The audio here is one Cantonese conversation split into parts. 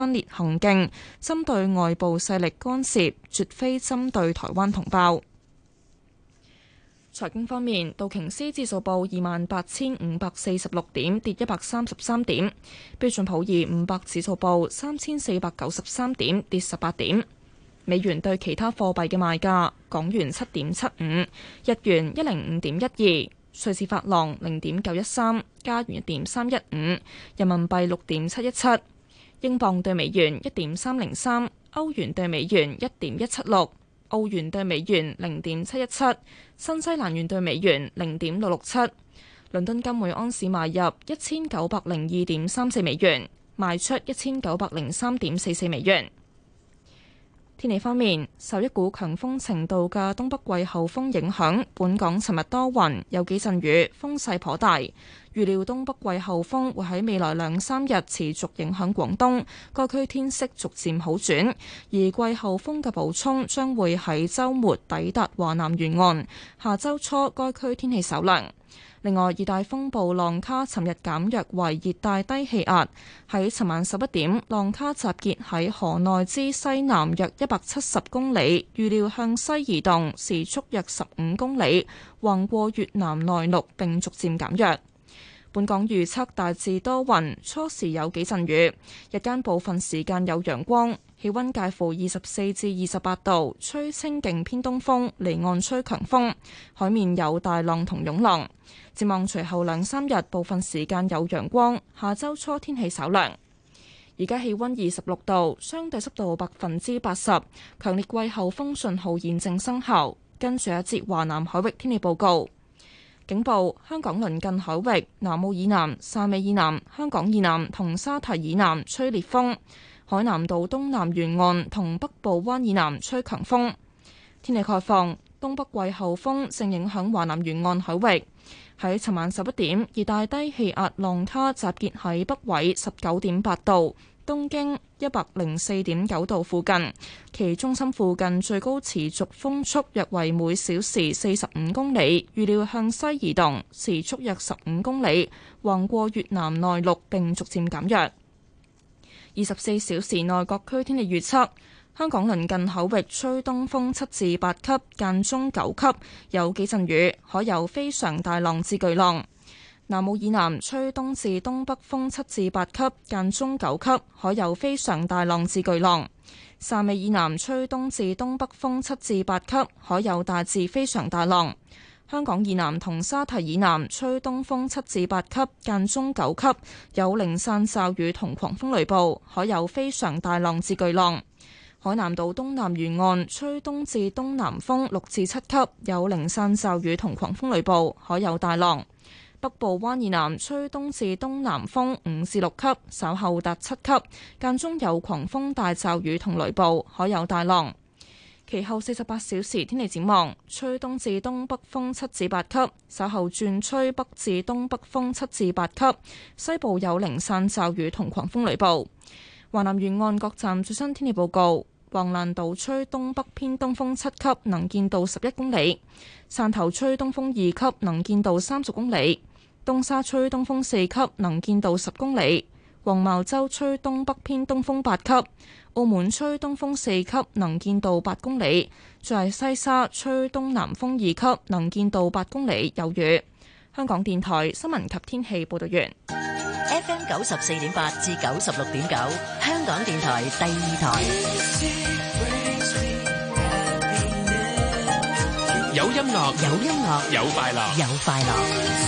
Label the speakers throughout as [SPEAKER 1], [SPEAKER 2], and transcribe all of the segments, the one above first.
[SPEAKER 1] 分裂行徑，針對外部勢力干涉，絕非針對台灣同胞。財經方面，道瓊斯指數報28,546點，跌133點；標準普爾500指數報3,493點，跌18點。美元對其他貨幣嘅賣價：港元7.75，日元105.12，瑞士法郎0.913，加元1.315，人民幣6.717，英鎊對美元1.303，歐元對美元1.176。澳元對美元0.717，新西蘭元對美元0.667。倫敦金每盎司買入1902.34美元，賣出1903.44美元。天氣方面，受一股強風程度嘅東北季候風影響，本港尋日多雲，有幾陣雨，風勢頗大。預料東北季候風會喺未來2-3日持續影響廣東，該區天色逐漸好轉，而季候風嘅補充將會喺週末抵達華南沿岸，下週初該區天氣稍涼。另外，熱帶風暴浪卡尋日減弱為熱帶低氣壓，喺尋晚11點，浪卡集結喺河內之西南約170公里，預料向西移動，時速約15公里，橫過越南內陸並逐漸減弱。本港預測大致多雲，初時有幾陣雨，日間部分時間有陽光，氣溫介乎24至28度，吹清勁偏東風，離岸吹強風，海面有大浪同湧浪。展望隨後2-3日，部分時間有陽光，下周初天氣稍涼。而家氣溫26度，相對濕度80%，強烈季候風信號現正生效。跟住一節華南海域天氣報告。警報：香港鄰近海域、南澳以南、汕尾以南、香港以南同沙堤以南吹烈風，海南島東南沿岸同北部灣以南吹強風。天氣概況：東北季候風正影響華南沿岸海域。喺尋晚11點，熱帶低氣壓浪卡集結喺北緯19.8度、東經104.9度附近，其中心附近最高持續風速約為每小時45公里，預料向西移動，時速約15公里，橫過越南內陸並逐漸減弱。24小時內各區天氣預測：香港鄰近海域吹東風7至8級，間中9級，有幾陣雨，海有非常大浪至巨浪。南澳以南吹東至東北風7至8級，間中9級，海有非常大浪至巨浪。汕尾以南吹東至東北風7至8級，海有大至非常大浪。香港以南同沙堤以南吹東風7至8級，間中9級，有零散驟雨同狂風雷暴，海有非常大浪至巨浪。海南島東南沿岸吹東至東南風6至7級，有零散驟雨同狂風雷暴，海有大浪。北部灣以南吹東至東南風5至6級，稍後達7級，間中有狂風大驟雨同雷暴，海有大浪。其後48小時天氣展望：吹東至東北風7至8級，稍後轉吹北至東北風7至8級，西部有零散驟雨同狂風雷暴。華南沿岸各站最新天氣報告：橫瀾島吹東北偏東風7級，能見度11公里；汕頭吹東風2級，能見度30公里；東沙吹東風4級，能見度10公里；黃茅洲吹東北偏東風8級；澳門吹東風4級，能見度8公里；在西沙吹東南風2級，能見度8公里，有雨。香港電台新聞及天氣報道完。
[SPEAKER 2] FM 94.8至96.9，香港電台第2台。
[SPEAKER 3] 有音樂，
[SPEAKER 2] 有音樂，
[SPEAKER 3] 有快樂，
[SPEAKER 2] 有快樂。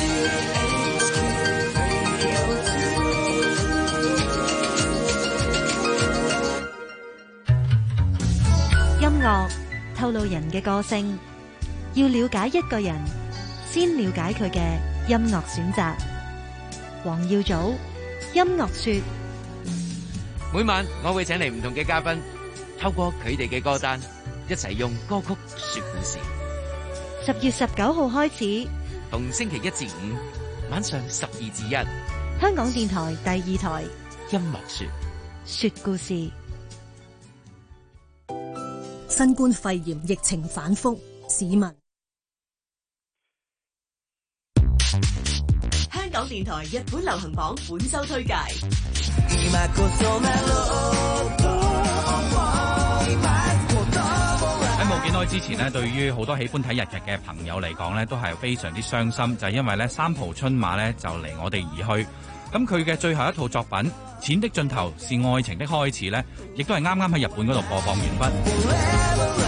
[SPEAKER 2] 音樂透露人嘅個性，要了解一個人，先了解佢嘅音樂選擇。黃耀祖音樂說，
[SPEAKER 4] 每晚我會請嚟唔同嘅嘉賓，透過佢哋嘅歌單，一齊用歌曲說故事。
[SPEAKER 2] 10月19號開始，
[SPEAKER 4] 逢星期1至5晚上12至1，
[SPEAKER 2] 香港電台第2台
[SPEAKER 4] 音樂說，
[SPEAKER 2] 說故事。
[SPEAKER 5] 新冠肺炎疫情反覆，市民。
[SPEAKER 6] 香港電台日本流行榜本周推介。
[SPEAKER 3] 喺冇幾耐之前呢，對於好多喜歡睇日劇嘅朋友嚟講呢，都係非常之傷心，就係因為呢三浦春馬呢就離我哋而去。咁佢嘅最後一套作品《錢的盡頭是愛情的開始》呢，亦都係啱啱喺日本嗰度播放完畢。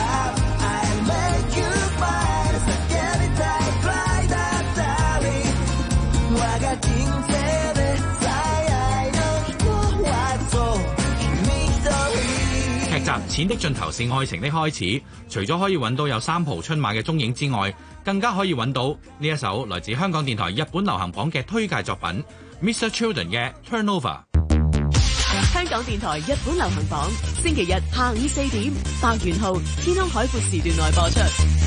[SPEAKER 3] 劇集《錢的盡頭是愛情的開始》，除咗可以揾到有三浦春馬嘅蹤影之外，更加可以揾到呢一首來自香港電台日本流行榜嘅推介作品 Mr. Children 嘅 Turnover。
[SPEAKER 6] 香港電台日本流行榜，星期日下午4點，白元浩天空海闊時段內播出。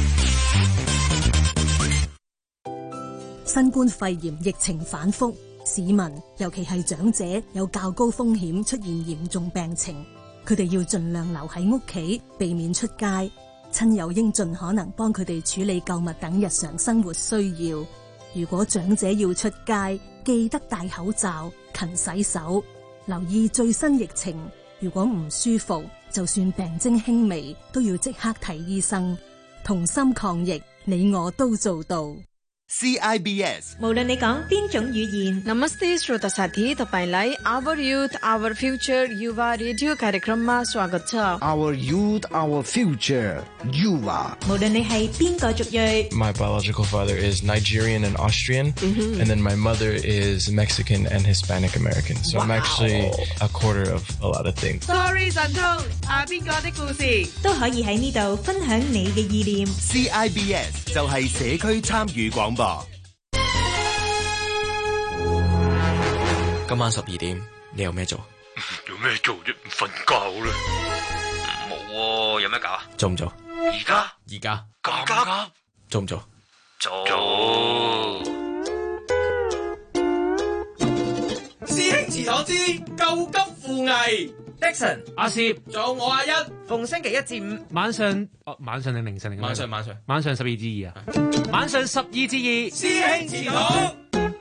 [SPEAKER 5] 新冠肺炎疫情反覆，市民尤其係長者有較高風險出現嚴重病情，佢哋要盡量留喺屋企，避免出街。親友應盡可能幫佢哋處理購物等日常生活需要。如果長者要出街，記得戴口罩、勤洗手，留意最新疫情。如果唔舒服，就算病徵輕微，都要即刻睇醫生。同心抗疫，你我都做到。
[SPEAKER 7] CIBS
[SPEAKER 2] 無論你講邊種語言
[SPEAKER 8] नमस्ते श्रोतासाथी तपाईलाई Our Youth Our Future युवा रेडियो कार्यक्रममा स्वागत छ।
[SPEAKER 7] Our Youth Our Future युवा
[SPEAKER 2] 無論你係邊個族裔
[SPEAKER 9] My biological father is Nigerian and Austrian, and then my mother is Mexican and Hispanic American. So I'm actually a quarter of a lot of things.
[SPEAKER 8] Story 神通邊個的故事
[SPEAKER 2] 都可以喺呢度分享你嘅意念。
[SPEAKER 7] CIBS 就係社區參與廣播。
[SPEAKER 9] 今晚12點，你有咩做？
[SPEAKER 10] 有咩做啫？唔瞓覺啦。冇喎，有咩搞啊？
[SPEAKER 9] 做唔做？
[SPEAKER 10] 而家咁急？
[SPEAKER 9] 做唔做？
[SPEAKER 10] 做。
[SPEAKER 11] 師兄祠所知，救急扶危。Dixon、
[SPEAKER 12] 阿攝，
[SPEAKER 11] 仲有我阿一，
[SPEAKER 12] 逢星期1至5晚上，晚上定凌晨定？
[SPEAKER 11] 晚上
[SPEAKER 12] 12至2啊！晚上12至2，
[SPEAKER 11] 師兄祠堂。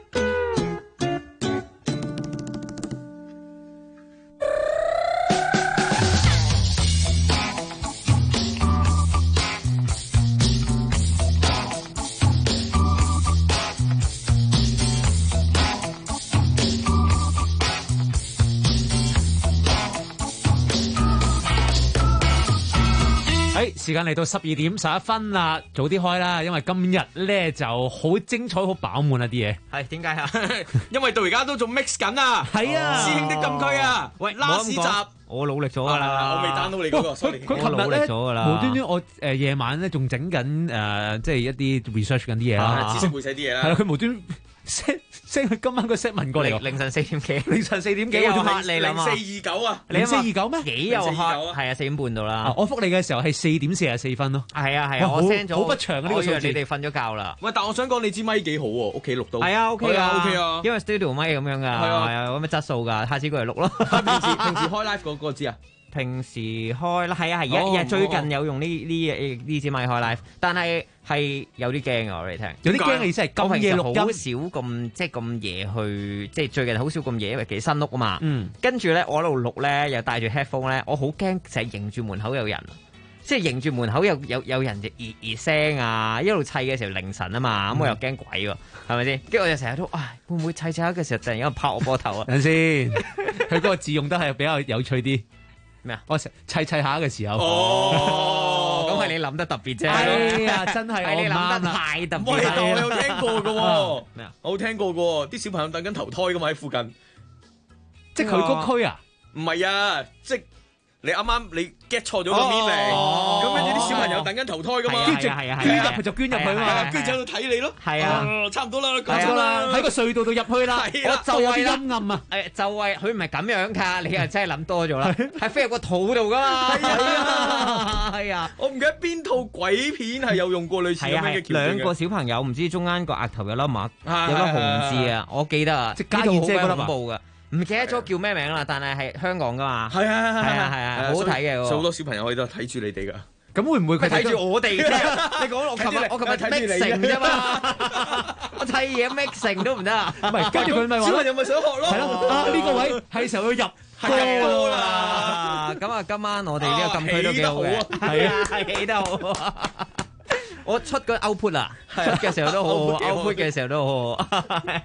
[SPEAKER 12] 時間嚟到12點11分啦，早啲開啦，因為今日咧就好精彩、好飽滿啊啲嘢。
[SPEAKER 11] 係點解啊？因為到而家都仲 mix 緊啊！
[SPEAKER 12] 係啊，
[SPEAKER 11] 師兄的禁區啊！喂，last 集
[SPEAKER 12] 我努力咗㗎啦，
[SPEAKER 11] 我未 download 你嗰個，
[SPEAKER 12] 佢琴日咧無端端我夜晚咧仲整緊即係一啲 research 緊啲嘢啦，
[SPEAKER 11] 知識會寫啲嘢啦。
[SPEAKER 12] 係啦，佢無端 send 佢今晚個 set 問過嚟，
[SPEAKER 11] 凌晨4點幾？
[SPEAKER 12] 凌晨4點幾？
[SPEAKER 11] 我嚇你諗啊！0429啊
[SPEAKER 12] ！0429咩？
[SPEAKER 11] 幾有嚇？係啊，4點半到啦。
[SPEAKER 12] 我覆你嘅時候係4點44分咯。
[SPEAKER 11] 係啊，我 send 咗
[SPEAKER 12] 好不長啊呢個數字。
[SPEAKER 11] 你哋瞓咗覺啦。喂，但我想講你支咪幾好喎，屋企錄到。係啊，OK 啊，因為 studio 咪咁樣㗎。係啊，咁嘅質素㗎，下次過嚟錄咯。平時開 live 嗰個知啊？平時開啦，係啊，係最近有用呢支咪開 live，但係有啲驚啊！我哋聽
[SPEAKER 12] 有啲驚嘅意思係咁夜錄音，
[SPEAKER 11] 好少咁即係咁夜去，即係最近好少咁夜，因為幾新屋啊嘛。跟住咧，我喺度錄咧，又帶住 headphone 咧，我好驚就係迎住門口有人，即係迎住門口有人就咦聲啊！一路砌嘅時候凌晨啊嘛，咁我又驚鬼喎，係咪先？跟住我就成日都會唔會砌嘅時候突然間拍我膊頭啊？
[SPEAKER 12] 等先，佢嗰個字用得係比較有趣啲。咩啊？我砌下嘅時候，
[SPEAKER 11] 咁係你諗得特別啫。
[SPEAKER 12] 哎呀，真係
[SPEAKER 11] 你諗得太特別。但我有聽過嘅喎。咩啊？我有聽過嘅喎，啲小朋友等緊投胎嘅嘛喺附近。
[SPEAKER 12] 即係佢嗰區啊？
[SPEAKER 11] 唔係啊，即係你啱啱你 get 錯咗個 meaning。咁跟住啲小朋友等緊投胎嘅嘛。
[SPEAKER 12] 捐入去就捐入去嘛。
[SPEAKER 11] 跟住喺度睇你咯。係啊，差唔多啦，講咗啦。
[SPEAKER 12] 喺個隧道度入去啦。我就有啲陰暗啊。
[SPEAKER 11] 就係佢唔係咁樣㗎，你又真係諗多咗啦。係飛入個肚度㗎嘛。係啊，我唔記得邊套鬼片係有用過類似咁樣嘅橋段嘅。兩個小朋友唔知中間個額頭有粒墨，有粒紅字啊，我記得啊。
[SPEAKER 12] 即係家燕姐嗰粒
[SPEAKER 11] 恐怖㗎。唔記得咗叫咩名啦，但係香港噶嘛。係啊，好好睇嘅。好多小朋友可以都睇住你哋噶。咁會唔會佢睇住我哋啫？你講我琴日睇住你啫嘛。我睇嘢 mix 成都唔得啊。
[SPEAKER 12] 唔係，跟住佢咪話小朋友咪想學咯。係咯，呢個位係時候要入
[SPEAKER 11] 歌啦。咁啊，今晚我哋呢個禁區都幾好嘅，係啊，係起得好。我出個 output 啊，出嘅時候都好，output 嘅時候都好。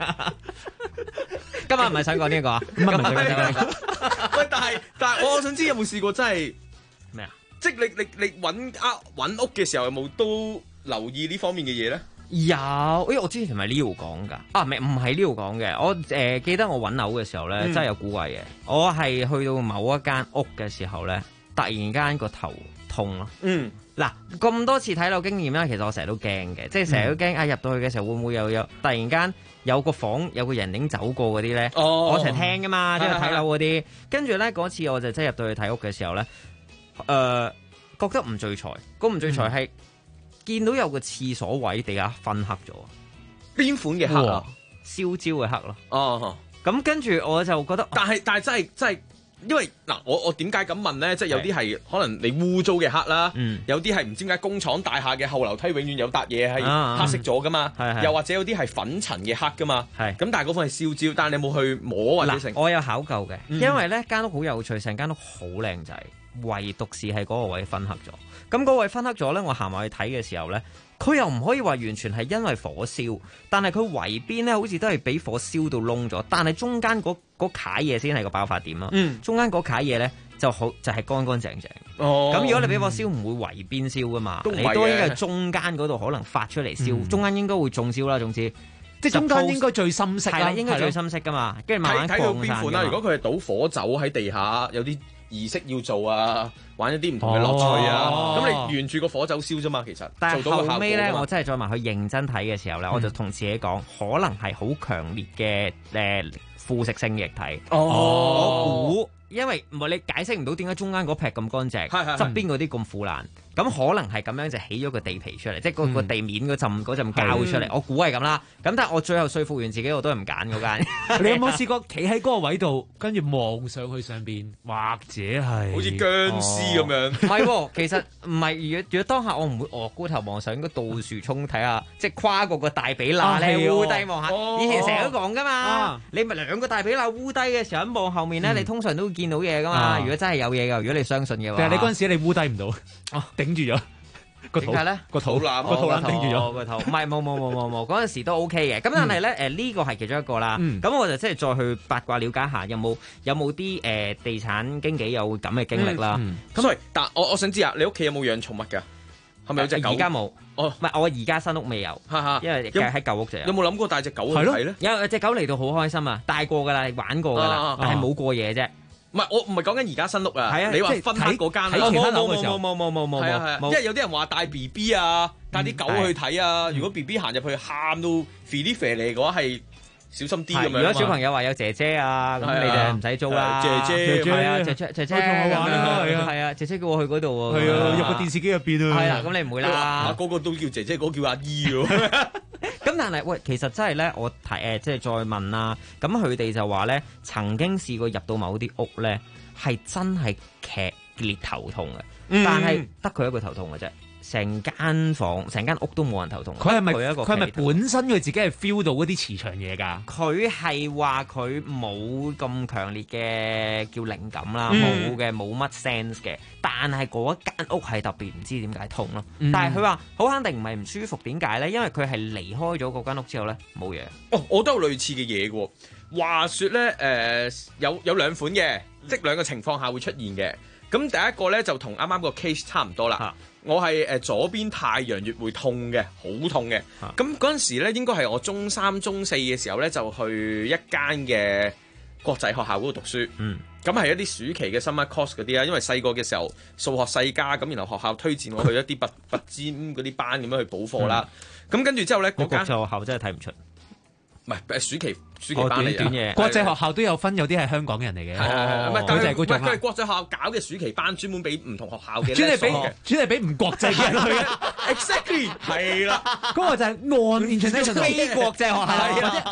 [SPEAKER 11] 今晚唔係想講呢個啊，今晚唔係想講呢個。
[SPEAKER 13] 喂，但係我想知有冇試過真係
[SPEAKER 11] 咩啊？
[SPEAKER 13] 即係你揾屋嘅時候有冇都留意呢方面嘅嘢咧？
[SPEAKER 11] 有，我之前係咪 Leo 講㗎？啊，唔係 Leo 講嘅。我記得我揾樓嘅時候咧，真係有古怪嘅。我係去到某一間屋嘅時候咧，突然間個頭痛咯。嗱，咁多次睇樓經驗啦，其實我成日都驚嘅，即係成日都驚啊！入到去嘅時候會唔會有突然間有個房有個人影走過嗰啲咧？我成日聽㗎嘛，即係睇樓嗰啲。跟住咧嗰次我就真係入到去睇屋嘅時候咧，覺得唔聚財。個唔聚財係見到有個廁所位地下昏黑咗。
[SPEAKER 13] 邊款嘅黑啊？
[SPEAKER 11] 燒焦嘅黑咯。
[SPEAKER 13] 哦，
[SPEAKER 11] 咁跟住我就覺得，
[SPEAKER 13] 但係真係。因為嗱，我點解咁問咧？即係有啲係可能你污糟嘅黑啦，有啲係唔知點解工廠大廈嘅後樓梯永遠有笪嘢係黑色咗噶嘛，又或者有啲係粉塵嘅黑噶嘛。咁但係嗰份係燒焦，但係你有冇去摸或者成？
[SPEAKER 11] 我有考究嘅，因為咧間屋好有趣，成間屋好靚仔，唯獨是係嗰個位昏黑咗。咁嗰位昏黑咗咧，我行埋去睇嘅時候咧，佢又唔可以話完全係因為火燒，但係佢圍邊咧好似都係俾火燒到窿咗，但係中間嗰塊嘢先係個爆發點咯。中間嗰塊嘢咧就係乾乾淨淨。咁如果你俾火燒，唔會圍邊燒噶嘛，你都應該係中間嗰度可能發出嚟燒，中間應該會中燒啦。總之，
[SPEAKER 12] 即係中間應該最深色啦，
[SPEAKER 11] 應該最深色噶嘛，跟住慢慢
[SPEAKER 13] 睇到邊款啦。如果佢係倒火酒喺地下，有啲儀式要做啊，玩一啲唔同嘅樂趣啊，咁你沿住個火酒燒啫嘛，其實。
[SPEAKER 11] 但係後尾咧，我真係再埋去認真睇嘅時候咧，我就同自己講，可能係好強烈嘅腐蝕性液體。我估，因為唔係你解釋唔到點解中間嗰劈咁乾淨，側邊嗰啲咁腐爛，咁可能係咁樣就起咗個地皮出嚟，即係個地面嗰陣膠出嚟。我估係咁啦。咁但係我最後說服完自己，我都係唔揀嗰間。
[SPEAKER 12] 你有冇試過企喺嗰個位度，跟住望上去上邊，或者係
[SPEAKER 13] 好似殭屍咁樣？
[SPEAKER 11] 唔係喎，其實唔係。如果當下我唔會臥高頭望上，應該倒樹衝睇下，即係跨過個大髀罅咧，烏低望下。以前成日都講噶嘛，你咪兩個大髀罅烏低嘅時候，咁望後面咧，你通常都會見到嘢噶嘛。如果真係有嘢㗎，如果你相信嘅話。
[SPEAKER 12] 但係你嗰陣時你烏低唔到，頂住咗個肚。點解咧？個肚腩頂住咗
[SPEAKER 11] 個肚。唔係冇，嗰陣時都 OK 嘅。咁但係咧呢個係其中一個啦。咁我就即係再去八卦了解下，有冇啲地產經紀有咁嘅經歷啦。
[SPEAKER 13] 咁但我想知啊，你屋企有冇養寵物㗎？係咪有隻狗？
[SPEAKER 11] 而家冇。唔係我而家新屋未有，因為喺舊屋啫。
[SPEAKER 13] 有冇諗過帶隻狗去睇咧？
[SPEAKER 11] 有隻狗嚟到好開心啊！帶過㗎啦，玩過㗎啦，但係冇過夜啫。
[SPEAKER 13] 唔係，我唔係講緊而家新屋啊！你話分開嗰間
[SPEAKER 11] 睇其他樓
[SPEAKER 13] 嘅時候，冇，因為有啲人話帶 B B 啊，帶啲狗去睇啊。如果 B B 行入去喊到肥啲肥嚟嘅話，係小心啲咁樣。
[SPEAKER 11] 如果小朋友話有姐姐啊，咁你就唔使租啦。
[SPEAKER 13] 姐姐
[SPEAKER 11] 係啊，姐姐同我玩啦，係啊，姐姐叫我去嗰度喎。
[SPEAKER 12] 係啊，入個電視機入邊啊。
[SPEAKER 11] 係啦，咁你唔會啦。
[SPEAKER 13] 嗰個都叫姐姐，嗰個叫阿姨喎。
[SPEAKER 11] 咁但係喂，其實真係咧，我睇即係再問啦。咁佢哋就話咧，曾經試過入到某啲屋咧，係真係劇烈頭痛嘅，但係得佢一個頭痛嘅啫。成間房、成間屋都冇人頭痛。
[SPEAKER 12] 佢係咪本身佢自己係 feel 到嗰啲磁場嘢㗎？
[SPEAKER 11] 佢係話佢冇咁強烈嘅叫靈感啦，冇乜 sense 嘅。但係嗰間屋係特別唔知點解痛咯。但係佢話好肯定唔係唔舒服，點解咧？因為佢係離開咗嗰間屋之後咧冇嘢。
[SPEAKER 13] 哦，我都有類似嘅嘢嘅喎。話說咧，有兩款嘅，即兩個情況下會出現嘅。咁第一個咧就同啱啱個 case 差唔多啦。我係左邊太陽穴會痛嘅，好痛嘅。咁嗰陣時咧，應該係我中3、中4嘅時候咧，就去一間嘅國際學校嗰度讀書。咁係一啲暑期嘅 summer course 嗰啲啦，因為細個嘅時候數學世家，咁然後學校推薦我去一啲拔尖嗰啲班咁樣去補課啦。咁跟住之後咧，嗰間
[SPEAKER 11] 國際學校真係睇唔出。
[SPEAKER 13] 唔係暑期班嚟嘅，
[SPEAKER 12] 國際學校都有分，有啲係香港人嚟嘅。佢就係嗰種。
[SPEAKER 13] 佢係國際學校搞嘅暑期班，專門俾唔同學校嘅。
[SPEAKER 12] 專係俾唔國際嘅人去嘅。
[SPEAKER 13] Exactly 係啦，
[SPEAKER 12] 嗰個就係 non-international
[SPEAKER 11] 非國際學校，
[SPEAKER 12] 或者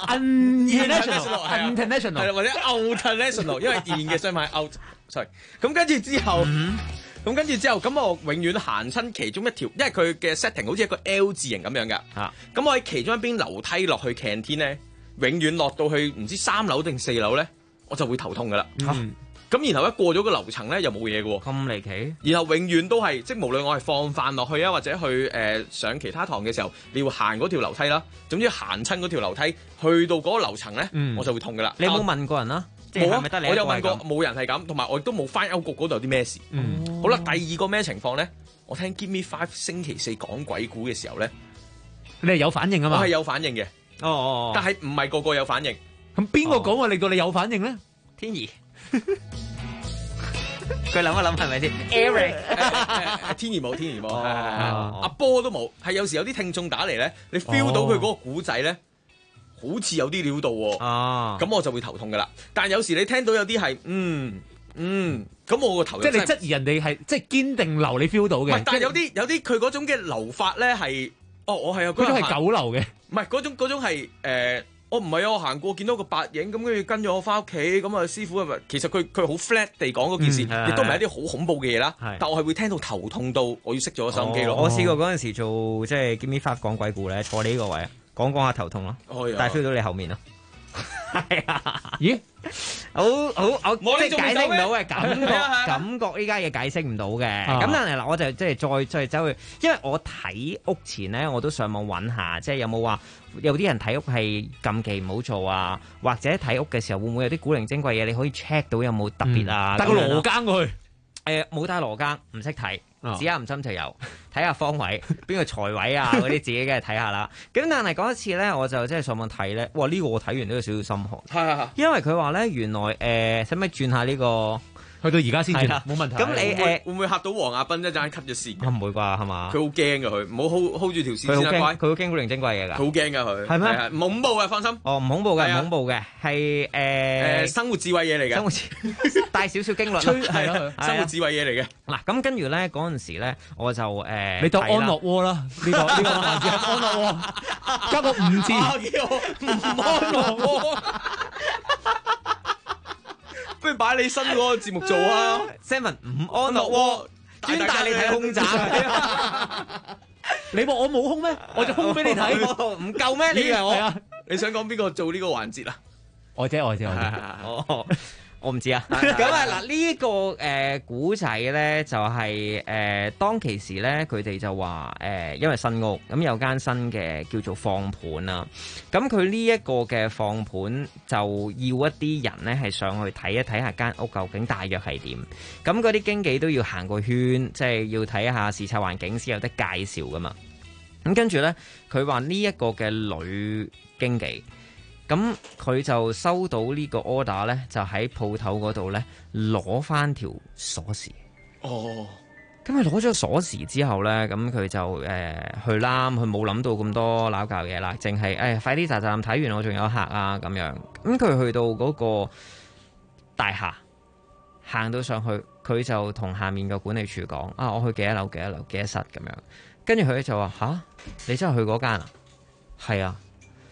[SPEAKER 12] international
[SPEAKER 13] 或者 international， 因為電嘅商牌 out。sorry， 咁跟住之後。咁我永遠行親其中一條，因為佢嘅 setting 好似一個 L 字形咁樣㗎。咁我喺其中一邊樓梯落去 canteen 咧，永遠落到去唔知3樓定4樓咧，我就會頭痛㗎啦。 咁然後一過咗個樓層咧又冇嘢嘅喎。
[SPEAKER 11] 咁離奇。
[SPEAKER 13] 然後永遠都係即係無論我係放飯落去啊，或者去上其他堂嘅時候，你要行嗰條樓梯啦。總之行親嗰條樓梯，去到嗰個樓層咧，我就會痛㗎啦。
[SPEAKER 11] 你有冇問過人啦？
[SPEAKER 13] 冇啊，
[SPEAKER 11] 係咪得你
[SPEAKER 13] 我有問過，冇人係咁，同埋我亦都冇翻歐局嗰度有啲咩事。好啦，第二個咩情況咧？我聽 Give Me 5星期四講鬼故嘅時候咧，
[SPEAKER 12] 你係有反應啊嘛？
[SPEAKER 13] 我係有反應嘅。
[SPEAKER 11] 哦，
[SPEAKER 13] 但係唔係個個有反應。
[SPEAKER 12] 咁邊個講話令到你有反應咧？
[SPEAKER 11] 天怡。佢諗一諗係咪先 ？Eric，
[SPEAKER 13] 天怡冇，阿波都冇。係有時有啲聽眾打嚟咧，你 feel 到佢嗰個古仔咧，好似有啲料到喎。咁我就會頭痛噶啦。但有時你聽到有啲係咁我個頭
[SPEAKER 12] 即係你質疑人哋係即係堅定流，你 feel 到嘅。
[SPEAKER 13] 唔係，但係有啲佢嗰種嘅流法咧係，我係有
[SPEAKER 12] 嗰種係九流嘅。
[SPEAKER 13] 唔係嗰種係我唔係啊！我行過見到個白影咁，跟住跟咗我翻屋企咁啊！師傅咪其實佢好 flat 地講嗰件事，亦都唔係一啲好恐怖嘅嘢啦。但我係會聽到頭痛到我要熄咗個收音機咯。
[SPEAKER 11] 我試過嗰陣時做即係 Give Me 5講鬼故咧，坐你呢個位啊，講下頭痛咯，但係 feel 到你後面咯。係啊，咦？好，我即係解釋唔到嘅感覺，依家嘢解釋唔到嘅。咁但係嗱，我就即係再走去，因為我睇屋前咧，我都上網揾下，即係有冇話有啲人睇屋係禁忌唔好做啊，或者睇屋嘅時候會唔會有啲古靈精怪嘢，你可以 check 到有冇特別啊？
[SPEAKER 12] 帶個羅庚過去，
[SPEAKER 11] 冇帶羅庚，唔識睇。指下唔針就有，睇下方位，邊個財位啊嗰啲自己梗係睇下啦。咁但係嗰一次咧，我就即係上網睇咧，哇！呢個我睇完都有少少心寒，因為佢話咧原來使唔使轉下呢個？
[SPEAKER 12] 去到而家先轉，冇問題。
[SPEAKER 13] 咁你會唔會嚇到黃亞斌一陣間 cut 咗線？
[SPEAKER 11] 唔會啩係嘛？
[SPEAKER 13] 佢好驚㗎佢，唔好 hold 住條線先啦，乖。
[SPEAKER 11] 佢好驚古靈精怪嘢㗎。
[SPEAKER 13] 佢好驚㗎佢。
[SPEAKER 11] 係咩？
[SPEAKER 13] 唔恐怖嘅，放心。
[SPEAKER 11] 唔恐怖嘅，唔恐怖嘅，係
[SPEAKER 13] 生活智慧嘢嚟嘅。
[SPEAKER 11] 生活帶少少經歷。
[SPEAKER 13] 係咯，生活智慧嘢嚟嘅。
[SPEAKER 11] 嗱咁跟住咧嗰陣時咧，我就
[SPEAKER 12] 你當安樂窩啦，呢個環節係安樂窩，加個5字。
[SPEAKER 13] 唔安樂窩。不如擺你新嗰個節目做啊
[SPEAKER 11] ！Seven 唔安樂窩，專帶你睇空襲。
[SPEAKER 12] 你話我冇空咩？我就空俾你睇，
[SPEAKER 11] 唔夠咩？你以為我？
[SPEAKER 13] 你想講邊個做呢個環節啊？
[SPEAKER 12] 我知。
[SPEAKER 11] 我唔知啊。咁啊嗱，呢個古仔咧就係當其時咧，佢哋就話因為新屋咁有間新嘅叫做放盤啦。咁佢呢一個嘅放盤就要一啲人咧係上去睇一睇下間屋究竟大約係點。咁嗰啲經紀都要行個圈，即係要睇下視察環境先有得介紹噶嘛。咁跟住咧，佢話呢一個嘅女經紀。咁佢就收到呢個 order 咧，就喺鋪頭嗰度咧攞翻條鎖匙。
[SPEAKER 13] 哦，
[SPEAKER 11] 咁佢攞咗鎖匙之後咧，咁佢就去啦，佢冇諗到咁多撈教嘢啦，淨係快啲站睇完，我仲有客啊咁樣。咁佢去到嗰個大廈，行到上去，佢就同下面嘅管理處講：我去幾多樓幾多室咁樣。跟住佢就話：吓，你真係去嗰間啊？係啊。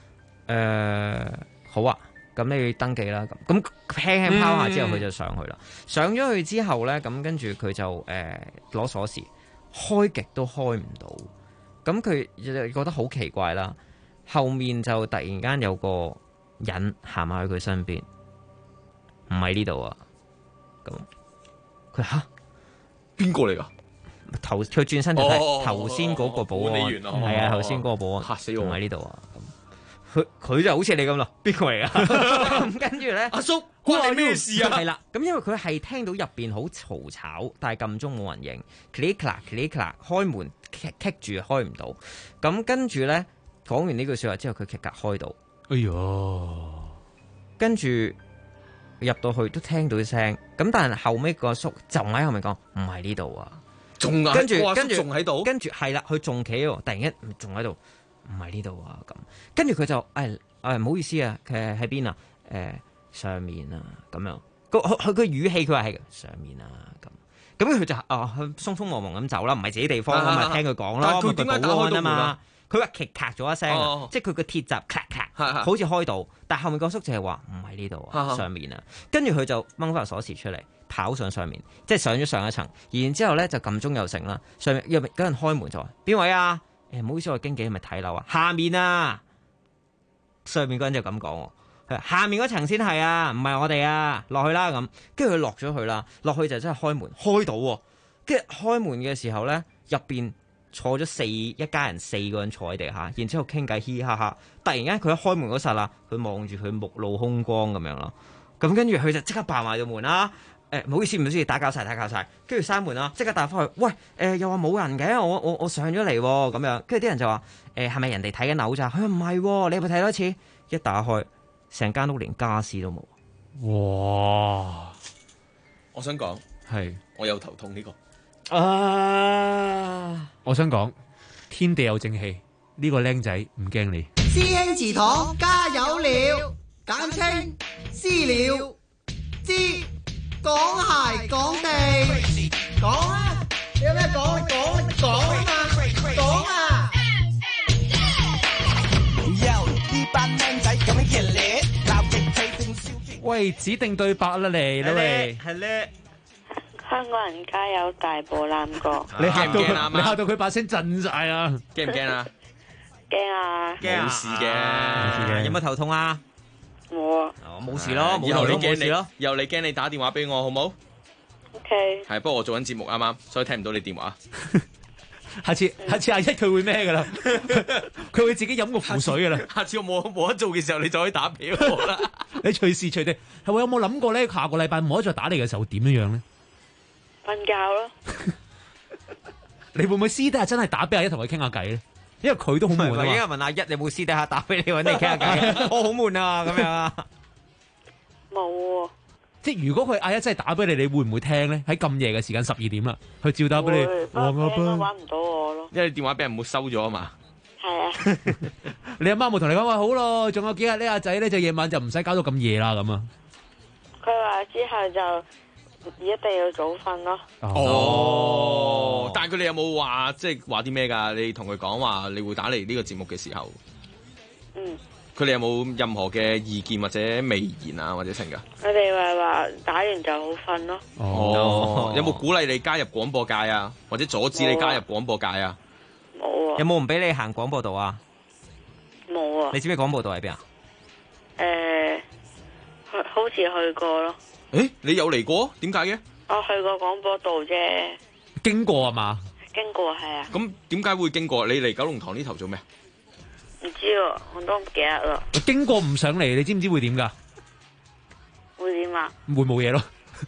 [SPEAKER 11] 好啊，咁你登記啦，咁輕拋下之後，佢就上去啦。上咗去之後咧，咁跟住佢就攞鎖匙，開極都開唔到。咁佢覺得好奇怪啦。後面就突然間有個人行埋去佢身邊，唔係呢度啊。咁佢吓
[SPEAKER 13] 邊個嚟噶？
[SPEAKER 11] 佢轉身就睇頭先嗰個保安，係啊，頭先嗰個保安
[SPEAKER 13] 嚇死我，
[SPEAKER 11] 唔係呢度啊。佢就好似你咁咯，邊個嚟啊？跟住咧，
[SPEAKER 13] 阿叔關你咩事啊？
[SPEAKER 11] 係啦，咁因為佢係聽到入邊好嘈吵，但係撳鐘冇人應 click click 開門棘住開唔到。咁跟住咧講完呢句說話之後，佢即刻開到。
[SPEAKER 12] 哎喲！
[SPEAKER 11] 跟住入到去都聽到聲，咁但係後尾個叔就喺後面講唔係呢度啊，跟住
[SPEAKER 13] 仲喺度，
[SPEAKER 11] 跟住係啦，佢仲企喺度，突然間仲喺度。唔係呢度啊，咁跟住佢就唔好意思啊，佢喺邊啊？上面啊，咁樣佢語氣佢話係上面啊，咁佢就佢匆匆忙忙咁走啦，唔係自己地方咁咪聽佢講咯。
[SPEAKER 13] 佢點解打開到門啊？
[SPEAKER 11] 佢話咔咔咗一聲，即係佢個鐵閘咔咔，好似開到，但係後面個叔就係話唔係呢度啊，上面啊。跟住佢就掹翻鎖匙出嚟，跑上面，即係上咗上一層，然之後咧就撳鐘又成啦。上面有人開門就話邊位啊？唔好意思，我經紀係咪睇樓啊？下面啊，上面嗰人就咁講， 下面嗰層先係啊，唔係我哋啊，落去啦咁。跟住佢落咗去啦，落去就真係開門開到喎。跟住開門嘅時候咧，入邊坐咗一家人4個人坐喺地下，然之後傾偈嘻嘻哈哈。突然間佢一開門嗰剎那，佢望住佢目露凶光咁樣咯。咁跟住佢就即刻爆埋道門啦。唔好意思，打攪晒，跟住閂門啦，即刻打翻去。喂，又話冇人嘅，我上咗嚟喎，咁樣。跟住啲人就話係咪人哋睇緊樓咋？佢話唔係喎，你有冇睇多次？一打開，成間屋連家私都冇。
[SPEAKER 12] 哇！
[SPEAKER 13] 我想講
[SPEAKER 12] 係，
[SPEAKER 13] 我有頭痛呢個。
[SPEAKER 12] 我想講天地有正氣，呢個僆仔唔驚你。
[SPEAKER 14] 師兄祠堂加油了，簡稱私了。知講鞋講地，講啊！你有咩講？講啊嘛，講啊！
[SPEAKER 12] 喂，指定對白啦你，喂，
[SPEAKER 11] 係咧。
[SPEAKER 15] 香港人加油，大步攬過。
[SPEAKER 12] 你嚇到佢把聲震晒啊！
[SPEAKER 13] 驚唔驚啊？
[SPEAKER 15] 驚啊！
[SPEAKER 13] 冇事嘅，
[SPEAKER 11] 有冇頭痛啊？
[SPEAKER 15] 冇啊。
[SPEAKER 11] 冇事咯，
[SPEAKER 13] 以後你
[SPEAKER 11] 冇事咯。
[SPEAKER 13] 以後你驚你打電話俾我好冇
[SPEAKER 15] ？OK。
[SPEAKER 13] 係，不過我做緊節目啱啱，所以聽唔到你電話。
[SPEAKER 12] 下次阿一佢會咩噶啦？佢會自己飲個符水噶啦。
[SPEAKER 13] 下次我冇得做嘅時候，你就可以打俾我啦。
[SPEAKER 12] 你隨時隨地係會有冇諗過咧？下個禮拜冇得再打你嘅時候點樣樣咧？
[SPEAKER 15] 瞓覺咯。
[SPEAKER 12] 你會唔會私底下真係打俾阿一同佢傾下偈咧？因為佢都好悶啊嘛。
[SPEAKER 11] 應該問阿一有冇私底下打俾你揾你傾下偈？我好悶啊，咁樣啊。
[SPEAKER 15] 冇喎。
[SPEAKER 12] 即係如果佢阿一真係打俾你，你會唔會聽咧？喺咁夜嘅時間12點啦，佢照打俾你。
[SPEAKER 15] 我應該揾唔到我咯。
[SPEAKER 13] 因為電話俾人沒收咗啊嘛。
[SPEAKER 15] 係啊。
[SPEAKER 12] 你阿媽冇同你講話好咯，仲有幾日呢？阿仔咧就夜晚就唔使搞到咁夜啦咁啊。
[SPEAKER 15] 佢話之後就一定要早瞓咯。
[SPEAKER 13] 哦。但係佢哋有冇話即係話啲咩㗎？你同佢講話你會打嚟呢個節目嘅時候。佢哋有冇任何嘅意見或者微言啊，或者成㗎？
[SPEAKER 15] 佢哋話打完就好瞓咯。
[SPEAKER 13] 哦，有冇鼓勵你加入廣播界啊，或者阻止你加入廣播界啊？
[SPEAKER 15] 冇啊。
[SPEAKER 11] 有冇唔俾你行廣播道啊？
[SPEAKER 15] 冇啊。
[SPEAKER 11] 你知唔知廣播道喺邊啊？
[SPEAKER 15] 好似去過咯。
[SPEAKER 13] 誒，你有嚟過？點解嘅？
[SPEAKER 15] 我去過廣播道啫。
[SPEAKER 12] 經過啊嘛？
[SPEAKER 15] 經過係啊。
[SPEAKER 13] 咁點解會經過？你嚟九龍塘呢頭做咩？
[SPEAKER 15] 唔知喎，我都唔記得啦。
[SPEAKER 12] 經過唔上嚟，你知唔知會點㗎？
[SPEAKER 15] 會點啊？
[SPEAKER 12] 會冇嘢咯。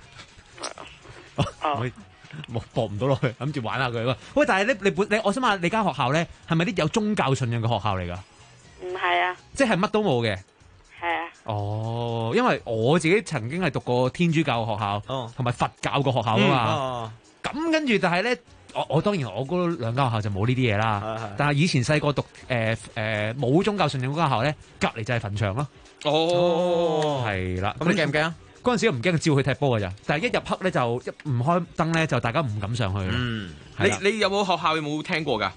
[SPEAKER 12] 冇搏唔到落去，諗住玩下佢。喂，但係咧，你我想問你間學校咧，係咪啲有宗教信仰嘅學校嚟㗎？
[SPEAKER 15] 唔係啊。即
[SPEAKER 12] 係乜都冇嘅。
[SPEAKER 15] 係啊。
[SPEAKER 12] 哦，因為我自己曾經係讀過天主教學校，同埋佛教個學校啊嘛。咁跟住，但係咧。我當然我嗰兩間學校就冇呢啲嘢啦，但係以前細個讀冇宗教信仰嗰間學校咧，隔離就係墳場咯。
[SPEAKER 13] 哦，
[SPEAKER 12] 係啦。
[SPEAKER 11] 咁你驚唔驚啊？
[SPEAKER 12] 嗰陣時我唔驚，照去踢波㗎咋。但係一入黑咧就一唔開燈咧，就大家唔敢上去。
[SPEAKER 13] 你有冇學校有冇聽過㗎？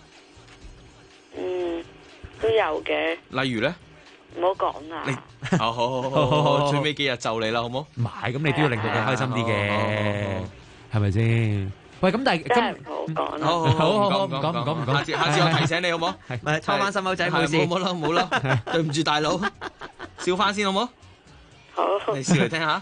[SPEAKER 15] 都有嘅。
[SPEAKER 13] 例如咧？
[SPEAKER 15] 唔好講啦。
[SPEAKER 13] 好，最尾幾日就你啦，好冇？
[SPEAKER 12] 唔係，咁你都要令到佢開心啲嘅，係咪先？喂，咁但係
[SPEAKER 15] 真係唔好講啦。
[SPEAKER 12] 好，唔講。
[SPEAKER 13] 下次我提醒你好冇？
[SPEAKER 11] 係抽翻心口仔冇事。
[SPEAKER 13] 冇啦，對唔住大佬，笑翻先好冇？
[SPEAKER 15] 好，
[SPEAKER 13] 你笑嚟聽下。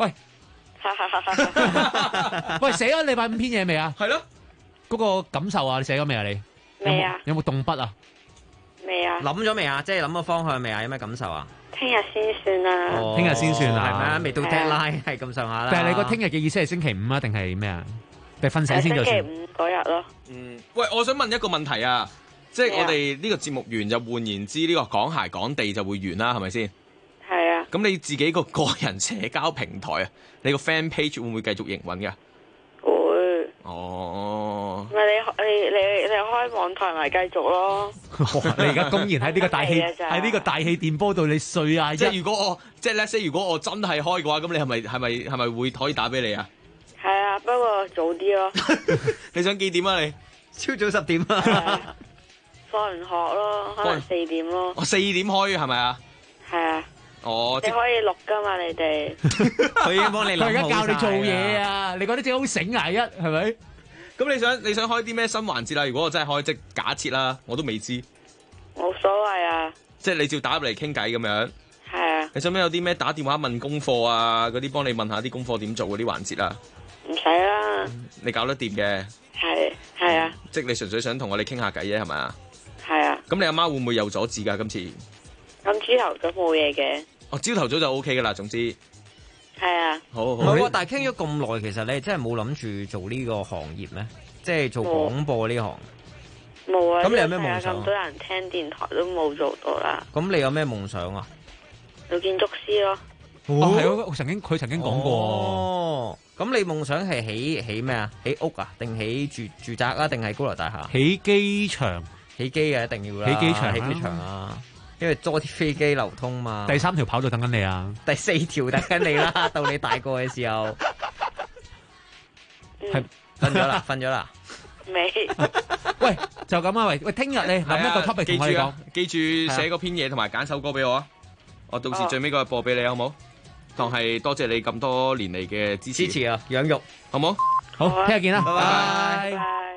[SPEAKER 12] 喂，寫咗禮拜5篇嘢未啊？
[SPEAKER 13] 係咯。
[SPEAKER 12] 嗰個感受啊，你寫咗未啊？你
[SPEAKER 15] 未啊？
[SPEAKER 12] 有冇動筆啊？
[SPEAKER 15] 未啊？
[SPEAKER 11] 諗咗未啊？即係諗個方向未啊？有咩感受啊？
[SPEAKER 15] 聽日先算啦。
[SPEAKER 12] 聽日先算啊？
[SPEAKER 11] 係咪啊？未到 deadline 係咁上下啦。
[SPEAKER 12] 但係你個聽日嘅意思係星期5啊，定係咩啊？定係瞓醒先就算。
[SPEAKER 15] 星期5嗰日咯。
[SPEAKER 13] 喂，我想問一個問題啊，即係我哋呢個節目完就換言之，呢個講鞋講地就會完啦，係咪先？
[SPEAKER 15] 係啊。
[SPEAKER 13] 咁你自己個個人社交平台啊，你個 fan page 會唔會繼續營運㗎？
[SPEAKER 15] 會。
[SPEAKER 13] 哦。
[SPEAKER 15] 咪你開網台咪繼續咯。
[SPEAKER 12] 你而家公然喺呢個大氣喺呢個大氣電波度你睡啊！
[SPEAKER 13] 即係如果我即係 let's say 如果我真係開嘅話，咁你係咪會可以打俾你啊？
[SPEAKER 15] 係啊，不過早啲咯。
[SPEAKER 13] 你想幾點啊？你
[SPEAKER 11] 朝早10點啊？
[SPEAKER 15] 放完學咯，可能4點咯。
[SPEAKER 13] 4點開係咪啊？
[SPEAKER 15] 係啊。
[SPEAKER 13] 哦，
[SPEAKER 15] 你可以錄噶嘛？你哋
[SPEAKER 11] 佢已經幫你諗好晒。
[SPEAKER 12] 佢而家教你做嘢啊！你覺得自己好醒啊？係咪？
[SPEAKER 13] 咁你想開啲咩新環節啦？如果我真係開，即假設啦，我都未知。
[SPEAKER 15] 冇所謂啊。
[SPEAKER 13] 即係你照打入嚟傾偈咁樣。
[SPEAKER 15] 係啊。
[SPEAKER 13] 你想唔想有啲咩打電話問功課啊？嗰啲幫你問下啲功課點做嗰啲環節啊？
[SPEAKER 15] 唔使啦。
[SPEAKER 13] 你搞得掂嘅。
[SPEAKER 15] 係啊。
[SPEAKER 13] 即係你純粹想同我哋傾下偈啫，係咪啊？
[SPEAKER 15] 係啊。
[SPEAKER 13] 咁你阿媽會唔會有阻止㗎？今次？
[SPEAKER 15] 咁朝頭早冇嘢嘅。
[SPEAKER 13] 哦，朝頭早就 OK 㗎啦，總之。
[SPEAKER 15] 係啊。
[SPEAKER 13] 好。
[SPEAKER 11] 唔係喎，但係傾咗咁耐，其實你真係冇諗住做呢個行業咩？即係做廣播呢行。
[SPEAKER 15] 冇啊！
[SPEAKER 11] 咁你有咩夢想？
[SPEAKER 15] 咁多人聽電台都冇做到啦。
[SPEAKER 11] 咁你有咩夢想啊？
[SPEAKER 15] 做建築師咯。
[SPEAKER 12] 哦，係咯，佢曾經講過。
[SPEAKER 11] 哦，咁你夢想係起咩啊？起屋啊？定起住宅啊？定係高樓大廈？
[SPEAKER 12] 起機場，
[SPEAKER 11] 起機嘅一定要啦。
[SPEAKER 12] 起機場，
[SPEAKER 11] 起機場啊！因為多啲飛機流通嘛。
[SPEAKER 12] 第3條跑道等緊你啊！
[SPEAKER 11] 第4條等緊你啦，到你大個嘅時候。係瞓咗啦。
[SPEAKER 15] 未。
[SPEAKER 12] 喂，就咁啊！喂，聽日你諗一個 topic 同我哋講，
[SPEAKER 13] 記住寫嗰篇嘢同埋揀首歌俾我啊！我到時最尾嗰日播俾你好冇？當係多謝你咁多年嚟嘅支持
[SPEAKER 11] 啊，養育
[SPEAKER 13] 好冇？
[SPEAKER 12] 好，聽日見啦，
[SPEAKER 11] 拜拜。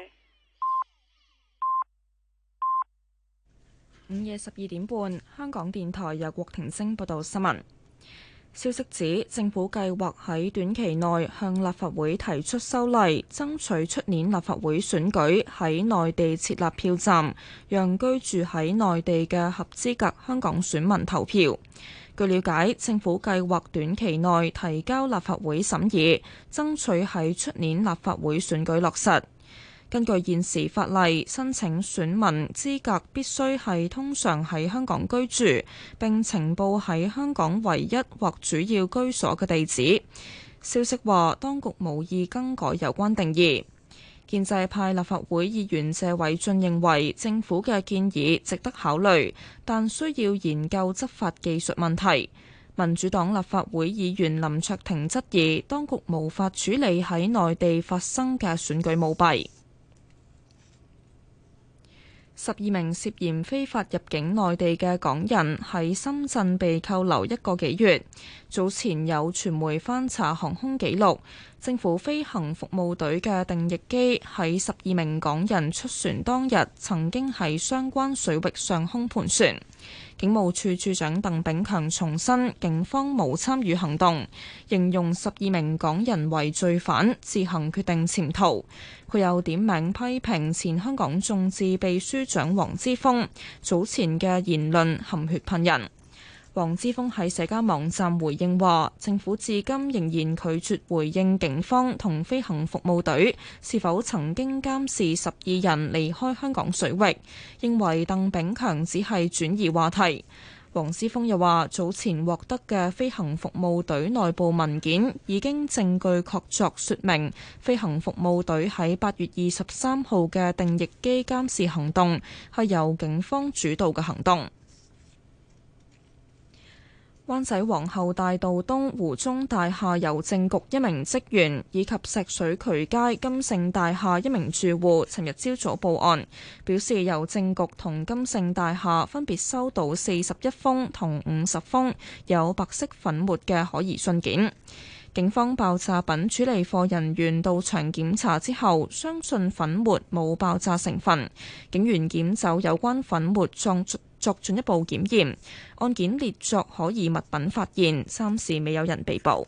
[SPEAKER 1] 午夜12點半，香港電台由郭婷晶報道新聞。消息指，政府計劃喺短期內向立法會提出修例，爭取出年立法會選舉喺內地設立票站，讓居住喺內地嘅合資格香港選民投票。據了解，政府計劃短期內提交立法會審議，爭取喺出年立法會選舉落實。根據現時法例，申請選民資格必須係通常喺香港居住，並呈報喺香港唯一或主要居所嘅地址。消息話，當局無意更改有關定義。建制派立法會議員謝偉俊認為，政府嘅建議值得考慮，但需要研究執法技術問題。民主黨立法會議員林卓廷質疑，當局無法處理喺內地發生嘅選舉舞弊。12名涉嫌非法入境內地嘅港人喺深圳被扣留1個幾月。早前有傳媒翻查航空記錄，政府飛行服務隊嘅定翼機喺12名港人出船當日曾經喺相關水域上空盤旋。警務處處長鄧炳強重申，警方冇參與行動，形容12名港人為罪犯，自行決定潛逃。佢又點名批評前香港眾志秘書長黃之鋒早前嘅言論含血噴人。黃之鋒喺社交網站回應話，政府至今仍然拒絕回應警方同飛行服務隊是否曾經監視12人離開香港水域，認為鄧炳強只係轉移話題。黃之鋒又話，早前獲得嘅飛行服務隊內部文件已經證據確鑿說明，飛行服務隊喺8月23號嘅定翼機監視行動係由警方主導嘅行動。灣仔皇后大道東湖中大廈郵政局1名職員以及石水渠街金盛大廈1名住戶尋日朝早報案，表示郵政局同金盛大廈分別收到41封同50封有白色粉末嘅可疑信件。警方爆炸品處理課人員到場檢查之後，相信粉末冇爆炸成分。警員檢走有關粉末作進一步檢驗，案件列作可疑物品發現，暫時未有人被捕。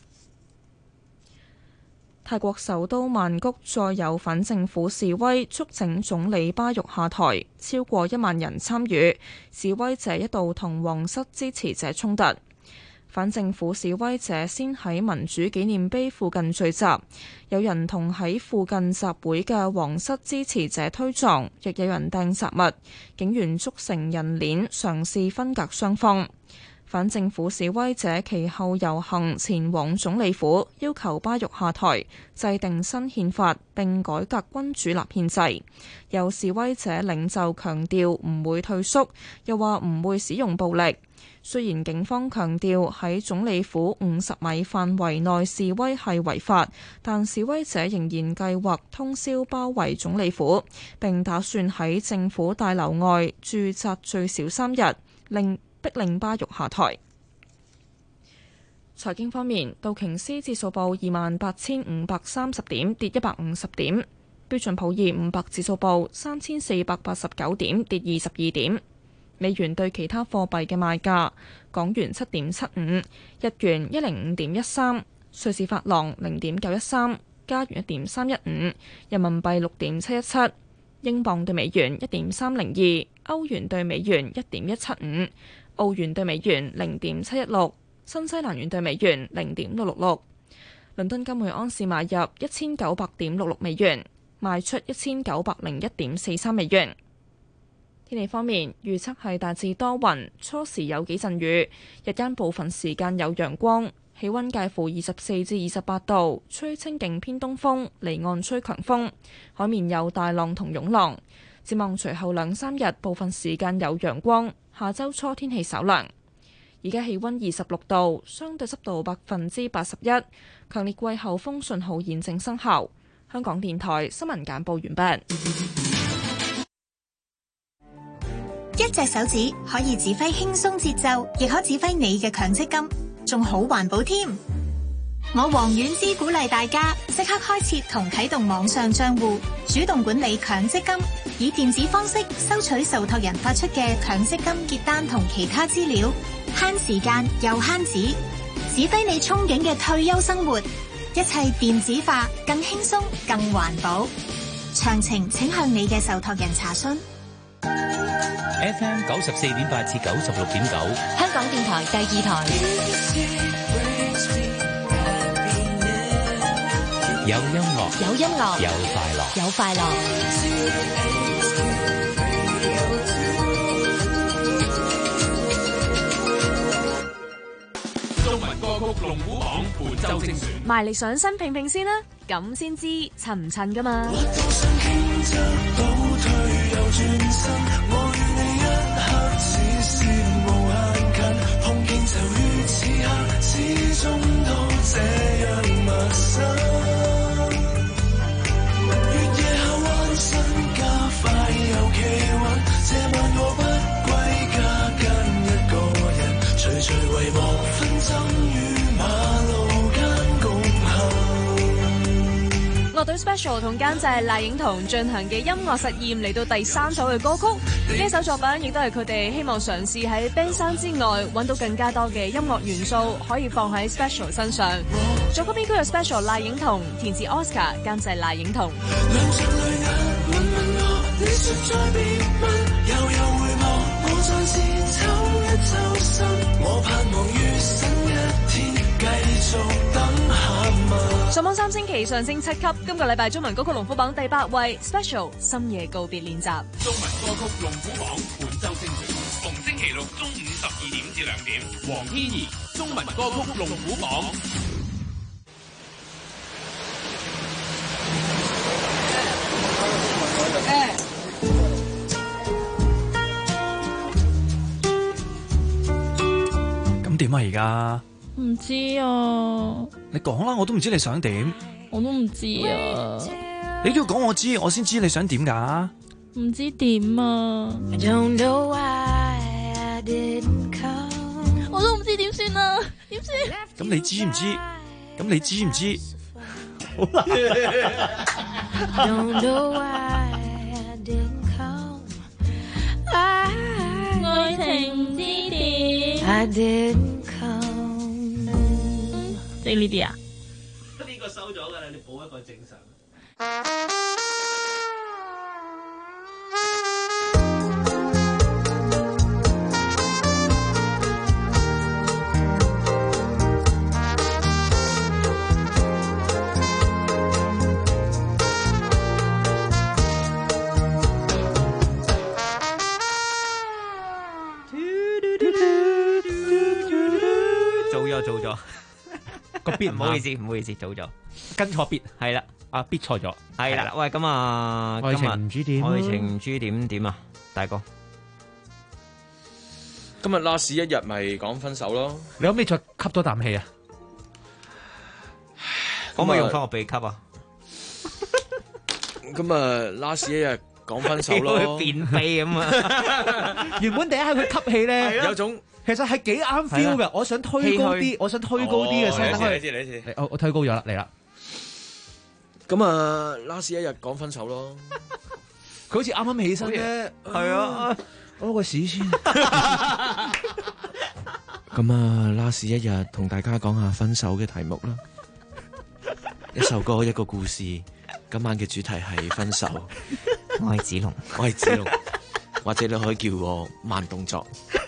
[SPEAKER 1] 泰國首都曼谷再有反政府示威，促請總理巴育下台，超過1萬人參與，示威者一度同皇室支持者衝突。反政府示威者先喺民主紀念碑附近聚集，有人同喺附近集會嘅皇室支持者推撞，亦有人掟雜物，警員築成人鏈嘗試分隔雙方。反政府示威者其後遊行前往總理府，要求巴育下台、制定新憲法並改革君主立憲制。有示威者領袖強調唔會退縮，又話唔會使用暴力。雖然警方強調喺總理府50米範圍內示威係違法，但示威者仍然計劃通宵包圍總理府，並打算喺政府大樓外駐紮最少3日，逼令巴育下台。財經方面，道瓊斯指數報28,530點，跌150點；標準普爾500指數報3489點，跌22點。 美元對其他貨幣嘅賣價：港元7.75，日元105.13，瑞士法郎0.913，加元1.315，人民幣6.717，英鎊對美元1.302，歐元對美元1.175，澳元對美元0.716，新西蘭元對美元0.666。倫敦金每盎司買入1900.66美元，賣出1901.43美元。天氣方面，預測係大致多雲，初時有幾陣雨，日間部分時間有陽光，氣溫介乎24至28度，吹清勁偏東風，離岸吹強風，海面有大浪同湧浪。展望隨後2-3日，部分時間有陽光，下周初天氣稍涼。而家氣溫26度，相對濕度81%，強烈季候風信號現正生效。香港電台新聞簡報完畢。
[SPEAKER 16] 一隻手指可以指揮輕鬆節奏，亦可指揮你嘅強積金，仲好環保添。我黃婉之鼓勵大家即刻開設同啟動網上賬戶，主動管理強積金，以電子方式收取受託人發出嘅強積金結單同其他資料，慳時間又慳紙，指揮你憧憬嘅退休生活，一切電子化，更輕鬆更環保。詳情請向你嘅受託人查詢。
[SPEAKER 17] FM 94.8至96.9，
[SPEAKER 2] 香港電台第2台。
[SPEAKER 17] 有音樂，
[SPEAKER 2] 有音樂，
[SPEAKER 17] 有快樂，
[SPEAKER 2] 有快樂。
[SPEAKER 18] 中文歌曲龍虎榜本周精選，
[SPEAKER 6] 埋嚟上身拼拼先啦，咁先知襯唔襯噶嘛。樂隊 Special 同監製賴影彤進行嘅音樂實驗嚟到第3首嘅歌曲，呢首作品亦都係佢哋希望嘗試喺 band sound 之外揾到更加多嘅音樂元素可以放喺 Special 身上。作曲編曲有 Special 賴影彤，填詞 Oscar， 監製賴影彤。上網3星期上升7級，今個禮拜中文歌曲龍虎榜第8位 Special 深夜告別練習。
[SPEAKER 18] 中文歌曲龍虎榜本周精選，逢星期六中午12點至2點，黃天怡中文歌曲龍虎榜。
[SPEAKER 12] 咁點啊而家？
[SPEAKER 1] 唔知啊，
[SPEAKER 12] 你講啦，我都唔知你想點。
[SPEAKER 1] 我都唔知啊。
[SPEAKER 12] 你都要講我知，我先知你想點㗎。
[SPEAKER 1] 唔知點啊。我都唔知點算啊，點算？
[SPEAKER 12] 咁你知唔知？咁你知唔知？好啦。
[SPEAKER 1] 愛情唔知點。即係呢啲啊？
[SPEAKER 19] 呢個收咗㗎啦，你補一個正常。
[SPEAKER 11] 做咗。
[SPEAKER 12] 個 beat
[SPEAKER 11] 唔好意思，唔好意思，早咗
[SPEAKER 12] 跟錯 beat
[SPEAKER 11] 係啦，
[SPEAKER 12] 啊 beat 錯咗
[SPEAKER 11] 係啦。喂，咁啊，
[SPEAKER 12] 愛情唔知點，
[SPEAKER 11] 愛情唔知點啊，大哥。
[SPEAKER 13] 今日 last 一日咪講分手咯。
[SPEAKER 12] 你可唔可以再吸多啖氣啊？
[SPEAKER 11] 可唔可以用翻個鼻吸啊？
[SPEAKER 13] 咁啊 last 一日講分手咯。
[SPEAKER 11] 便秘咁啊！
[SPEAKER 12] 原本第一下佢吸氣咧，
[SPEAKER 13] 有種。
[SPEAKER 12] 其實係幾啱 feel 嘅，我想推高啲，我想推高啲嘅聲。
[SPEAKER 13] 你
[SPEAKER 12] 我推高咗啦，嚟啦。
[SPEAKER 13] 咁啊，last 一日講分手咯。
[SPEAKER 12] 佢好似啱啱起身啫。
[SPEAKER 11] 係啊，
[SPEAKER 12] 屙個屎先。
[SPEAKER 20] 咁啊，last 一日同大家講下分手嘅題目啦。一首歌，一個故事。今晚嘅主題係分手。
[SPEAKER 11] 我係子龍，
[SPEAKER 20] 我係子龍，或者你可以叫我慢動作。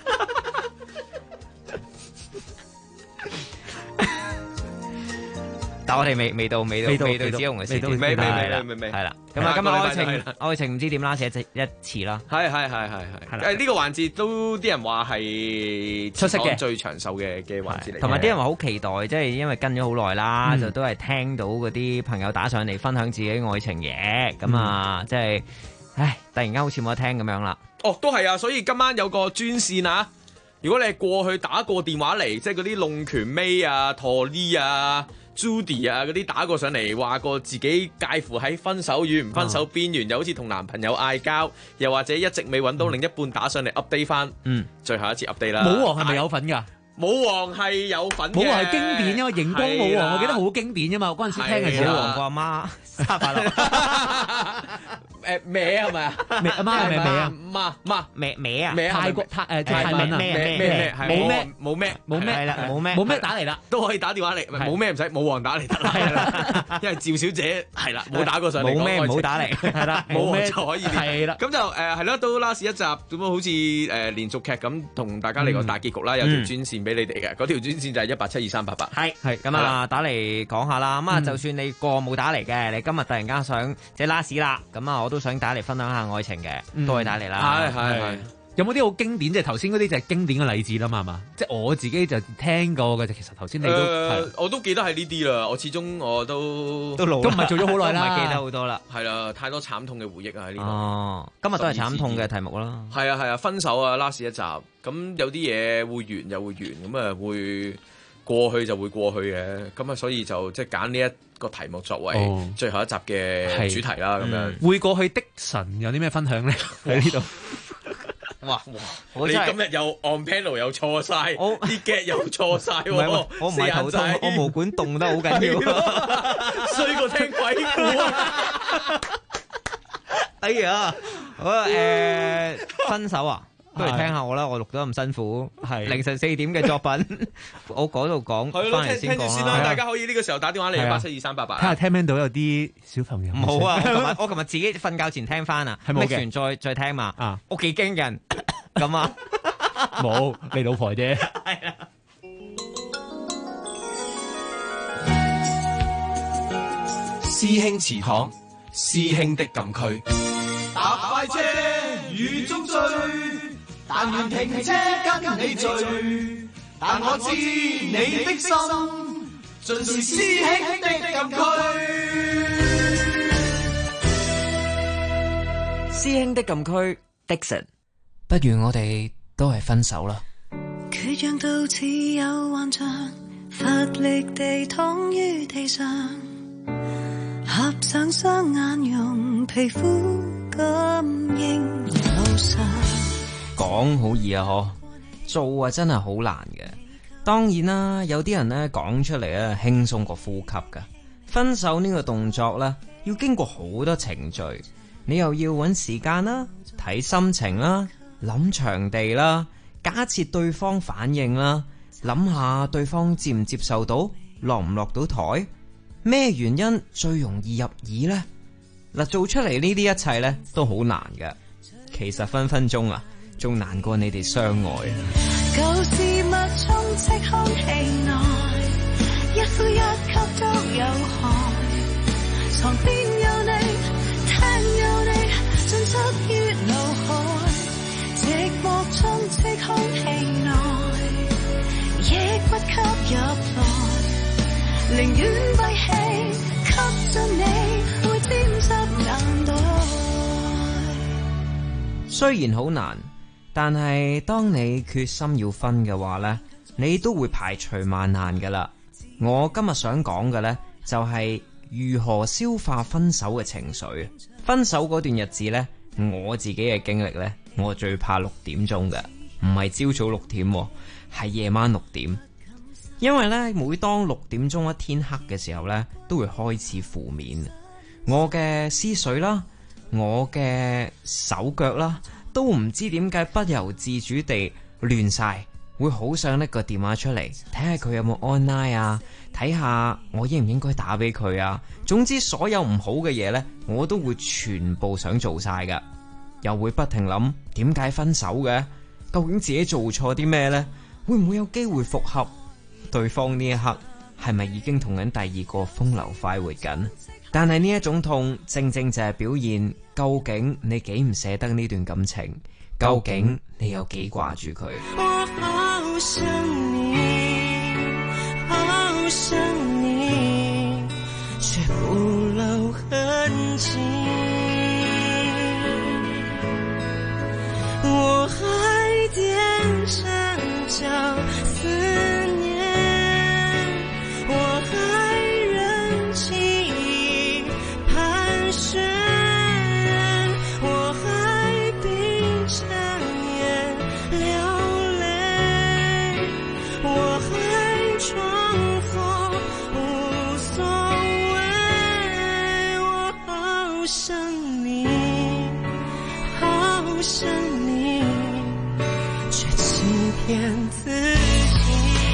[SPEAKER 11] 但我哋未到子龍嘅時段，
[SPEAKER 13] 未
[SPEAKER 11] 係啦。咁啊，今日愛情唔知點啦，寫一次啦。
[SPEAKER 13] 係。呢個環節都啲人話係
[SPEAKER 11] 出色嘅
[SPEAKER 13] 最長壽嘅環節嚟。
[SPEAKER 11] 同埋啲人話好期待，即係因為跟咗好耐啦，就都係聽到嗰啲朋友打上嚟分享自己愛情嘢，咁啊，即係，突然間好似冇得聽咁樣啦。
[SPEAKER 13] 哦，都係啊，所以今晚有個專線啊。如果你係過去打過電話嚟，即係嗰啲龍拳尾啊、陀呢啊、Judy 啊嗰啲打過上嚟，話過自己介乎喺分手與唔分手邊緣，又好似同男朋友嗌交，又或者一直未揾到另一半打上嚟 update 翻，最後一次 update 啦。
[SPEAKER 12] 舞王係咪有份㗎？
[SPEAKER 13] 舞王係有份嘅，
[SPEAKER 12] 舞王係經典㗎嘛，熒光舞王我記得好經典㗎嘛，我嗰陣時聽嘅時候。
[SPEAKER 11] 舞王個阿媽生快樂。
[SPEAKER 13] 咩係咪啊？
[SPEAKER 12] 阿媽係咪啊？
[SPEAKER 13] 媽
[SPEAKER 11] 咩啊？
[SPEAKER 12] 泰國泰文啊？
[SPEAKER 13] 咩冇咩
[SPEAKER 12] 打嚟啦，
[SPEAKER 13] 都可以打電話嚟，冇咩唔使，舞王打嚟得啦。係啦，因為趙小姐係啦，冇打過上嚟，
[SPEAKER 11] 冇咩唔好打嚟，係啦，
[SPEAKER 13] 舞王就可以
[SPEAKER 12] 係啦。
[SPEAKER 13] 咁就係啦，都 last 一集咁好似連續劇咁，同大家嚟個大結局啦，有條專線俾你哋嘅，嗰條專線就係1872388。
[SPEAKER 11] 係咁啊，打嚟講下啦。咁啊，就算你過冇打嚟嘅，你今日突然間想即係 last 啦，咁啊，我都想打嚟分享下愛情嘅，都可以打嚟啦。
[SPEAKER 12] 係。有冇啲好經典？即係頭先嗰啲就係經典嘅例子啦嘛，係嘛？即係我自己就聽過嘅，其實頭先你都
[SPEAKER 13] 我都記得係呢啲啦。我始終我都
[SPEAKER 12] 老，都唔係做咗好耐啦，
[SPEAKER 11] 唔係記得好多啦。
[SPEAKER 13] 係啦，太多慘痛嘅回憶啊喺呢度。
[SPEAKER 11] 哦，今日都係慘痛嘅題目啦。
[SPEAKER 13] 係啊，分手啊 last 一集。咁有啲嘢會完又會完，咁啊會過去就會過去嘅。咁啊，所以就即係揀呢一個題目作為最後一集嘅主題啦。咁樣
[SPEAKER 12] 會過去的神有啲咩分享咧？喺呢度。
[SPEAKER 13] 哇！你今日又 on panel 又錯晒，啲 get 又錯晒，
[SPEAKER 11] 我唔係頭痛，我毛管凍得好緊要，
[SPEAKER 13] 衰過聽鬼故啊！
[SPEAKER 11] 哎呀，好分手啊！不如聽下我啦，我錄得咁辛苦，係凌晨4點嘅作品，我嗰度講，翻嚟先講啦。
[SPEAKER 13] 大家可以呢個時候打電話嚟1872388，
[SPEAKER 12] 睇下聽唔聽到有啲小朋友。
[SPEAKER 11] 唔好啊！我琴日自己瞓覺前聽翻啊，咪完再聽嘛。屋企驚人咁啊，
[SPEAKER 12] 冇你老婆啫。
[SPEAKER 11] 係啊。
[SPEAKER 7] 師兄祠堂，師兄的禁區。
[SPEAKER 14] 搭快車雨中追，但願停車跟你聚。但我知你的心，盡是師兄的禁區。
[SPEAKER 11] 師兄的禁區 Dixon， 不如我哋都係分手啦。
[SPEAKER 21] 佢像到似有幻象，乏力地躺於地上，合上雙眼用皮膚感應路上。
[SPEAKER 11] 講好易啊，做啊真係好難嘅。當然啦，有啲人咧講出嚟咧輕鬆過呼吸噶。分手呢個動作咧，要經過好多程序，你又要搵時間啦、睇心情啦、諗場地啦、假設對方反應啦、諗下對方接唔接受到、落唔落到台，咩原因最容易入耳呢？嗱，做出嚟呢啲一切咧都好難嘅。其實分分鐘啊，仲難過你哋相愛啊！
[SPEAKER 21] 舊事物充斥空氣內，一呼一吸都有害。床邊有你，廳有你，進出於腦海。寂寞充斥空氣內，亦不吸入來，寧願閉氣吸進你，會沾濕眼袋。
[SPEAKER 11] 雖然好難，但係當你決心要分嘅話呢，你都會排除萬難噶啦。我今日想講嘅呢，就係如何消化分手嘅情緒。分手嗰段日子呢，我自己嘅經歷呢，我最怕6點鐘嘅，唔係朝早6點，係夜晚6點。因為呢，每當6點鐘一天黑嘅時候呢，都會開始負面。我嘅思緒啦，我嘅手腳啦， 都唔知點解不由自主地亂晒，會好想拎個電話出嚟睇下佢有冇 online 啊，睇下我應唔應該打俾佢啊。總之所有唔好嘅嘢呢，我都會全部想做晒㗎，又會不停諗點解分手嘅，究竟自己做錯啲咩呢？會唔會有機會復合？對方呢一刻係咪已經同緊第二個風流快活緊？但係呢一種痛正正就係表現究竟你幾唔捨得呢段感情，究竟你有幾掛住佢。
[SPEAKER 21] 我好想你，好想你，卻不留痕跡。我還踮着腳思念，我還忍氣盤旋，我還閉着眼流淚，我還裝作無所謂。我好想你，好想你，卻欺騙自己。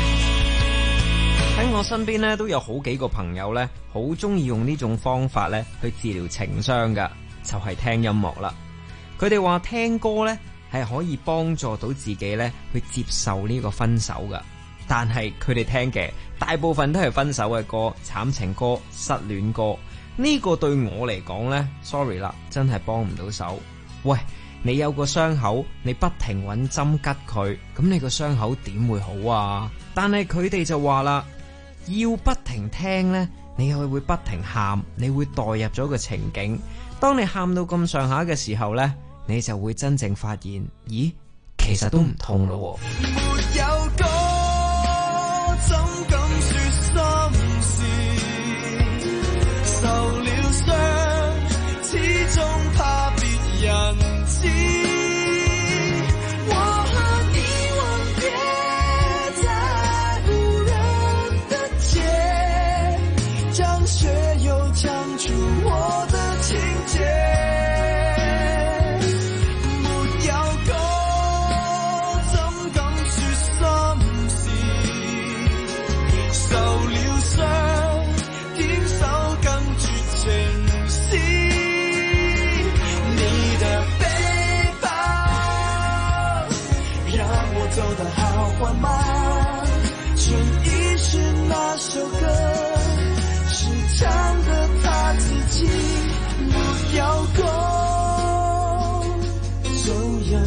[SPEAKER 11] 喺我身邊咧都有好幾個朋友咧，好中意用呢種方法咧去治療情傷噶，就係聽音樂啦。佢哋話聽歌咧係可以幫助到自己咧去接受呢個分手噶，但係佢哋聽嘅大部分都係分手嘅歌、慘情歌、失戀歌。呢個對我嚟講咧 ，sorry 啦，真係幫唔到手。喂，你有個傷口，你不停揾針拮佢，咁你個傷口點會好啊？但係佢哋就話啦，要不停聽呢，你又會不停喊，你會代入咗個情景。當你喊到咁上下嘅時候呢，你就會真正發現，咦，其實都唔痛咯喎。
[SPEAKER 21] 沒有歌，怎敢說心事？受了傷，始終怕別人知。我和你吻別在無人的街，張學友唱出我的情節。沒有歌，怎敢說心事？受了傷，點手更絕情詩。走得好緩慢，全意是那首歌，是唱的他自己，沒有歌，做人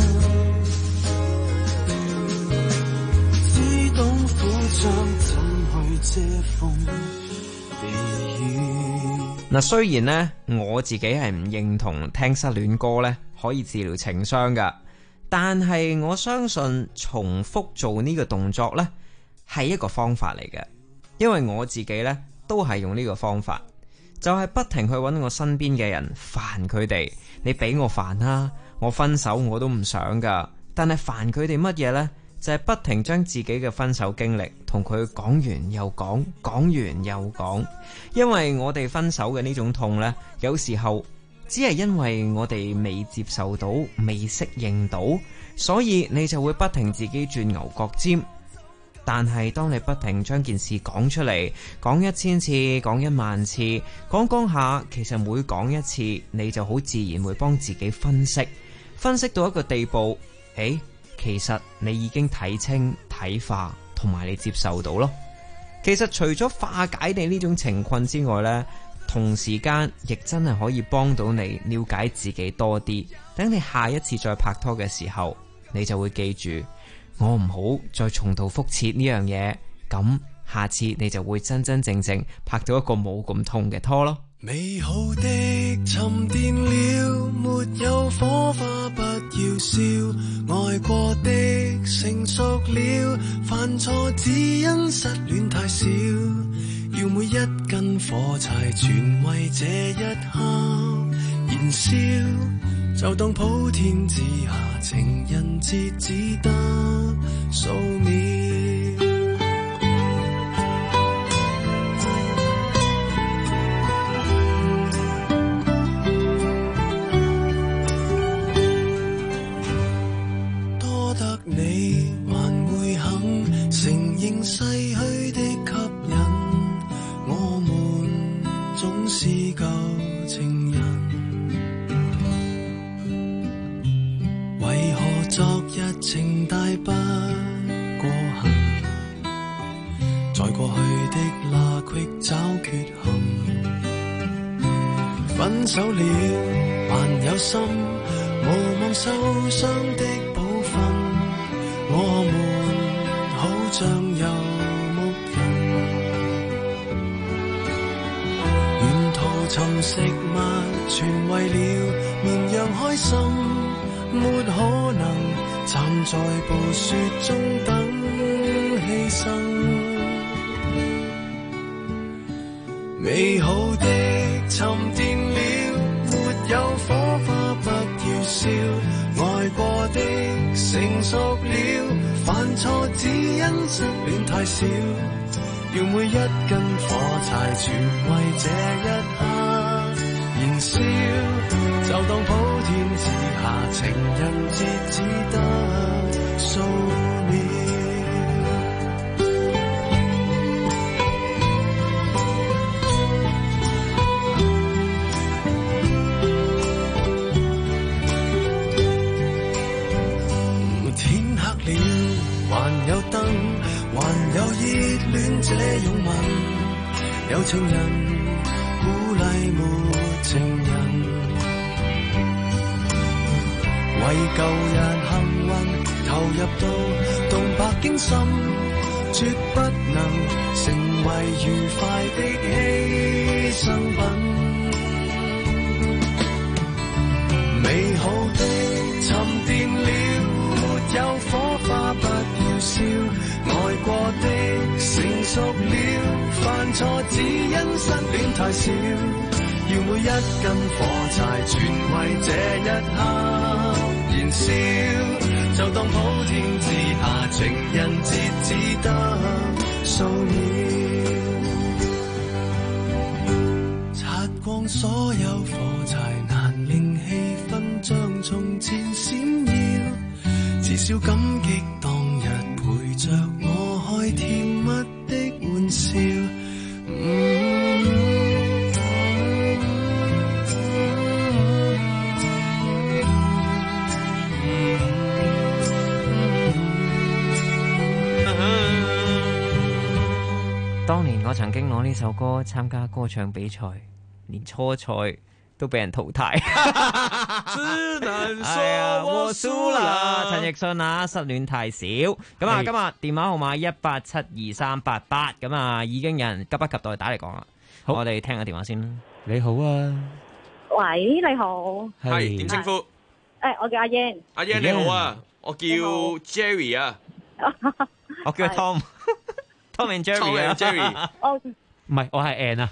[SPEAKER 21] 只懂苦將，怎去遮風避雨。
[SPEAKER 11] 嗱，雖然呢，我自己係唔認同聽失戀歌呢可以治療情傷噶。但係我相信重複做呢個動作呢係一個方法嚟嘅，因為我自己呢都係用呢個方法，就係不停去揾我身邊嘅人煩佢哋，你俾我煩啦，我分手我都唔想噶，但係煩佢哋乜嘢呢？就係不停將自己嘅分手經歷同佢講完又講，講完又講，因為我哋分手嘅呢種痛呢，有時候只係因為我哋未接受到、未適應到，所以你就會不停自己轉牛角尖。但係當你不停將件事講出嚟，講1000次、講10000次，講下，其實每講一次，你就好自然會幫自己分析到一個地步，其實你已經睇清、睇化，同埋你接受到咯。其實除咗化解你呢種情困之外呢，同時間亦真係可以幫到你了解自己多啲，等你下一次再拍拖嘅時候，你就會記住我唔好再重蹈覆轍呢樣嘢，咁下次你就會真真正正拍到一個冇咁痛嘅拖咯。
[SPEAKER 21] 美好的沉澱了，沒有火花不要燒，愛過的成熟了，犯錯只因失戀太少，要每一根火柴全為這一刻燃燒，就當普天之下情人節只得數秒。
[SPEAKER 4] 情大不過恨，在過去的罅隙找缺陷。分手了還有心，無望受傷的寶訓，我們好像遊牧人，沿途尋食物全為了綿羊開心，沒可能站在暴雪中等犧牲。美好的沉澱了，沒有火花不要燒，愛過的成熟了，犯錯只因失戀太少，要每一根火柴全為這一刻燃燒，就當普天之下情人節只得數秒。還有燈，還有熱戀這擁吻，有情人鼓勵沒情人，為舊日幸運投入到動魄驚心，絕不能成為愉快的犧牲品。美好的沉澱了，沒有火花不要燒，愛過的成熟了，犯錯只因失戀太少，要每一根火柴全為這一刻燃燒，就當普天之下情人節只得數秒，擦光所有火柴難令氣氛像從前閃耀，至少感激當日陪着我開甜蜜的玩笑。
[SPEAKER 11] 當年我曾經攞呢首歌參加歌唱比賽，連初賽都俾人淘汰。
[SPEAKER 13] 只能說我輸啦。
[SPEAKER 11] 陳奕迅啊，失戀太少。咁啊，今日電話號碼1872388，咁啊，已經有人急不及待打嚟講啦。好，我哋聽下電話先啦。
[SPEAKER 12] 你好啊，
[SPEAKER 22] 喂，你好。
[SPEAKER 13] 係點稱呼？
[SPEAKER 22] 我叫阿英。
[SPEAKER 13] 阿英你好啊，我叫 Jerry 啊。
[SPEAKER 11] 我叫 Tom。Tom and Jerry 啊
[SPEAKER 13] ，Jerry。
[SPEAKER 12] 唔係，我係 Ann 啊。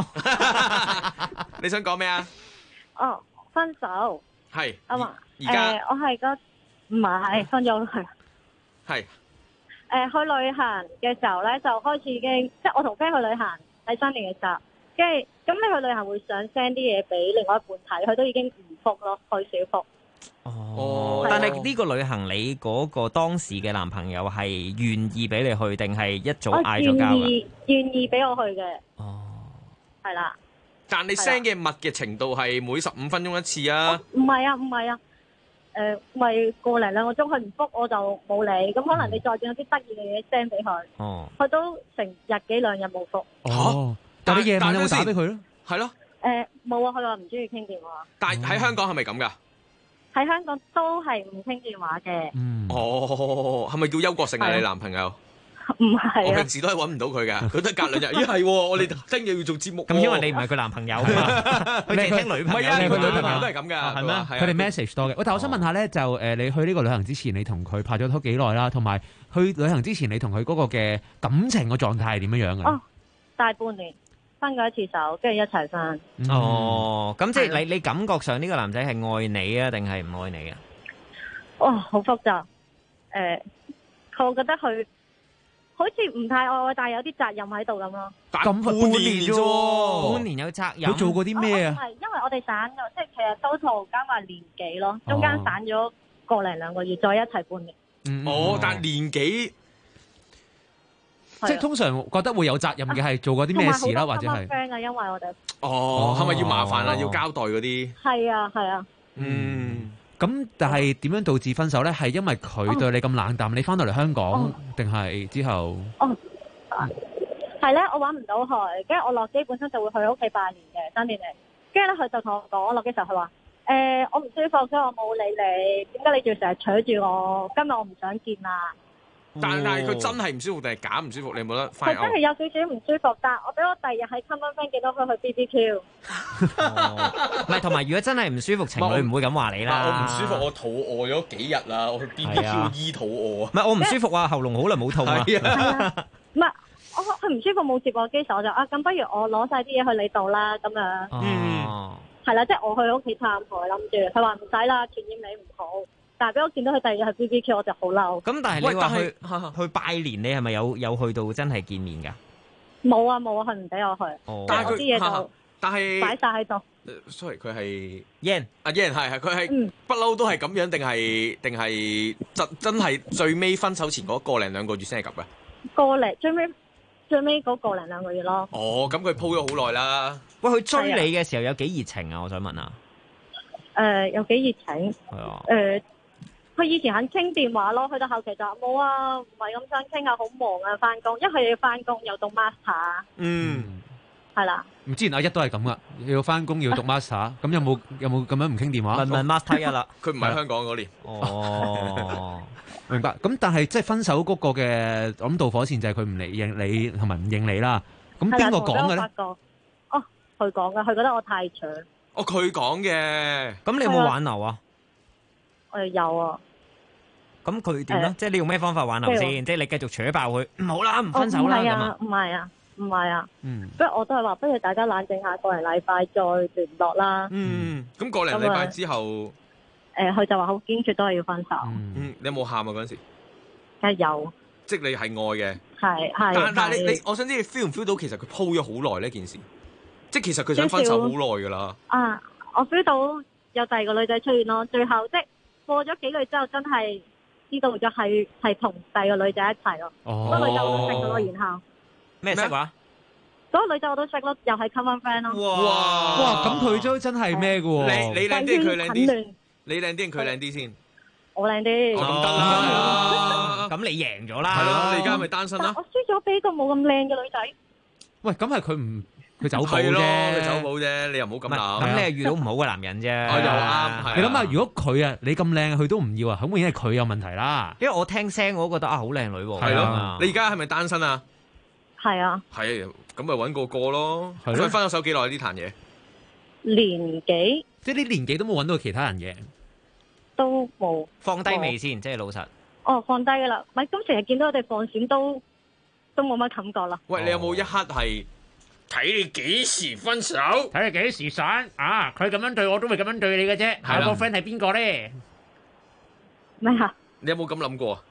[SPEAKER 13] 你想講咩啊？
[SPEAKER 22] 分手。
[SPEAKER 13] 係。
[SPEAKER 22] 啊嘛。
[SPEAKER 13] 而家。
[SPEAKER 22] 我係唔係分咗去。
[SPEAKER 13] 係。
[SPEAKER 22] 去旅行嘅時候咧，就開始已經，即係我同 friend 去旅行喺新年嘅時候，跟住咁你去旅行會想 send 啲嘢俾另外一半睇，佢都已經唔覆咯，去少覆。
[SPEAKER 11] 但係呢個旅行，你嗰個當時嘅男朋友係願意俾你去，定係一早嗌咗交㗎？
[SPEAKER 22] 願意俾我去嘅。係啦。
[SPEAKER 13] 但你 send 嘅密嘅程度係每15分鐘一次啊？
[SPEAKER 22] 唔係啊，咪過嚟2個鐘佢唔覆我就冇理，咁可能你再轉有啲得意嘅嘢 send 俾佢。佢都成日幾2日冇覆。
[SPEAKER 12] 但你夜晚有冇打俾佢咧？
[SPEAKER 13] 係咯。
[SPEAKER 22] 冇啊，佢話唔中意傾電話。
[SPEAKER 13] 但係喺香港係咪咁㗎？
[SPEAKER 22] 喺香港都係唔傾電話嘅。
[SPEAKER 13] 係咪叫邱國勝啊？你男朋友？
[SPEAKER 22] 唔係啊。
[SPEAKER 13] 我平時都係揾唔到佢㗎，佢都隔2日。咦係，我哋聽日要做節目。
[SPEAKER 11] 咁因為你唔係佢男朋友嘛，佢淨係聽女朋友。
[SPEAKER 13] 唔係啊，佢女朋友都係咁㗎。
[SPEAKER 12] 係咩？佢哋 message 多嘅。喂，但我想問下咧，就你去呢個旅行之前，你同佢拍咗拖幾耐啦？同埋去旅行之前，你同佢嗰個嘅感情嘅狀態係點樣樣嘅？
[SPEAKER 22] 大半年。分過一次手，跟住一齊翻。
[SPEAKER 11] 咁即係你感覺上呢個男仔係愛你啊，定係唔愛你啊？
[SPEAKER 22] 好複雜。我覺得佢好似唔太愛我，但係有啲責任喺度咁咯。
[SPEAKER 12] 咁半年啫，
[SPEAKER 11] 半年有責任。
[SPEAKER 12] 佢做過啲咩啊？
[SPEAKER 22] 係因為我哋散咗，即係其實total加埋年幾咯，中間散咗個零2個月，再一齊半年。
[SPEAKER 13] 但係年幾？
[SPEAKER 12] 即係通常覺得會有責任嘅係做過啲咩事啦，或者係
[SPEAKER 22] friend 啊，因為我哋
[SPEAKER 13] 係咪要麻煩啊？要交代嗰啲？
[SPEAKER 22] 係啊。
[SPEAKER 12] 咁但係點樣導致分手咧？係因為佢對你咁冷淡，你翻到嚟香港定係之後？
[SPEAKER 22] 係咧，我揾唔到佢，跟住我落機本身就會去屋企拜年嘅新年嚟，跟住咧佢就同我講，我落機時候佢話我唔舒服，所以我冇理你，點解你仲成日扯住我？今日我唔想見啦。
[SPEAKER 13] 但係佢真係唔舒服定係假唔舒服？你有冇得
[SPEAKER 22] 佢真係有少少唔舒服，但我俾我第二日喺 common friend 見到佢去 BBQ。
[SPEAKER 11] 唔係，同埋如果真係唔舒服，情侶唔會咁話你啦。
[SPEAKER 13] 我唔舒服，我肚餓咗幾日啦，我去 BBQ 醫肚餓啊。
[SPEAKER 11] 唔係我唔舒服啊，喉嚨好耐冇痛啊。
[SPEAKER 22] 唔係佢唔舒服冇接我機時，我就咁不如我攞晒啲嘢去你度啦，咁樣。係啦，即係我去屋企探佢，諗住佢話唔使啦，傳染你唔好。但係俾我見到佢第二日去 BBQ，我就好嬲。
[SPEAKER 11] 咁但係你話去拜年，你係咪有去到真係見面㗎？
[SPEAKER 22] 冇啊，佢唔俾我去。但係啲嘢就擺晒喺度。
[SPEAKER 13] sorry， 佢係
[SPEAKER 11] Yan
[SPEAKER 13] 阿 Yan 係佢係不嬲都係咁樣，定係真係最尾分手前嗰個零兩個月先係咁嘅？
[SPEAKER 22] 最尾嗰個零兩個月咯。
[SPEAKER 13] 哦，咁佢鋪咗好耐啦。
[SPEAKER 11] 喂，佢追你嘅時候有幾熱情啊？我想問啊。
[SPEAKER 22] 有幾熱情？
[SPEAKER 11] 係啊。
[SPEAKER 22] 佢以前肯傾電話咯，去到後期就冇啊，唔係咁想傾啊，好忙啊，翻工，一係要翻工又讀 master。係啦。
[SPEAKER 12] 唔之前阿一都係咁噶，要翻工要讀 master， 咁有冇咁樣唔傾電話？
[SPEAKER 11] 問 master 一啦，
[SPEAKER 13] 佢唔係香港嗰年。
[SPEAKER 12] 哦，明白。咁但係即係分手嗰個嘅，我諗導火線就係佢唔認你同埋唔認你啦。咁邊個講嘅咧？
[SPEAKER 22] 佢講嘅，佢覺得我太長。
[SPEAKER 13] 佢講嘅。
[SPEAKER 11] 咁你有冇挽留啊？
[SPEAKER 22] 有啊。
[SPEAKER 11] 咁佢點咧？即係你用咩方法挽留先？即係你繼續扯爆佢，唔好啦，唔分手啦咁啊？
[SPEAKER 22] 唔係啊。不如我都係話，不如大家冷靜下，個零禮拜再聯絡啦。
[SPEAKER 13] 咁個零禮拜之後，
[SPEAKER 22] 佢就話好堅決，都係要分手。
[SPEAKER 13] 你有冇喊啊？嗰陣時？
[SPEAKER 22] 梗係有。
[SPEAKER 13] 即係你係愛嘅。
[SPEAKER 22] 係。
[SPEAKER 13] 但係你，我想知你 feel 唔 feel 到其實佢鋪咗好耐呢件事？即係其實佢想分手好耐噶啦。
[SPEAKER 22] 我 feel 到有第二個女仔出現咯，最後即係過咗幾個月之後，真係知道咗係同第二個女仔一齊咯。嗰個女仔我都識噶咯，然後
[SPEAKER 11] 咩識話？
[SPEAKER 22] 嗰個女仔我都識咯，又係 common friend 咯。
[SPEAKER 12] 哇！咁佢都真係咩噶喎？
[SPEAKER 13] 你靚啲，佢靚啲。你靚啲，佢靚啲先。
[SPEAKER 22] 我靚啲。
[SPEAKER 13] 咁得啦。
[SPEAKER 11] 咁你贏咗啦。
[SPEAKER 13] 係咯，你而家咪單身啦。
[SPEAKER 22] 我輸咗俾個冇咁靚嘅女仔。
[SPEAKER 12] 喂，咁係佢走寶啫，
[SPEAKER 13] 佢走寶啫，你又唔好咁諗。
[SPEAKER 11] 咁你係遇到唔好嘅男人啫。
[SPEAKER 13] 又啱。
[SPEAKER 12] 你諗下，如果佢你咁靚，佢都唔要啊，好明顯係佢有問題啦。
[SPEAKER 11] 因為我聽聲我都覺得好靚女喎。
[SPEAKER 13] 係咯。你而家係咪單身啊？
[SPEAKER 22] 係啊。
[SPEAKER 13] 係，咁咪揾個咯。係咯。分咗手幾耐呢壇嘢？
[SPEAKER 22] 年幾？
[SPEAKER 12] 即係啲年紀都冇揾到其他人嘅。
[SPEAKER 22] 都冇。
[SPEAKER 11] 放低未先？即係老實。
[SPEAKER 22] 放低噶啦，咪咁成日見到我哋放閃都冇乜感覺啦。
[SPEAKER 13] 喂，你有冇一刻係？睇你幾時分手，
[SPEAKER 12] 睇你幾時散啊！佢咁樣對我，都會咁樣對你嘅啫。下個 friend 係邊個咧？
[SPEAKER 22] 咩啊？
[SPEAKER 13] 你有冇咁諗過啊？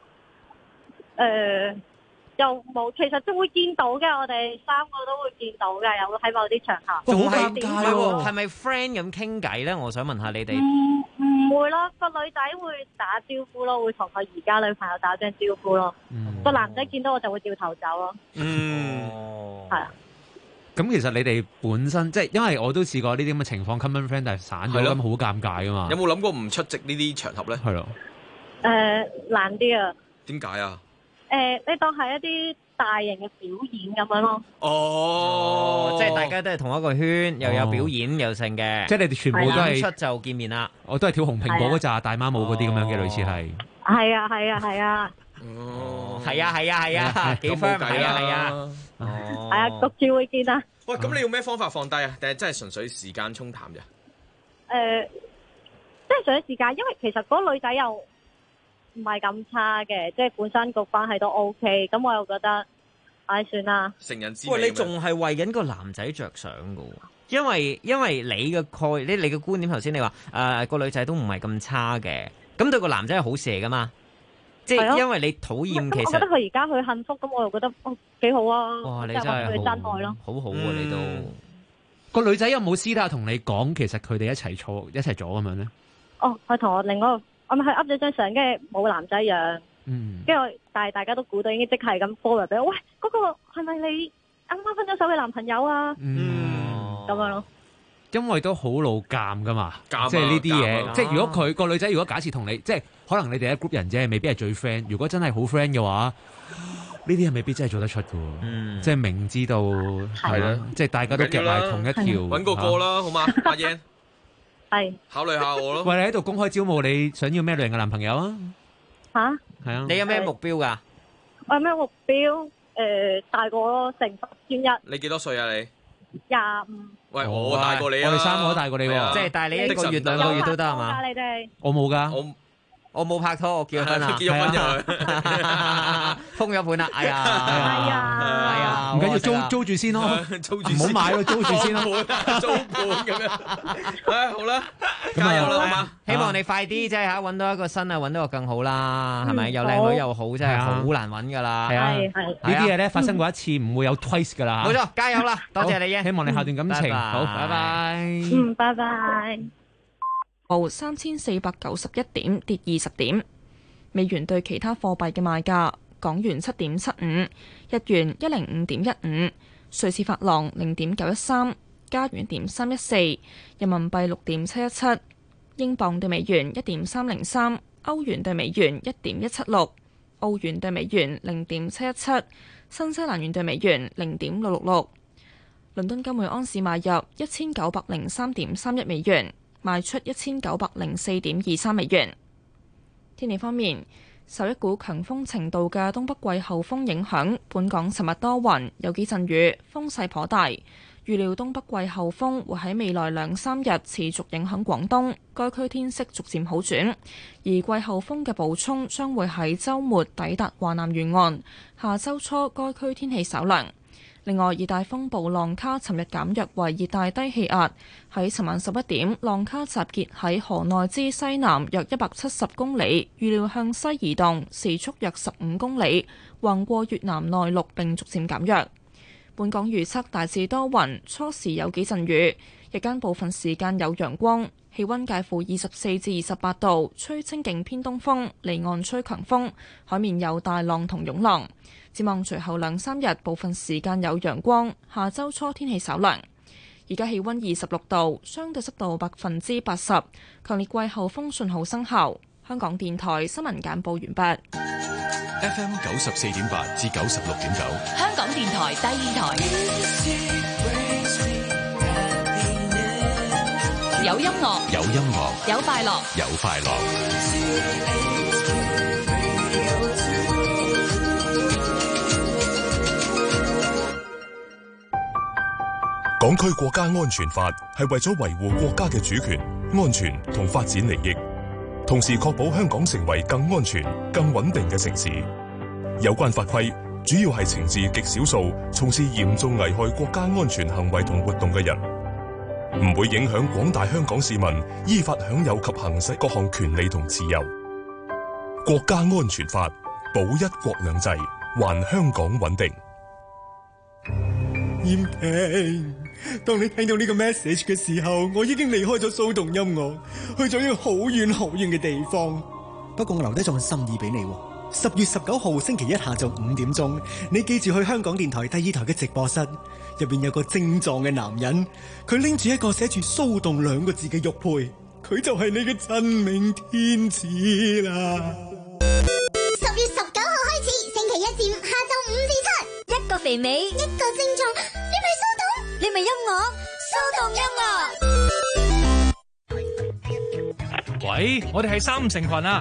[SPEAKER 22] 又冇，其實都會見到嘅。我哋三個都會見到嘅，有喺某啲場合。
[SPEAKER 11] 仲係係咪 friend 咁傾偈咧？我想問下你哋。
[SPEAKER 22] 唔會咯，個女仔會打招呼咯，會同佢而家女朋友打聲招呼咯。個男仔見到我就會掉頭走咯。係啊。
[SPEAKER 12] 咁其實你哋本身即係，因為我都試過呢啲咁嘅情況 ，common friend 但係散咗咁好尷尬噶嘛。
[SPEAKER 13] 有冇諗過唔出席呢啲場合咧？
[SPEAKER 12] 係咯。
[SPEAKER 22] 難啲啊。
[SPEAKER 13] 點解啊？
[SPEAKER 22] 你當係一啲大型嘅表演咁樣咯。
[SPEAKER 11] 即係大家都係同一個圈，又有表演又成嘅。
[SPEAKER 12] 即係你哋全部都係
[SPEAKER 11] 出就見面啦。
[SPEAKER 12] 我都係跳紅蘋果嗰紮大媽舞嗰啲咁樣嘅，類似係。
[SPEAKER 22] 係啊。
[SPEAKER 11] 係啊，幾 friend 係啊。
[SPEAKER 22] 係啊，焗住會見啊！
[SPEAKER 13] 喂，咁你用咩方法放低啊？定係真係純粹時間沖淡啫？
[SPEAKER 22] 即係純粹時間，因為其實嗰個女仔又唔係咁差嘅，即係本身個關係都 OK，咁我又覺得，算啦。
[SPEAKER 13] 成人之美。
[SPEAKER 11] 喂，你仲係為緊個男仔着想噶？因為你嘅你嘅觀點，頭先你話個女仔都唔係咁差嘅，咁對個男仔係好事嚟噶嘛？即係因為你討厭，其實我
[SPEAKER 22] 覺得佢而家佢幸福，咁我又覺得幾好啊！
[SPEAKER 11] 哇，你真係
[SPEAKER 22] 真愛咯，
[SPEAKER 11] 好好啊！你都
[SPEAKER 12] 個女仔有冇私底下同你講，其實佢哋一齊咗咁樣咧？
[SPEAKER 22] 佢同我另外我咪係噏咗張相，跟住冇男仔樣，跟住但係大家都估到已經即係咁 forward 俾我，喂，嗰個係咪你啱啱分咗手嘅男朋友啊？咁樣咯。
[SPEAKER 12] 因為都好老尷噶嘛，
[SPEAKER 13] 尷
[SPEAKER 12] 即係呢啲
[SPEAKER 13] 尷
[SPEAKER 12] 嘢。即係如果佢個女仔如果假設同你，即係可能你哋一 group 人啫，未必係最 friend。如果真係好 friend 嘅話，呢啲係未必真係做得出嘅喎。即係明知道係啦，即係大家都夾埋同一條，
[SPEAKER 13] 揾個個啦，好嘛？阿英
[SPEAKER 22] 係
[SPEAKER 13] 考慮下我咯。
[SPEAKER 12] 喂，你喺度公開招募，你想要咩類型嘅男朋友啊？
[SPEAKER 22] 吓？
[SPEAKER 12] 係啊。
[SPEAKER 11] 你有咩目標㗎？
[SPEAKER 22] 我有咩目標？大個咯，成熟專一。
[SPEAKER 13] 你幾多歲啊？你
[SPEAKER 22] 25。
[SPEAKER 13] 喂，我大過你啊！
[SPEAKER 12] 我哋3個都大過你喎，
[SPEAKER 11] 即係帶你1個月2個月都得係嘛？
[SPEAKER 22] 你哋
[SPEAKER 12] 我冇㗎，
[SPEAKER 11] 我冇拍拖，我結咗婚啦，
[SPEAKER 13] 結咗婚咗，
[SPEAKER 11] 封咗盤啦，哎呀，
[SPEAKER 12] 唔緊要，租住先咯，唔好買咯，租住先咯，
[SPEAKER 13] 租盤咁樣。好啦，加油啦，好嘛？
[SPEAKER 11] 希望你快啲即係嚇揾到一個新啊，揾到個更好啦，係咪？又靚女又好，真係好難揾㗎啦。
[SPEAKER 12] 係啊，呢啲嘢咧發生過一次，唔會有 twice 㗎啦。
[SPEAKER 11] 冇錯，加油啦！多謝你嘅，
[SPEAKER 12] 希望你下段感情好，拜拜。
[SPEAKER 22] 拜拜。
[SPEAKER 1] 報3491點，跌20點。美元對其他貨幣嘅賣價：港元7.75，日元105.15，瑞士法郎0.913，加元0.314，人民幣6.717，英鎊對美元1.303，歐元對美元1.176，澳元對美元0.717，新西蘭元對美元0.666。倫敦金每安士買入1903.31美元。賣出1904.23美元。天氣方面，受一股強風程度嘅東北季候風影響，本港尋日多雲，有幾陣雨，風勢頗大。預料東北季候風會喺未來2-3日持續影響廣東，該區天色逐漸好轉。而季候風嘅補充將會喺週末抵達華南沿岸，下週初該區天氣稍涼。另外，熱帶風暴浪卡尋日減弱為熱帶低氣壓，喺尋晚11點，浪卡集結喺河內之西南約170公里，預料向西移動，時速約15公里，橫過越南內陸並逐漸減弱。本港預測大致多雲，初時有幾陣雨，日間部分時間有陽光，氣溫介乎24至28度，吹清勁偏東風，離岸吹強風，海面有大浪同湧浪。展望隨後2-3日，部分時間有陽光，下週初天氣稍涼。而家氣溫26度，相對濕度80%，強烈季候風信號生效。香港電台新聞簡報完畢。
[SPEAKER 3] FM 94.8至96.9，
[SPEAKER 21] 香港電台第2台，有音樂，
[SPEAKER 3] 有音樂，
[SPEAKER 21] 有快樂，
[SPEAKER 3] 有快樂。
[SPEAKER 5] 港區國家安全法係為咗維護國家嘅主權、安全同發展利益，同時確保香港成為更安全、更穩定嘅城市。有關法規主要係懲治極少數從事嚴重危害國家安全行為同活動嘅人，唔會影響廣大香港市民依法享有及行使各項權利同自由。國家安全法保一國兩制，還香港穩定。
[SPEAKER 23] 燕平，當你聽到呢個 message 嘅時候，我已經離開咗騷動音樂，去咗一個好遠好遠嘅地方。不過我留低咗份心意俾你。10月19號星期一下晝5點鐘，你記住去香港電台第2台嘅直播室，入邊有個精壯嘅男人，佢拎住一個寫住騷動2個字嘅玉佩，佢就係你嘅真命天子啦。
[SPEAKER 24] 10月19號開始，星期一至5下晝5至7，一個肥美，一個精壯，你咪騷動，你咪音樂，騷動音樂。
[SPEAKER 25] 喂，我哋係3成群啊！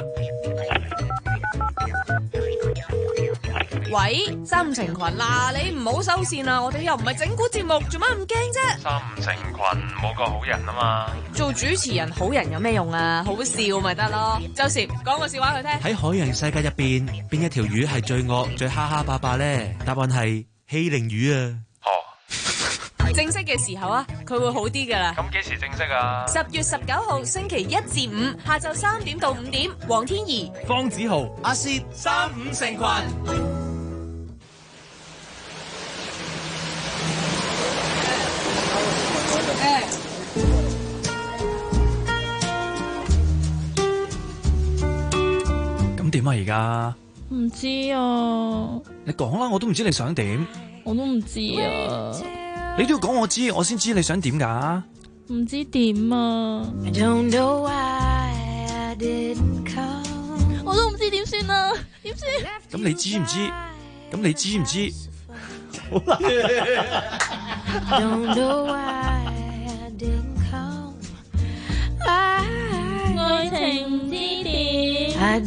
[SPEAKER 6] 喂，3成群啦，你唔好收線啦，我哋又唔係整蠱節目，做乜咁驚啫
[SPEAKER 25] ？3成群冇個好人啊嘛！
[SPEAKER 6] 做主持人好人有咩用啊？好笑咪得咯。周時講個笑話佢聽。
[SPEAKER 12] 喺海洋世界入邊，邊一條魚係最惡、最哈哈霸霸咧？答案係欺凌魚啊！
[SPEAKER 6] 正式嘅時候啊，佢會好啲噶啦。
[SPEAKER 25] 咁幾時正式啊
[SPEAKER 6] ？10月19號星期1至5下晝3點到5點，黃天怡、
[SPEAKER 25] 方子豪、
[SPEAKER 14] 阿薛，3、5成群。
[SPEAKER 26] 咁點啊？而家
[SPEAKER 27] 唔知啊。
[SPEAKER 26] 你講啦，我都唔知你想點。
[SPEAKER 27] 我都唔知啊。
[SPEAKER 26] 你都要講我知，我先知你想點噶。
[SPEAKER 27] 唔知點啊！我都唔知點算啊！點算？
[SPEAKER 20] 咁你知唔知？咁你知唔知？
[SPEAKER 27] 好難。愛情唔知點。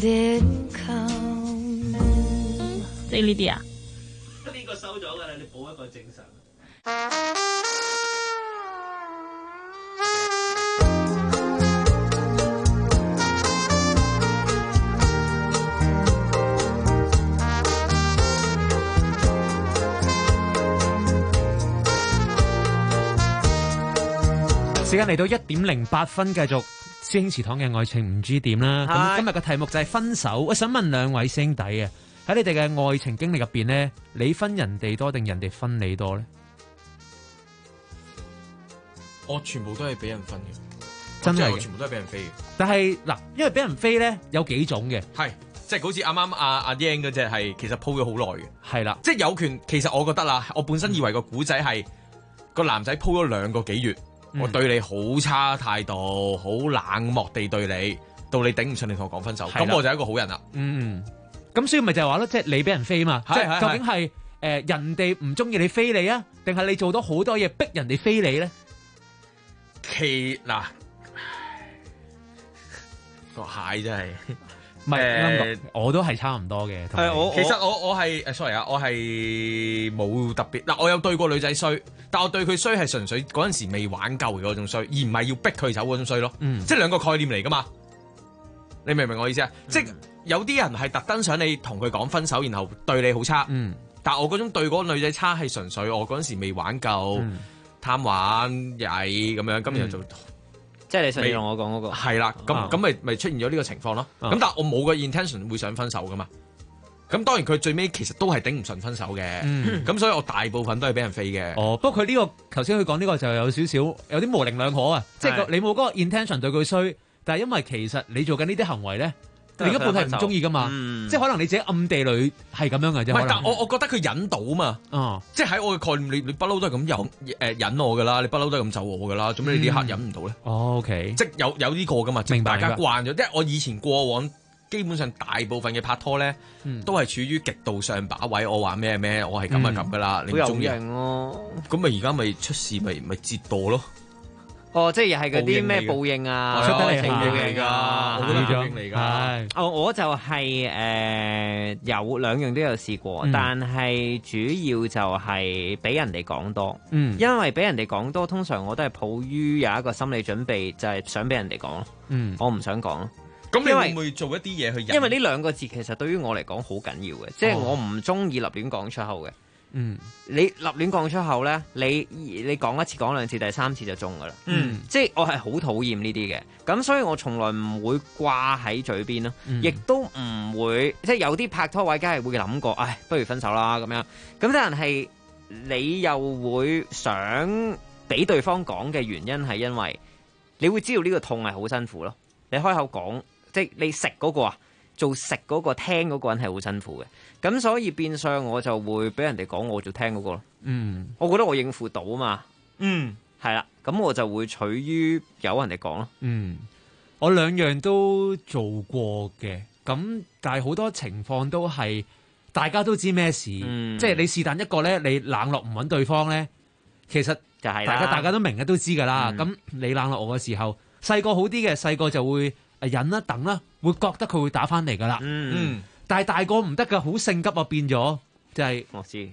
[SPEAKER 27] 即係呢啲啊？
[SPEAKER 19] 呢個收咗㗎啦，你補一個正常。
[SPEAKER 12] 時間嚟到1:08，繼續師兄祠堂嘅愛情唔知點啦。咁今日嘅題目就係分手。我想問兩位兄弟啊，喺你哋嘅愛情經歷入邊咧，你分人哋多定人哋分你多咧？
[SPEAKER 13] 我全部都係俾人分嘅，
[SPEAKER 12] 真係
[SPEAKER 13] 我全部都係俾人飛嘅。
[SPEAKER 12] 但係嗱，因為俾人飛咧有幾種嘅，
[SPEAKER 13] 係即係好似啱啱阿英嗰隻係其實鋪咗好耐嘅，
[SPEAKER 12] 係啦，
[SPEAKER 13] 即係有權。其實我覺得啦，我本身以為個古仔係個男仔鋪咗2個幾月。我對你好差態度，好冷漠地對你，到你頂唔順，你同我講分手，咁我就係一個好人啦。
[SPEAKER 12] 咁所以咪就係話咯，即係你俾人飛嘛，即係究竟係人哋唔中意你飛你啊，定係你做到好多嘢逼人哋飛你咧？
[SPEAKER 13] 嗱，個蟹真係。
[SPEAKER 12] 唔係，我都係差唔多嘅。
[SPEAKER 13] 其實我係sorry啊，我係冇特別嗱，我有對過女仔衰，但我對佢衰係純粹嗰陣時未玩夠嘅嗰種衰，而唔係要逼佢走嗰種衰咯。即係兩個概念嚟噶嘛。你明唔明我意思啊？即係有啲人係特登想你同佢講分手，然後對你好差。但係我嗰種對嗰個女仔差係純粹我嗰陣時未玩夠，貪玩曳咁樣，咁然後就。
[SPEAKER 11] 即係你上次同我講嗰個
[SPEAKER 13] 係啦，咁咪出現咗呢個情況咯。咁但係我冇個 intention 會想分手噶嘛。咁當然佢最尾其實都係頂唔順分手嘅。咁所以我大部分都係俾人飛嘅。
[SPEAKER 12] 不過佢呢個頭先佢講呢個就有少少有啲模棱兩可啊。即係你冇嗰個 intention 對佢衰，但係因為其實你做緊呢啲行為咧，另一半係唔中意噶嘛。即係可能你自己暗地裏係咁樣嘅啫。唔係，
[SPEAKER 13] 但我覺得佢忍到嘛。即係喺我嘅概念，你不嬲都係咁忍我噶啦，你不嬲都係咁就我噶啦，做咩你呢刻忍唔到咧
[SPEAKER 12] ？OK，
[SPEAKER 13] 即係有呢個噶嘛，
[SPEAKER 12] 明白，
[SPEAKER 13] 大家慣咗。即係我以前過往基本上大部分嘅拍拖咧，都係處於極度上把位。我話咩，我係咁啊咁噶啦，你唔中意咁咪而家咪出事咪折墮咯。
[SPEAKER 11] 即係又係嗰啲咩報應啊，
[SPEAKER 13] 出得
[SPEAKER 11] 嚟情報嚟㗎，
[SPEAKER 13] 我覺得報應嚟㗎。
[SPEAKER 11] 我就係有兩樣都有試過，但係主要就係俾人哋講多。因為俾人哋講多，通常我都係抱於有一個心理準備，就係想俾人哋講咯。我唔想講咯。
[SPEAKER 13] 咁你會唔會做一啲嘢去忍？
[SPEAKER 11] 因為呢2個字其實對於我嚟講好緊要嘅，即係我唔中意立亂講出口嘅。你立亂講出口咧，你講1次講2次，第3次就中噶啦。即係我係好討厭呢啲嘅，咁所以我從來唔會掛喺嘴邊咯，亦都唔會即係有啲拍拖位，梗係會諗過，唉，不如分手啦咁樣。咁但係你又會想俾對方講嘅原因係因為你會知道呢個痛係好辛苦咯。你開口講，即係你食嗰個啊。做食嗰個聽嗰個人係好辛苦嘅，咁所以變相我就會俾人哋講我做聽嗰個咯。我覺得我應付到啊嘛。係啦，咁我就會取於由人哋講咯。
[SPEAKER 12] 我2樣都做過嘅，咁但係好多情況都係大家都知咩事，即係你是但一個咧，你冷落唔揾對方咧，其實就係大家都明嘅都知㗎啦。咁你冷落我嘅時候，細個好啲嘅，細個就會忍啦等啦，會覺得佢會打翻嚟噶啦。但係大個唔得噶，好性急啊，變咗就係
[SPEAKER 11] 我知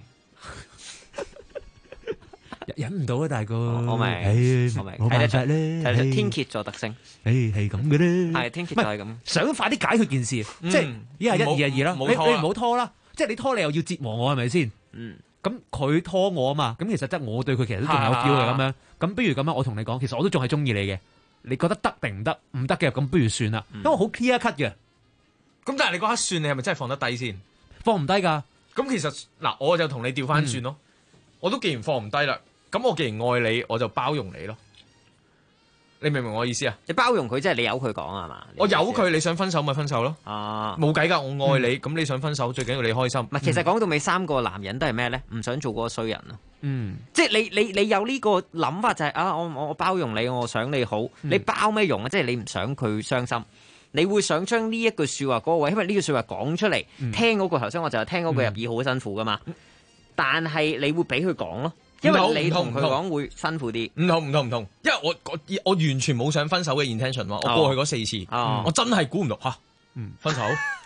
[SPEAKER 12] 忍唔到啊，大哥。
[SPEAKER 11] 我明，
[SPEAKER 12] 冇辦法咧，
[SPEAKER 11] 係天蠍座特性。
[SPEAKER 12] 係咁嘅咧，
[SPEAKER 11] 係天蠍座係咁，
[SPEAKER 12] 想快啲解決件事，即係1係1，2係2啦。你唔好拖啦，即係你拖你又要折磨我係咪先？咁佢拖我啊嘛，咁其實即係我對佢其實都仲有 feel 嘅咁樣。咁不如咁樣，我同你講，其實我都仲係中意你嘅。你覺得得定唔得？唔得嘅，咁不如算啦。因為好 clear cut 嘅。
[SPEAKER 13] 咁但係你嗰刻算，你係咪真係放得低先？
[SPEAKER 12] 放唔低㗎。
[SPEAKER 13] 咁其實嗱，我就同你調翻轉咯。我都既然放唔低啦，咁我既然愛你，我就包容你咯。 你明唔明我意思啊？
[SPEAKER 11] 你包容佢，即係你由佢講係嘛？
[SPEAKER 13] 我由佢，你想分手咪分手咯。冇計㗎，我愛你，咁你想分手，最緊要你開心。
[SPEAKER 11] 唔係，其實講到尾3個男人都係咩咧？唔想做嗰個衰人咯。即係你有呢個諗法就係我包容你，我想你好。你包咩容啊？即係你唔想佢傷心。你會想將呢一句説話嗰個位，因為呢句説話講出嚟，聽嗰個頭先我就係聽嗰句入耳好辛苦噶嘛。但係你會俾佢講咯，因為你同佢講會辛苦啲。
[SPEAKER 13] 唔同，因為我完全冇想分手嘅 intention 喎。我過去嗰4次，我真係估唔到分手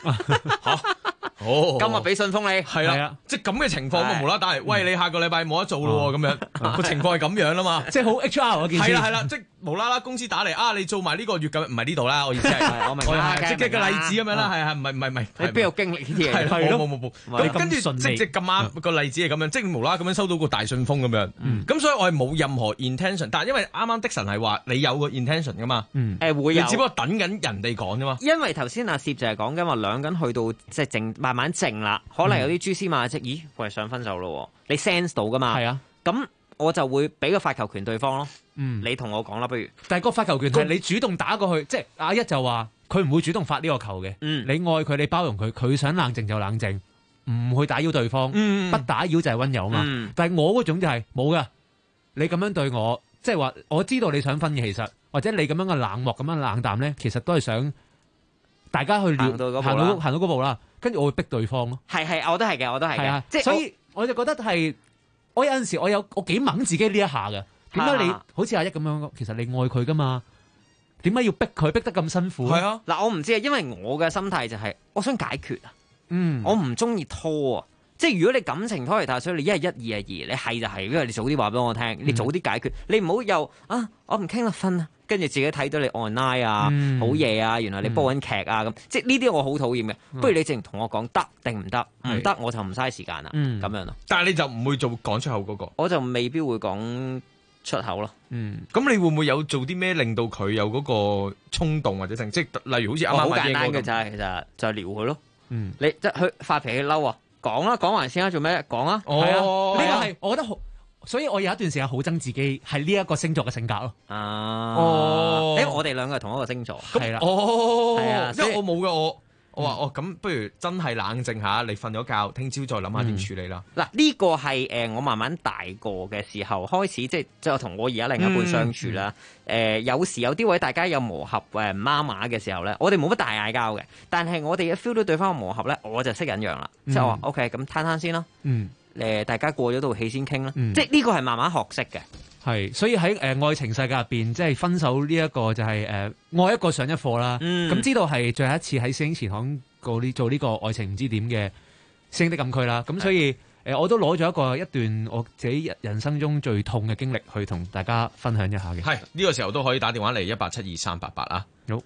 [SPEAKER 11] 今日俾信封你，
[SPEAKER 13] 係啦，即係咁嘅情況咁無啦啦打嚟，喂，你下個禮拜冇得做咯咁樣，個情況係咁樣啦嘛，
[SPEAKER 12] 即係好 HR 嗰件事。
[SPEAKER 13] 係啦，即係無啦啦公司打嚟你做埋呢個月咁，唔係呢度啦，我意思係，
[SPEAKER 11] 我明啦，
[SPEAKER 13] 即係個例子咁樣啦，係唔係，
[SPEAKER 11] 你邊有經歷呢啲嘢？
[SPEAKER 13] 係冇，咁跟住即係咁啱個例子係咁樣，即係無啦啦咁樣收到個大信封咁樣，咁所以我係冇任何 intention，但係因為啱啱的神係話你有個 intention 噶嘛，
[SPEAKER 11] 會有，
[SPEAKER 13] 只不過等緊人哋講啫嘛。
[SPEAKER 11] 因為頭先阿攝就係講緊話兩個人去到即係靜慢慢靜啦，可能有啲蛛絲馬跡，咦，我係想分手咯，你 sense 到噶嘛？係啊，咁我就會俾個發球權對方咯。你同我講啦，不如。但係個發球權係你主動打過去，即係阿一就話佢唔會主動發呢個球嘅。你愛佢，你包容佢，佢想冷靜就冷靜，唔去打擾對方，不打擾就係溫柔嘛。但係我嗰種就係冇噶，你咁樣對我，即係話我知道你想分嘅，其實或者你咁樣嘅冷漠咁樣冷淡咧，其實都係想大家去行到嗰步啦。跟住我會逼對方咯。係，我都係嘅，我都係嘅。即係所以我就覺得係，我有陣時我幾掹自己呢一下嘅。點解你好似阿一咁樣？其實你愛佢噶嘛？點解要逼佢逼得咁辛苦？係啊，嗱，我唔知啊，因為我嘅心態就係我想解決啊。我唔中意拖啊。即係如果你感情拖嚟太，所以你一係一，二係二，你係就係，因為你早啲話俾我聽，你早啲解決，你唔好又我唔傾啦，瞓啦，跟住自己睇到你 online 啊，好夜啊，原來你播緊劇啊咁，即係呢啲我好討厭嘅。不如你淨同我講得定唔得？唔得我就唔嘥時間啦。咁樣咯。但係你就唔會做講出口嗰個？我就未必會講出口咯。咁你會唔會有做啲咩令到佢有嗰個衝動或者性？即係例如好似啱啱好簡單嘅就係其實就係撩佢咯。你即係佢發脾氣嬲啊！講啦，講完先啦，做咩？講啊！係啊，呢個係我覺得好，所以我有一段時間好憎自己係呢一個星座嘅性格咯。因為我哋兩個係同一個星座，係啦。係啊，因為我冇嘅我話咁不如真係冷靜下，你瞓咗覺，聽朝再諗下點處理啦。嗱，呢個係我慢慢大個嘅時候開始，即係同我而家另一半相處啦。有時有啲位大家有磨合孖碼嘅時候咧，我哋冇乜大嗌交嘅，但係我哋一 feel 到對方嘅磨合咧，我就識忍讓啦。即係我話 OK，咁攤攤先啦。大家過咗道氣先傾啦。即係呢個係慢慢學識嘅。係，所以喺愛情世界入邊，即係分手呢一個就係愛一個上一課啦。咁知道係最後一次喺師兄前行做呢個愛情唔知點嘅師兄的禁區啦。咁所以我都攞咗一段我自己人生中最痛嘅經歷去同大家分享一下嘅。係呢個時候都可以打電話嚟1872388啊。好。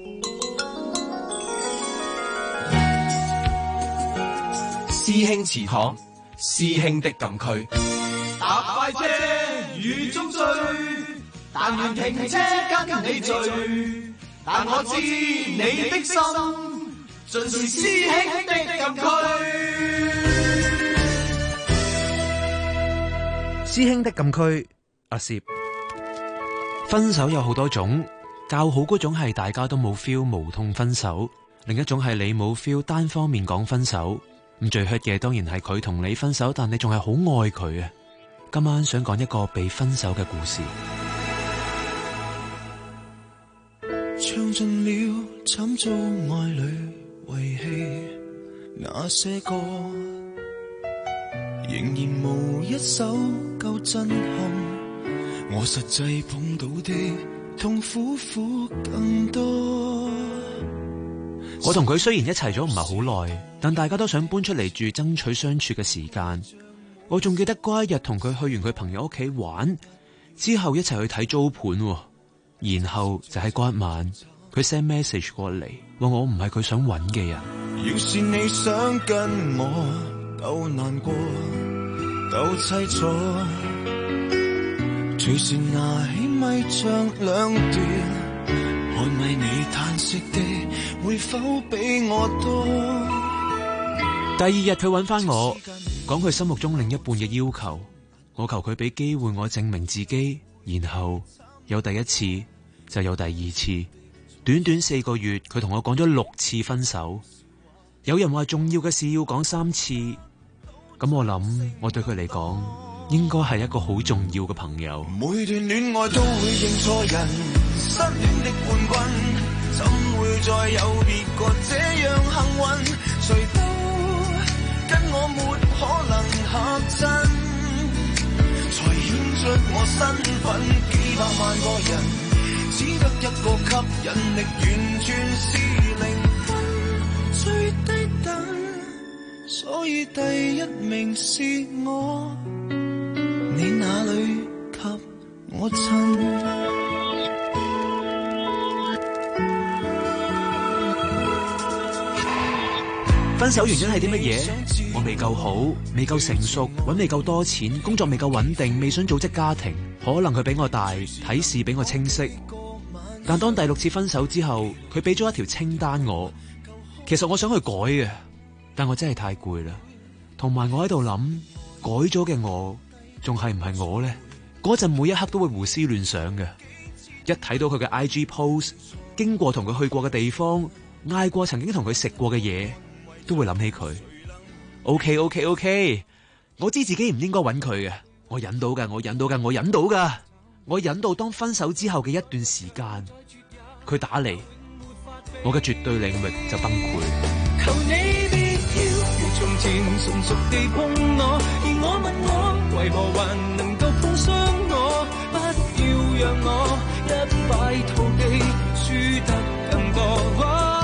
[SPEAKER 7] 師兄祠堂，師兄的禁區。
[SPEAKER 4] 搭快車雨中追，但願停車跟你聚。但我知你的心，盡是師兄的禁區。
[SPEAKER 2] 師兄的禁區，阿攝。分手有好多種，較好嗰種係大家都冇 feel 無痛分手，另一種係你冇 feel 單方面講分手。咁最 hurt 嘅當然係佢同你分手，但你仲係好愛佢啊！今晚想講一個被分手嘅故事。
[SPEAKER 4] 唱盡了慘遭愛侶遺棄那些歌，仍然無一首夠震撼。我實際碰到的痛苦更多。
[SPEAKER 2] 我同佢雖然一齊咗唔係好耐，但大家都想搬出嚟住，爭取相處嘅時間。我仲記得嗰一日同佢去完佢朋友屋企玩之後，一齊去睇租盤，然後就喺嗰一晚，佢 send message 過嚟，話我唔係佢想揾嘅人。
[SPEAKER 4] 要是你想跟我鬥難過鬥凄楚，隨時拿起咪唱兩段，看迷你嘆息的會否比我多？
[SPEAKER 2] 第二日佢揾翻我，講佢心目中另一半嘅要求，我求佢俾機會我證明自己，然後有第一次， 就有第二次。短短4個月，佢同我講咗6次分手。有人話重要嘅事要講3次，咁我諗我對佢嚟講應該係一個好重要嘅朋友。
[SPEAKER 4] 每段戀愛都會認錯人，失戀的冠軍怎會再有別個這樣幸運？誰都跟我沒可能合襯，才顯出我身份。幾百萬個人只得一個吸引力，完全是零分，最低等，所以第一名是我，你哪裏給我親？
[SPEAKER 2] 分手原因係啲乜嘢？我未夠好，未夠成熟，搵未夠多錢，工作未夠穩定，未想組織家庭。可能佢比我大，睇事比我清晰。但當第6次分手之後，佢俾咗一條清單我。其實我想去改嘅，但我真係太攰啦。同埋我喺度諗，改咗嘅我仲係唔係我呢？嗰陣每一刻都會胡思亂想嘅。一睇到佢嘅 IG post， 經過同佢去過嘅地方，嗌過曾經同佢食過嘅嘢，都會諗起佢。OK， 我知自己唔應該揾佢嘅，我忍到㗎，我忍到當分手之後嘅一段時間，佢打嚟，我嘅絕對領域就崩潰。
[SPEAKER 4] 求你別要如從前純熟地碰我，而我問我為何還能夠碰傷我，不要讓我一敗塗地輸得更多。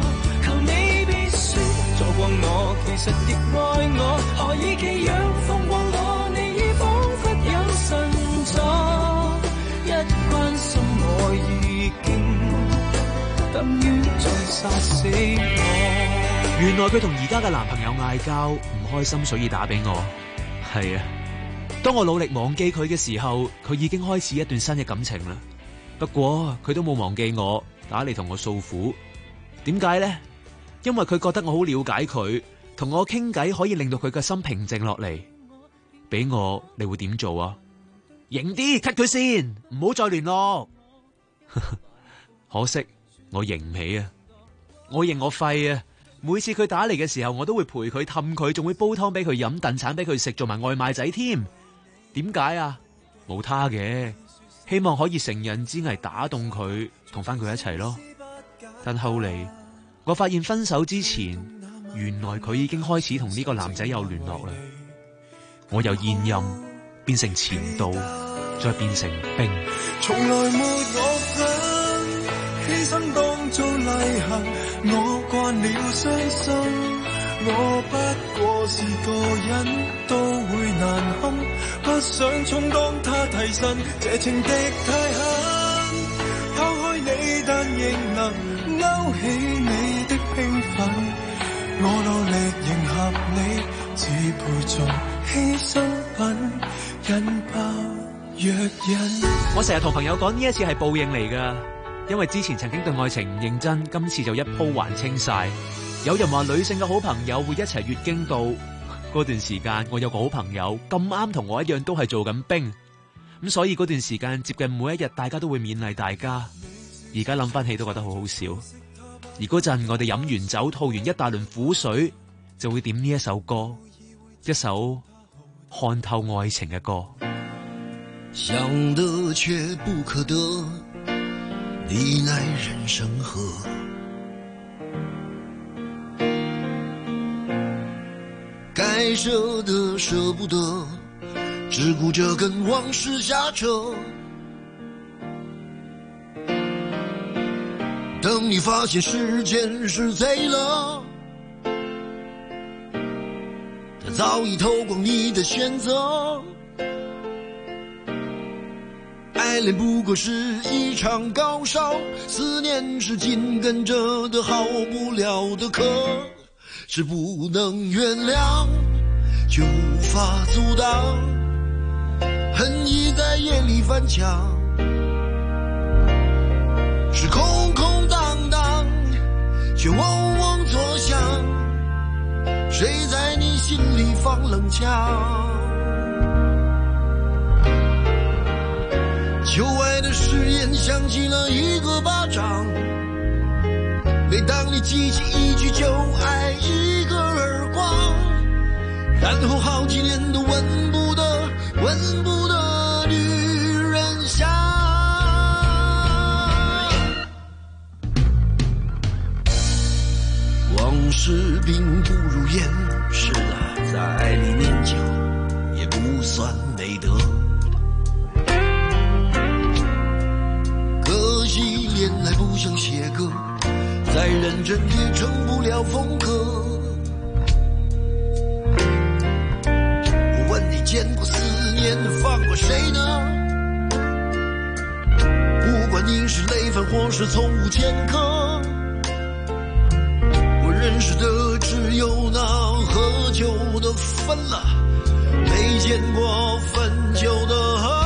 [SPEAKER 4] 我其實亦愛我，何以奇樣放過我？你已彷彿有神助，一關心我已經等於再殺死我。
[SPEAKER 2] 原來佢同而家嘅男朋友嗌交，唔開心，所以打俾我。係啊，當我努力忘記佢嘅時候，佢已經開始一段新嘅感情啦。不過佢都冇忘記我，打嚟同我訴苦。點解呢？因為佢覺得我好了解佢，同我傾偈可以令到佢嘅心平靜落嚟。俾我，你會點做啊？型啲 cut 佢先，唔好再聯絡。可惜我型唔起啊！我型我廢啊！每次佢打嚟嘅時候，我都會陪佢氹佢，仲會煲湯俾佢飲，燉橙俾佢食，做埋外賣仔添。點解啊？冇他嘅，希望可以乘人之危打動佢，同翻佢一齊咯。但後嚟，我發現分手之前，原來佢已經開始同呢個男仔有聯絡啦。我由現任變成前度，再變成兵。
[SPEAKER 4] 從來沒我份，犧牲當做例行，我慣了傷心。我不過是個人，都會難堪，不想充當他替身，這情敵太狠，拋開你但仍能勾起你的興奮，我努力迎合你，只配做犧牲品，引爆藥引。
[SPEAKER 2] 我成日同朋友講呢一次係報應嚟㗎，因為之前曾經對愛情唔認真，今次就一鋪還清晒。有人話女性嘅好朋友會一齊月經到，嗰段時間我有個好朋友咁啱同我一樣都係做緊兵，咁所以嗰段時間接近每一日大家都會勉勵大家。而家諗翻起都覺得好好笑。而嗰陣我哋飲完酒吐完一大輪苦水，就會點呢一首歌，一首看透愛情嘅歌。
[SPEAKER 4] 想得卻不可得，你奈人生何？該捨的捨不得，只顧着跟往事瞎扯。等你發現時間是賊了，它早已偷光你的選擇。愛戀不過是一場高燒，思念是緊跟着的好不了的咳，是不能原諒卻無法阻擋，恨意在夜裏翻牆，是空空蕩蕩卻嗡嗡作響，誰在你心裏放冷槍？舊愛的誓言响起了一个巴掌，每当你记起一句就挨一个耳光，然后好几年都闻不得女人香。往事并不如烟，是的，在爱里念旧也不算美德。可惜恋爱不像写歌，再认真也成不了风格。我问你见过思念放过谁呢？不管你是累犯或是从无前科，我认识的只有那喝酒的分了，没见过分酒的喝。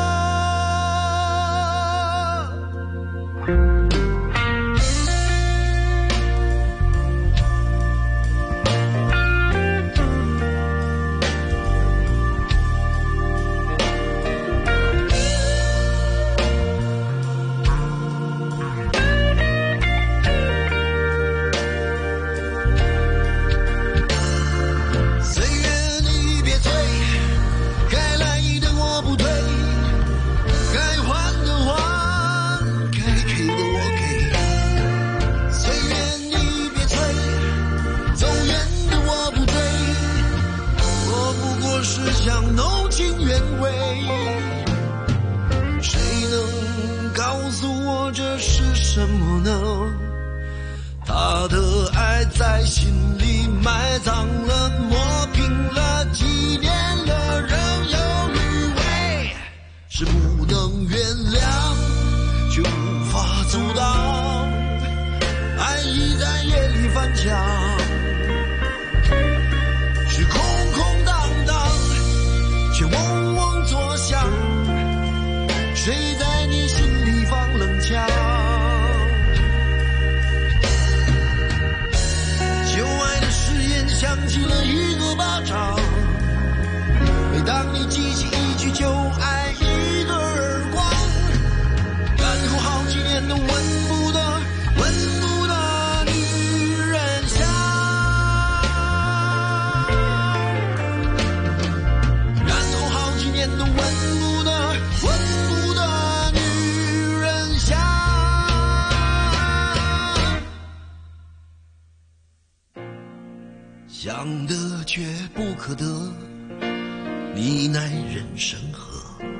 [SPEAKER 4] 想得却不可得，你奈人生何？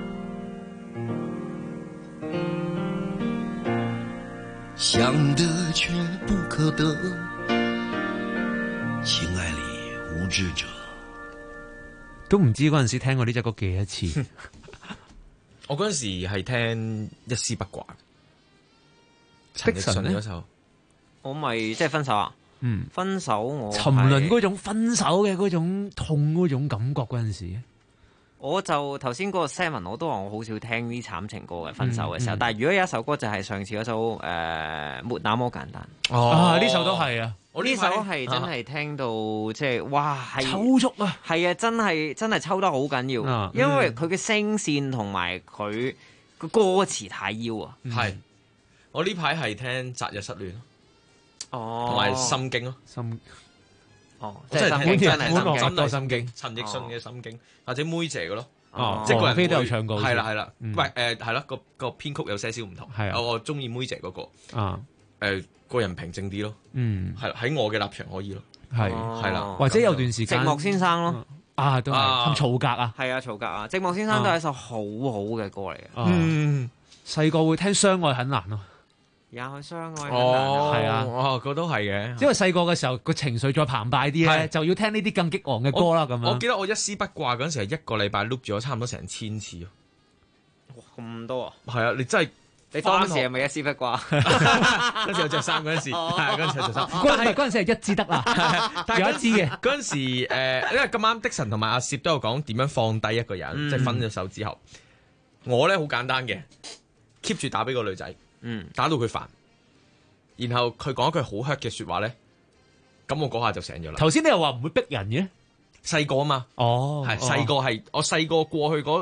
[SPEAKER 4] 想得却不可得，情愛裏無知者。
[SPEAKER 12] 都唔知嗰陣時聽過呢隻歌幾多次。
[SPEAKER 13] 我嗰陣時係聽一絲不掛，陳奕迅嗰首。
[SPEAKER 11] 我咪即係分手啊！分手我
[SPEAKER 12] 沉淪嗰種分手嘅嗰種痛嗰種感覺嗰陣時，
[SPEAKER 11] 我就頭先嗰個 Simon 我都話我好少聽啲慘情歌嘅分手嘅時候，但係如果有一首歌就係上次嗰首沒那麼簡單。
[SPEAKER 12] 呢首都係啊！
[SPEAKER 11] 我呢首係真係聽到即係哇係
[SPEAKER 12] 抽搐啊！
[SPEAKER 11] 係啊，真係抽得好緊要，因為佢嘅聲線同埋佢個歌詞太妖啊！
[SPEAKER 13] 係我呢排係聽《擇日失戀》同埋心經咯，
[SPEAKER 11] 即係心經真
[SPEAKER 13] 係
[SPEAKER 12] 心經，
[SPEAKER 13] 陳奕迅嘅心經或者妹姐嘅咯，
[SPEAKER 12] 即係個人都有唱過，
[SPEAKER 13] 係啦，喂係啦，個編曲有些少唔同，我中意妹姐嗰個，個人平靜啲咯，係喺我嘅立場可以咯，係啦，
[SPEAKER 12] 或者有段時間
[SPEAKER 11] 寂寞先生咯，
[SPEAKER 12] 都係曹格啊，
[SPEAKER 11] 係啊曹格啊，寂寞先生都係一首好好嘅歌嚟嘅，
[SPEAKER 12] 細個會聽相愛很難咯。
[SPEAKER 11] 也去相愛
[SPEAKER 12] 係啊，
[SPEAKER 13] 嗰都係嘅。
[SPEAKER 12] 因為細個嘅時候個情緒再澎湃啲咧，就要聽呢啲更激昂嘅歌啦。咁樣，
[SPEAKER 13] 我記得我一絲不掛嗰陣時係一個禮拜 loop 咗差唔多成1000次咯。
[SPEAKER 11] 哇，咁多啊！
[SPEAKER 13] 係啊，你真係
[SPEAKER 11] 你當時係咪一絲不掛？
[SPEAKER 13] 嗰陣時我着衫嗰陣時，係嗰陣時着衫。
[SPEAKER 12] 嗰陣時係一支得啦，有一支嘅。
[SPEAKER 13] 嗰陣時因為咁啱的神同埋阿攝都有講點樣放低一個人，即係分咗手之後，我咧好簡單嘅 ，keep 住打俾個女仔。打到佢煩，然後佢講一句好 hurt 嘅說話咧，咁我嗰下就醒咗啦。
[SPEAKER 12] 頭先你又話唔會逼人嘅，
[SPEAKER 13] 細個啊嘛，係細個係我細個過去嗰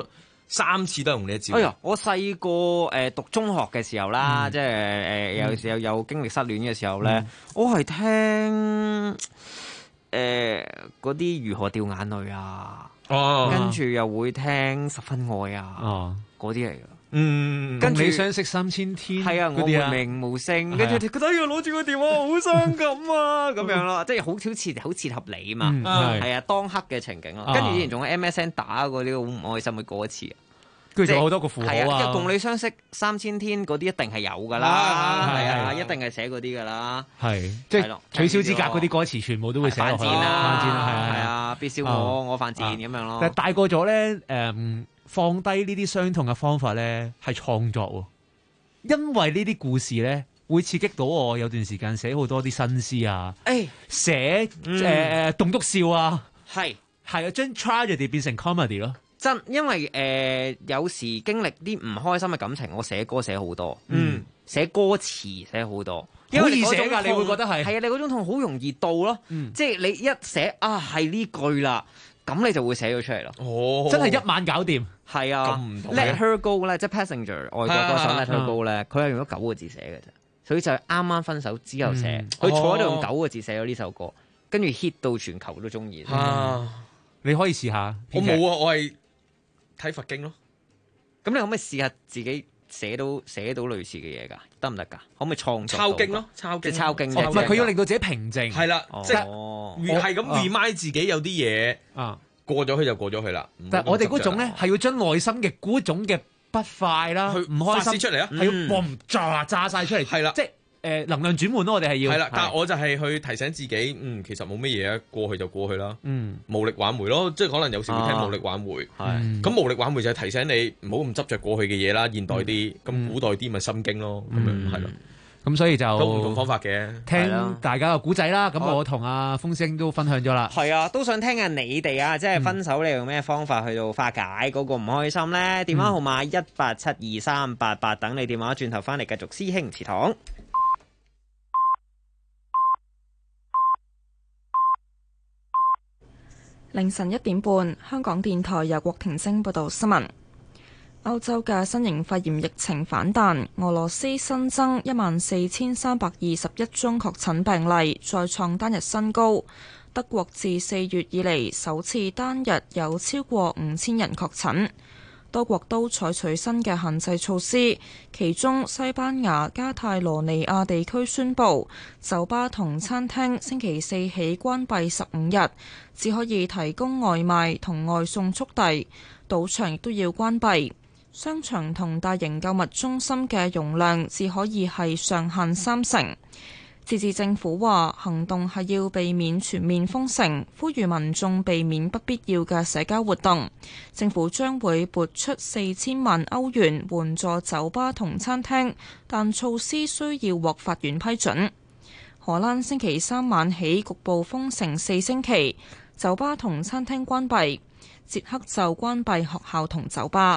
[SPEAKER 13] 3次都用呢一招。
[SPEAKER 11] 哎呀，我細個讀中學嘅時候啦，即係有時候有經歷失戀嘅時候咧，我係聽嗰啲如何掉眼淚啊，跟住又會聽十分愛啊，嗰啲嚟㗎。
[SPEAKER 12] 跟你相識3000天，
[SPEAKER 11] 係啊，我們明無聲，跟住覺得要攞住個電話好傷感啊，咁樣咯，即係好切合你嘛，係啊，當刻嘅情景咯。跟住以前仲喺 MSN 打過呢個好唔開心嘅歌詞啊，
[SPEAKER 12] 跟住仲有好多個符號啊，
[SPEAKER 11] 即係共你相識3000天嗰啲一定係有㗎啦，係啊，一定係寫嗰啲㗎啦，
[SPEAKER 12] 係即係取消資格嗰啲歌詞全部都會寫落去啦，
[SPEAKER 11] 係啊，別笑我犯賤咁樣咯。
[SPEAKER 12] 但係大個咗咧，放低呢啲傷痛嘅方法咧，係創作喎，因為呢啲故事咧會刺激到我，有段時間寫好多啲新詩啊，寫棟篤笑啊，係啊，將 tragedy 變成 comedy 咯。
[SPEAKER 11] 真，因為有時經歷啲唔開心嘅感情，我寫歌寫好多，寫歌詞寫好多，
[SPEAKER 12] 好易寫㗎，你會覺得係啊，
[SPEAKER 11] 你嗰種痛好容易到咯，即係你一寫啊係呢句啦。咁你就會寫咗出嚟咯，
[SPEAKER 12] 真係一晚搞掂。
[SPEAKER 11] 係啊，Let Her Go 咧，即係 Passenger 外國歌手 Let Her Go 咧，佢係用咗9個字寫嘅啫，所以就係啱啱分手之後寫，佢坐喺度用9個字寫咗呢首歌，跟住 hit 到全球都中意。
[SPEAKER 12] 你可以試下。
[SPEAKER 13] 我冇啊，我係睇佛經咯。
[SPEAKER 11] 咁你可唔可以試下自己寫到類似嘅嘢㗎？得唔得㗎？可唔可以創作？
[SPEAKER 13] 抄經咯，抄經。
[SPEAKER 12] 唔係佢要令到自己平靜。
[SPEAKER 13] 係啦，即係咁 remind 自己有啲嘢過咗去就過咗去啦。
[SPEAKER 12] 但係我哋嗰種咧係要將內心嘅嗰種嘅不快啦、唔開心
[SPEAKER 13] 出嚟啊，
[SPEAKER 12] 係要嘣炸晒出嚟。係啦，即係能量轉換咯。我哋係要
[SPEAKER 13] 係啦，但係我就係去提醒自己，其實冇乜嘢啊，過去就過去啦。無力挽回咯，即係可能有時會聽無力挽回。咁無力挽回就係提醒你唔好咁執着過去嘅嘢啦，現代啲，咁古代啲咪心經咯，咁樣係咯。
[SPEAKER 12] 咁所以就
[SPEAKER 13] 都唔同方法嘅，
[SPEAKER 12] 聽大家嘅古仔啦。咁我同阿風聲都分享咗啦。
[SPEAKER 11] 係啊，都想聽下你哋啊，即係分手你用咩方法去到化解嗰個唔開心咧？電話號碼1872388，等你電話轉頭翻嚟繼續師兄祠堂。
[SPEAKER 1] 凌晨1點半，香港電台由郭婷晶報道新聞。歐洲嘅新型肺炎疫情反彈，俄羅斯新增14,321宗確診病例，再創單日新高。德國自4月以嚟首次單日有超過5000人確診。多國都採取新嘅限制措施，其中西班牙加泰羅尼亞地區宣布，酒吧同餐廳星期四起關閉15日，只可以提供外賣同外送速遞，賭場亦都要關閉。商場同大型購物中心嘅容量只可以係上限30%。自治政府話行動係要避免全面封城，呼籲民眾避免不必要嘅社交活動。政府將會撥出4000萬歐元援助酒吧同餐廳，但措施需要獲法院批准。荷蘭星期3晚起局部封城4星期，酒吧同餐廳關閉。捷克就關閉學校同酒吧。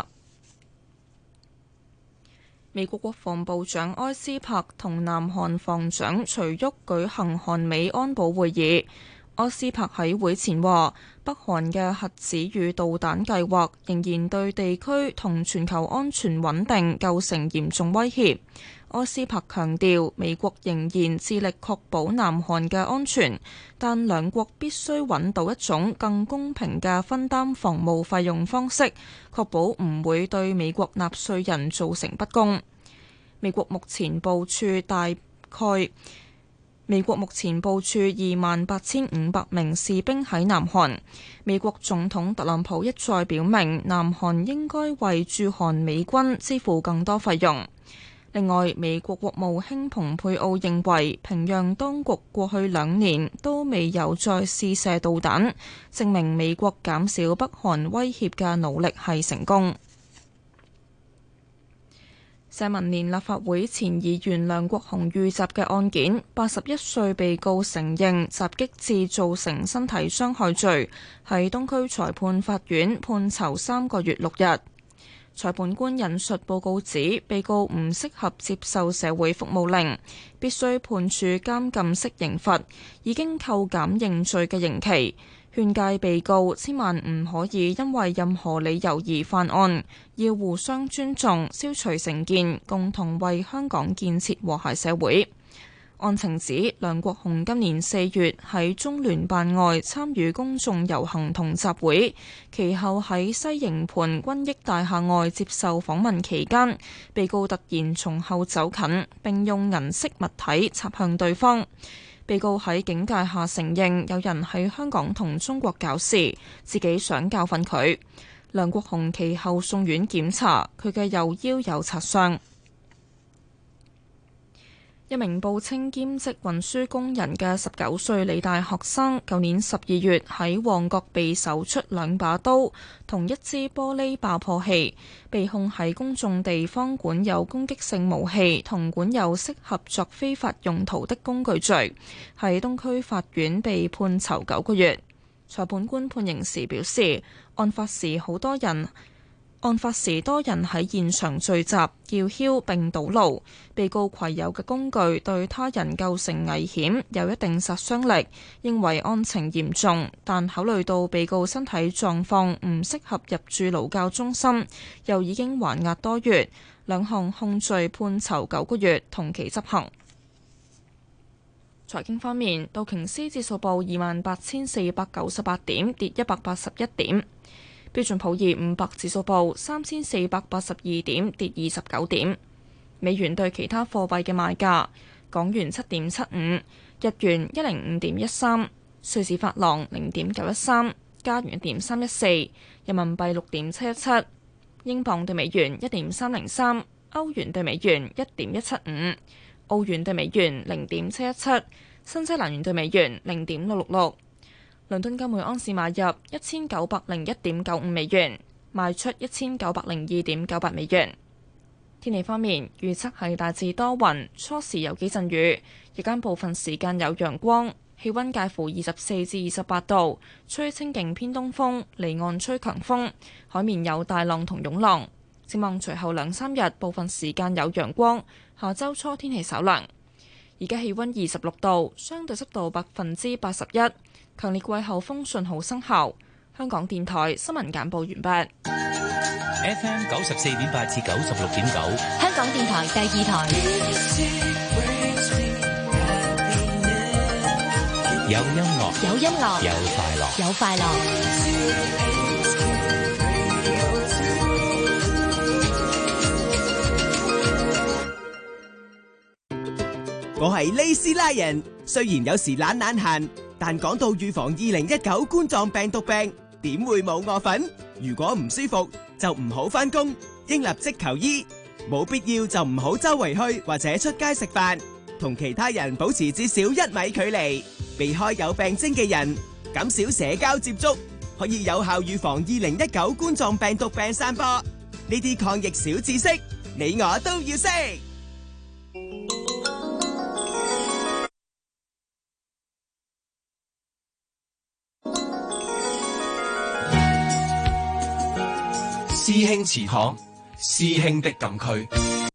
[SPEAKER 1] 美國國防部長埃斯珀同南韓防長徐旭舉行韓美安保會議。埃斯珀喺會前話，北韓嘅核子與導彈計劃仍然對地區同全球安全穩定構成嚴重威脅。埃斯珀強調，美國仍然致力確保南韓嘅安全，但兩國必須揾到一種更公平嘅分擔防務費用方式，確保唔會對美國納稅人造成不公。美國目前部署28,500名士兵喺南韓。美國總統特朗普一再表明，南韓應該為駐韓美軍支付更多費用。另外，美國國務卿蓬佩奧認為，平壤當局過去2年都未有再試射導彈，證明美國減少北韓威脅嘅努力係成功。社民連立法會前議員梁國雄遇襲嘅案件，81歲被告承認襲擊致造成身體傷害罪，喺東區裁判法院判囚3個月6日。裁判官引述報告指，被告唔適合接受社會服務令，必須判處監禁式刑罰，已經扣減認罪嘅刑期， 勸誡被告千萬唔可以因為任何理由而犯案，要互相尊重，消除成見，共同為香港建設和諧社會。案情指梁國雄今年4月喺中聯辦外參與公眾遊行同集會，其後喺西營盤均益大廈外接受訪問期間，被告突然從後走近，並用銀色物體插向對方。被告喺警戒下承認有人喺香港同中國搞事，自己想教訓佢。梁國雄其後送院檢查，佢嘅右腰有擦傷。一名報稱兼職運輸工人嘅19歲理大學生，舊年12月喺旺角被搜出2把刀同一支玻璃爆破器，被控喺公眾地方管有攻擊性武器同管有適合作非法用途的工具罪，喺東區法院被判囚9個月。裁判官判刑時表示，案發時多人喺現場聚集、叫囂並堵路，被告攜有嘅工具對他人構成危險，有一定殺傷力，認為案情嚴重，但考慮到被告身體狀況唔適合入住勞教中心，又已經還押多月，兩項控罪判囚9個月，同期執行。財經方面，道瓊斯指數報28,498點，跌181點。標準普爾500指數報3,482點，跌29點。美元對其他貨幣嘅賣價：港元7.75，日元105.13，瑞士法郎0.913，加元1.314，人民幣6.717，英鎊對美元1.303，歐元對美元1.175，澳元對美元0.717，新西蘭元對美元0.666。倫敦金每盎司買入1901.95美元，賣出1902.98美元。天氣方面，預測係大致多雲，初時有幾陣雨，日間部分時間有陽光，氣溫介乎24至28度，吹清勁偏東風，離岸吹強風，海面有大浪同湧浪。展望隨後2-3日，部分時間有陽光，下周初天氣稍涼。而家氣溫26度，相對濕度81%。強烈季候風信號生效。香港電台新聞簡報完畢。
[SPEAKER 8] FM 94.8至96.9，
[SPEAKER 21] 香港電台第2台。
[SPEAKER 8] 有音樂，
[SPEAKER 21] 有音樂，
[SPEAKER 8] 有快樂，
[SPEAKER 21] 有快樂。
[SPEAKER 9] 我係利斯拉人，雖然有時懶閒，但講到預防2019冠狀病毒病，點會冇我份？如果唔舒服就唔好返工，應立即求醫，冇必要就唔好周圍去或者出街食飯，同其他人保持至少1米距離，避開有病徵嘅人，減少社交接觸，可以有效預防2019冠狀病毒病散播。呢啲抗疫小知識，你我都要識。
[SPEAKER 7] 師兄祠堂，師兄的禁區。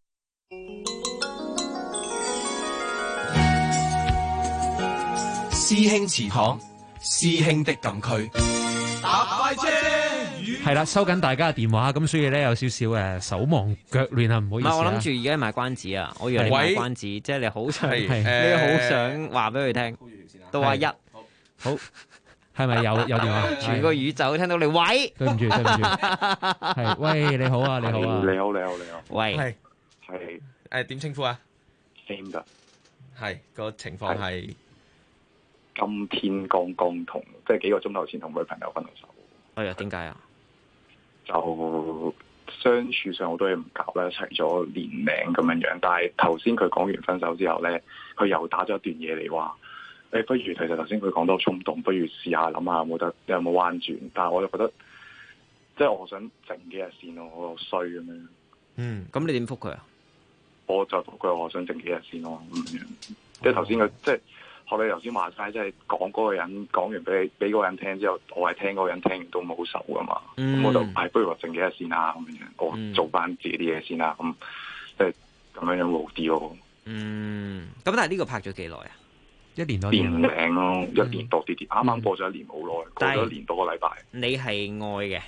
[SPEAKER 7] 師兄祠堂，師兄的禁區。
[SPEAKER 19] 搭快車，
[SPEAKER 12] 係啦，收緊大家嘅電話，咁所以咧有少少手忙腳亂啊，唔好意思。
[SPEAKER 11] 唔係，我諗住而家賣關子啊，我以為你賣關子，即係你好想，你好想話俾佢聽，到話1，
[SPEAKER 12] 好。係咪有電話？
[SPEAKER 11] 全個宇宙聽到你喂，
[SPEAKER 12] 對唔住，係喂，你好啊，你好啊，
[SPEAKER 10] 你好，
[SPEAKER 11] 喂，
[SPEAKER 13] 係點稱呼啊
[SPEAKER 10] ？Sam 噶，
[SPEAKER 13] 係個情況係
[SPEAKER 10] 今天剛同即係幾個鐘頭前同女朋友分咗手。
[SPEAKER 11] 哎呀，點解啊？
[SPEAKER 10] 就相處上好多嘢唔夾啦，一齊咗年零咁樣，但係頭先佢講完分手之後咧，佢又打咗一段嘢嚟話。不如其實頭先佢講到衝動，不如試下諗下有冇彎轉，但係我就覺得，即係我想靜幾日先咯，我衰咁樣。
[SPEAKER 11] 咁你點覆佢啊？
[SPEAKER 10] 我就覆佢，我想靜幾日先咯，咁樣。即係頭先佢即係學你頭先話齋，即係講嗰個人講完俾嗰個人聽之後，我係聽嗰個人聽完都冇受噶嘛。咁我就不如話靜幾日先啦，咁樣我做翻自己啲嘢先啦，咁即係咁樣好啲咯。
[SPEAKER 11] 咁但係呢個拍咗幾耐啊？
[SPEAKER 12] 一年多
[SPEAKER 10] 年零咯，一年多啲啲，啱啱過咗一年冇耐，過咗一年多個禮拜。
[SPEAKER 11] 你係愛嘅？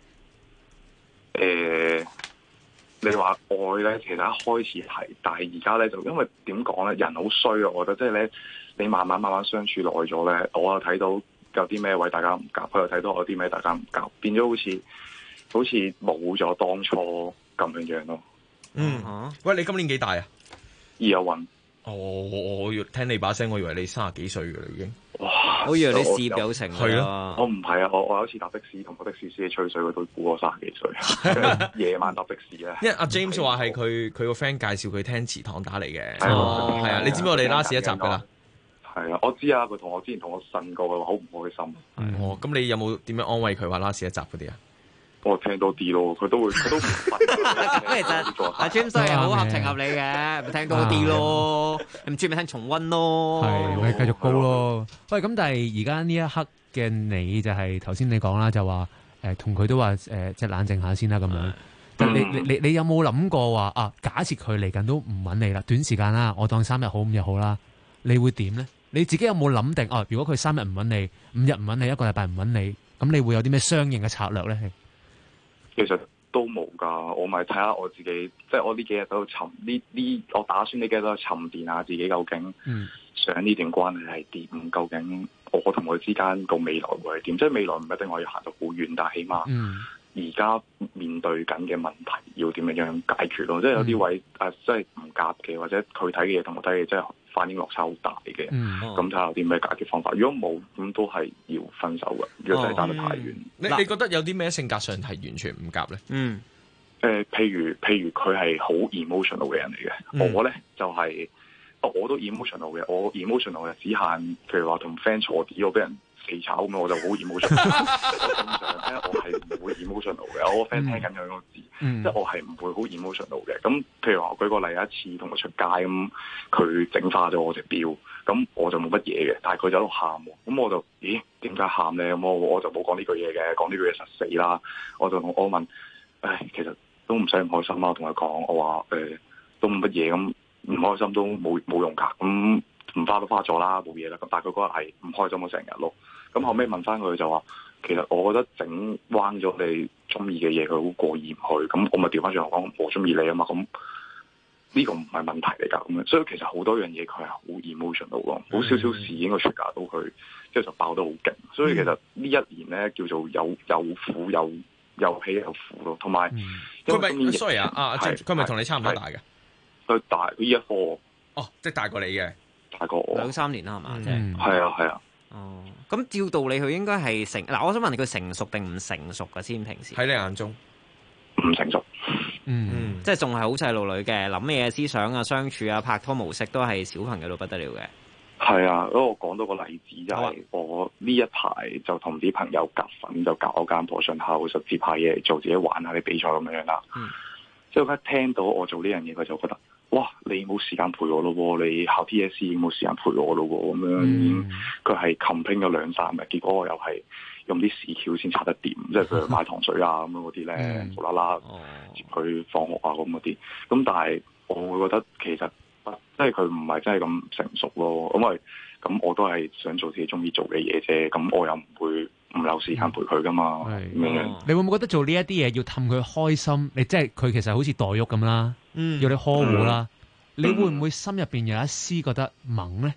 [SPEAKER 10] 你話愛咧，其實一開始係，但係而家咧就因為點講咧，人好衰啊！我覺得即係咧，你慢慢相處耐咗咧，我又睇到有啲咩位大家唔夾，佢又睇到有啲咩大家唔夾，變咗好似冇咗當初咁樣咯。
[SPEAKER 13] 喂，你今年幾大啊
[SPEAKER 10] ？21。
[SPEAKER 13] 我要聽你把聲，我以為你30幾歲㗎啦已經。
[SPEAKER 10] 哇！
[SPEAKER 11] 我以為你事業有成
[SPEAKER 13] 係
[SPEAKER 11] 咯。
[SPEAKER 10] 我唔係啊！我有一次搭的士，同個的士司機吹水，佢都估我30幾歲。夜晚搭的士啊！
[SPEAKER 13] 因為阿 James 話係佢個 friend 介紹佢聽祠堂打嚟嘅。
[SPEAKER 10] 係啊！
[SPEAKER 13] 你知唔知我哋 last 一集㗎啦？
[SPEAKER 10] 係啊，我知啊！佢之前同我呻過，佢話好唔開心。
[SPEAKER 13] 咁你有冇點樣安慰佢話 last 一集嗰啲啊？
[SPEAKER 10] 我聽多啲咯，佢都唔瞓。
[SPEAKER 11] 咁其實阿 James 係好合情合理嘅，咪聽多啲咯，你唔中意咪聽重溫咯，
[SPEAKER 12] 係咪繼續高咯？喂，咁但係而家呢一刻嘅你就係頭先你講啦，就話同佢都話即係冷靜下先啦咁樣。但你有冇諗過話啊？假設佢嚟緊都唔揾你啦，短時間啦，我當3日好5日好啦，你會點咧？你自己有冇諗定啊？如果佢3日唔揾你，5日唔揾你，1個禮拜唔揾你，咁你會有啲咩相應嘅策略咧？
[SPEAKER 10] 其實都冇㗎，我咪睇下我自己，即係我呢幾日都沉我打算呢幾日都沉澱下自己究竟想呢段關係係點，究竟我同佢之間個未來會係點？即係未來唔一定我要行到好遠，但係起碼而家面對緊嘅問題要點樣解決咯。即係有啲位即係唔夾嘅，或者佢睇嘅嘢同我睇嘅嘢真係反應落差好大嘅。咁睇下有啲咩解決方法。如果冇，咁都係要分手嘅。如果真係爭得太遠，
[SPEAKER 13] 你覺得有啲咩性格上係完全唔夾咧？
[SPEAKER 10] 譬如佢係好 emotional 嘅人嚟嘅，我咧就係我都 emotional 嘅。我 emotional 就只限譬如話同 friend 坐啲，我俾人死炒咁，我就好 emotional。我正常咧，我係唔會 emotional 嘅。我個 friend 聽緊有個字，即係我係唔會好 emotional 嘅。咁譬如話舉個例，有一次同佢出街咁，佢整花咗我隻錶，咁我就冇乜嘢嘅，但係佢就喺度喊喎。咁我就點解喊咧？咁我就冇講呢句嘢嘅，講呢句嘢實死啦。我問，其實都唔使唔開心啦。同佢講，我話都冇乜嘢，咁唔開心都冇用㗎。咁唔花都花咗啦，冇嘢啦。咁但係佢嗰日係唔開心咗成日咯。咁後尾問翻佢就話，其實我覺得整彎咗你中意嘅嘢，佢好過意唔去。咁我咪調翻轉講，我中意你啊嘛。咁呢個唔係問題嚟㗎。咁樣，所以其實好多樣嘢佢係好 emotional 咯。好少少事應該出價到佢，之後就爆得好勁。所以其實呢一年咧叫做有苦有喜有苦咯。同埋
[SPEAKER 13] 佢咪 sorry 佢咪同你差唔多大嘅？
[SPEAKER 10] 佢大佢呢一科。
[SPEAKER 13] 即係大過你嘅，
[SPEAKER 10] 大過我
[SPEAKER 11] 2-3年啦，係嘛？即係
[SPEAKER 10] 係啊。
[SPEAKER 11] 咁照道理佢應該係嗱，我想問你佢成熟定唔成熟㗎先？平時
[SPEAKER 13] 喺你眼中
[SPEAKER 10] 唔成熟，
[SPEAKER 11] 即係仲係好細路女嘅，諗嘢思想啊、相處啊、拍拖模式都係小朋友到不得了嘅。
[SPEAKER 10] 係啊，因為我講到個例子就係我呢一排就同啲朋友夾粉，就搞嗰間播信後實接派嘢嚟做，自己玩下啲比賽咁樣啦。即係佢一聽到我做呢樣嘢，佢就覺得哇，你冇時間陪我咯，你考 TSC 已經冇時間陪我咯，咁樣佢係 complain 咗2-3日，結果我又係用啲屎橋先擦得掂，即係佢買糖水啊咁樣嗰啲咧，無啦啦接佢放學啊咁嗰啲。咁但係我會覺得其實即係佢唔係真係咁成熟咯，因為咁我都係想做自己中意做嘅嘢啫，咁我又唔會唔有時間陪佢噶嘛。
[SPEAKER 12] 你會唔會覺得做呢一啲嘢要氹佢開心？你即係佢其實好似黛玉咁啦，要你呵護啦，你會唔會心入邊有一絲覺得猛咧？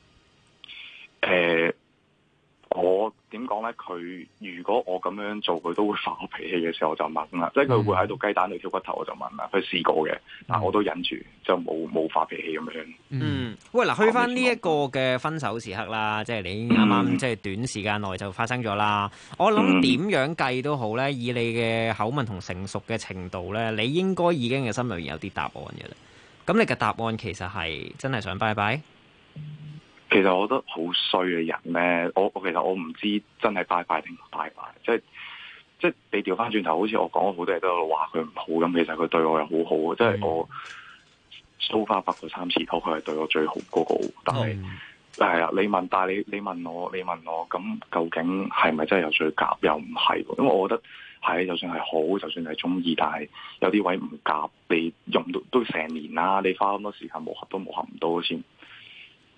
[SPEAKER 10] 我點講咧？佢如果我咁樣做，佢都會發我脾氣嘅時候，我就問啦。即係佢會喺度雞蛋裏挑骨頭，我就問啦。佢試過嘅，但我都忍住，就冇發脾氣咁樣。
[SPEAKER 11] 喂，嗱，去翻呢一個嘅分手時刻啦，即係你啱啱即係短時間內就發生咗啦。我諗點樣計都好咧，以你嘅口吻同成熟嘅程度咧，你應該已經嘅心裏面有啲答案嘅啦。咁你嘅答案其實係真係想拜拜？
[SPEAKER 10] 其實我覺得好衰嘅人咧，我其實我唔知真係拜拜定唔拜拜，即係你調翻轉頭，好似我講咗好多嘢都有話佢唔好咁，其實佢對我又好好，即係我 so far 拍過3次拖，佢係對我最好嗰個。但係係啊，你問我咁究竟係咪真係有最夾？又唔係，因為我覺得係就算係好，就算係中意，但係有啲位唔夾，你用到都成年啦，你花咁多時間磨合都磨合唔到先。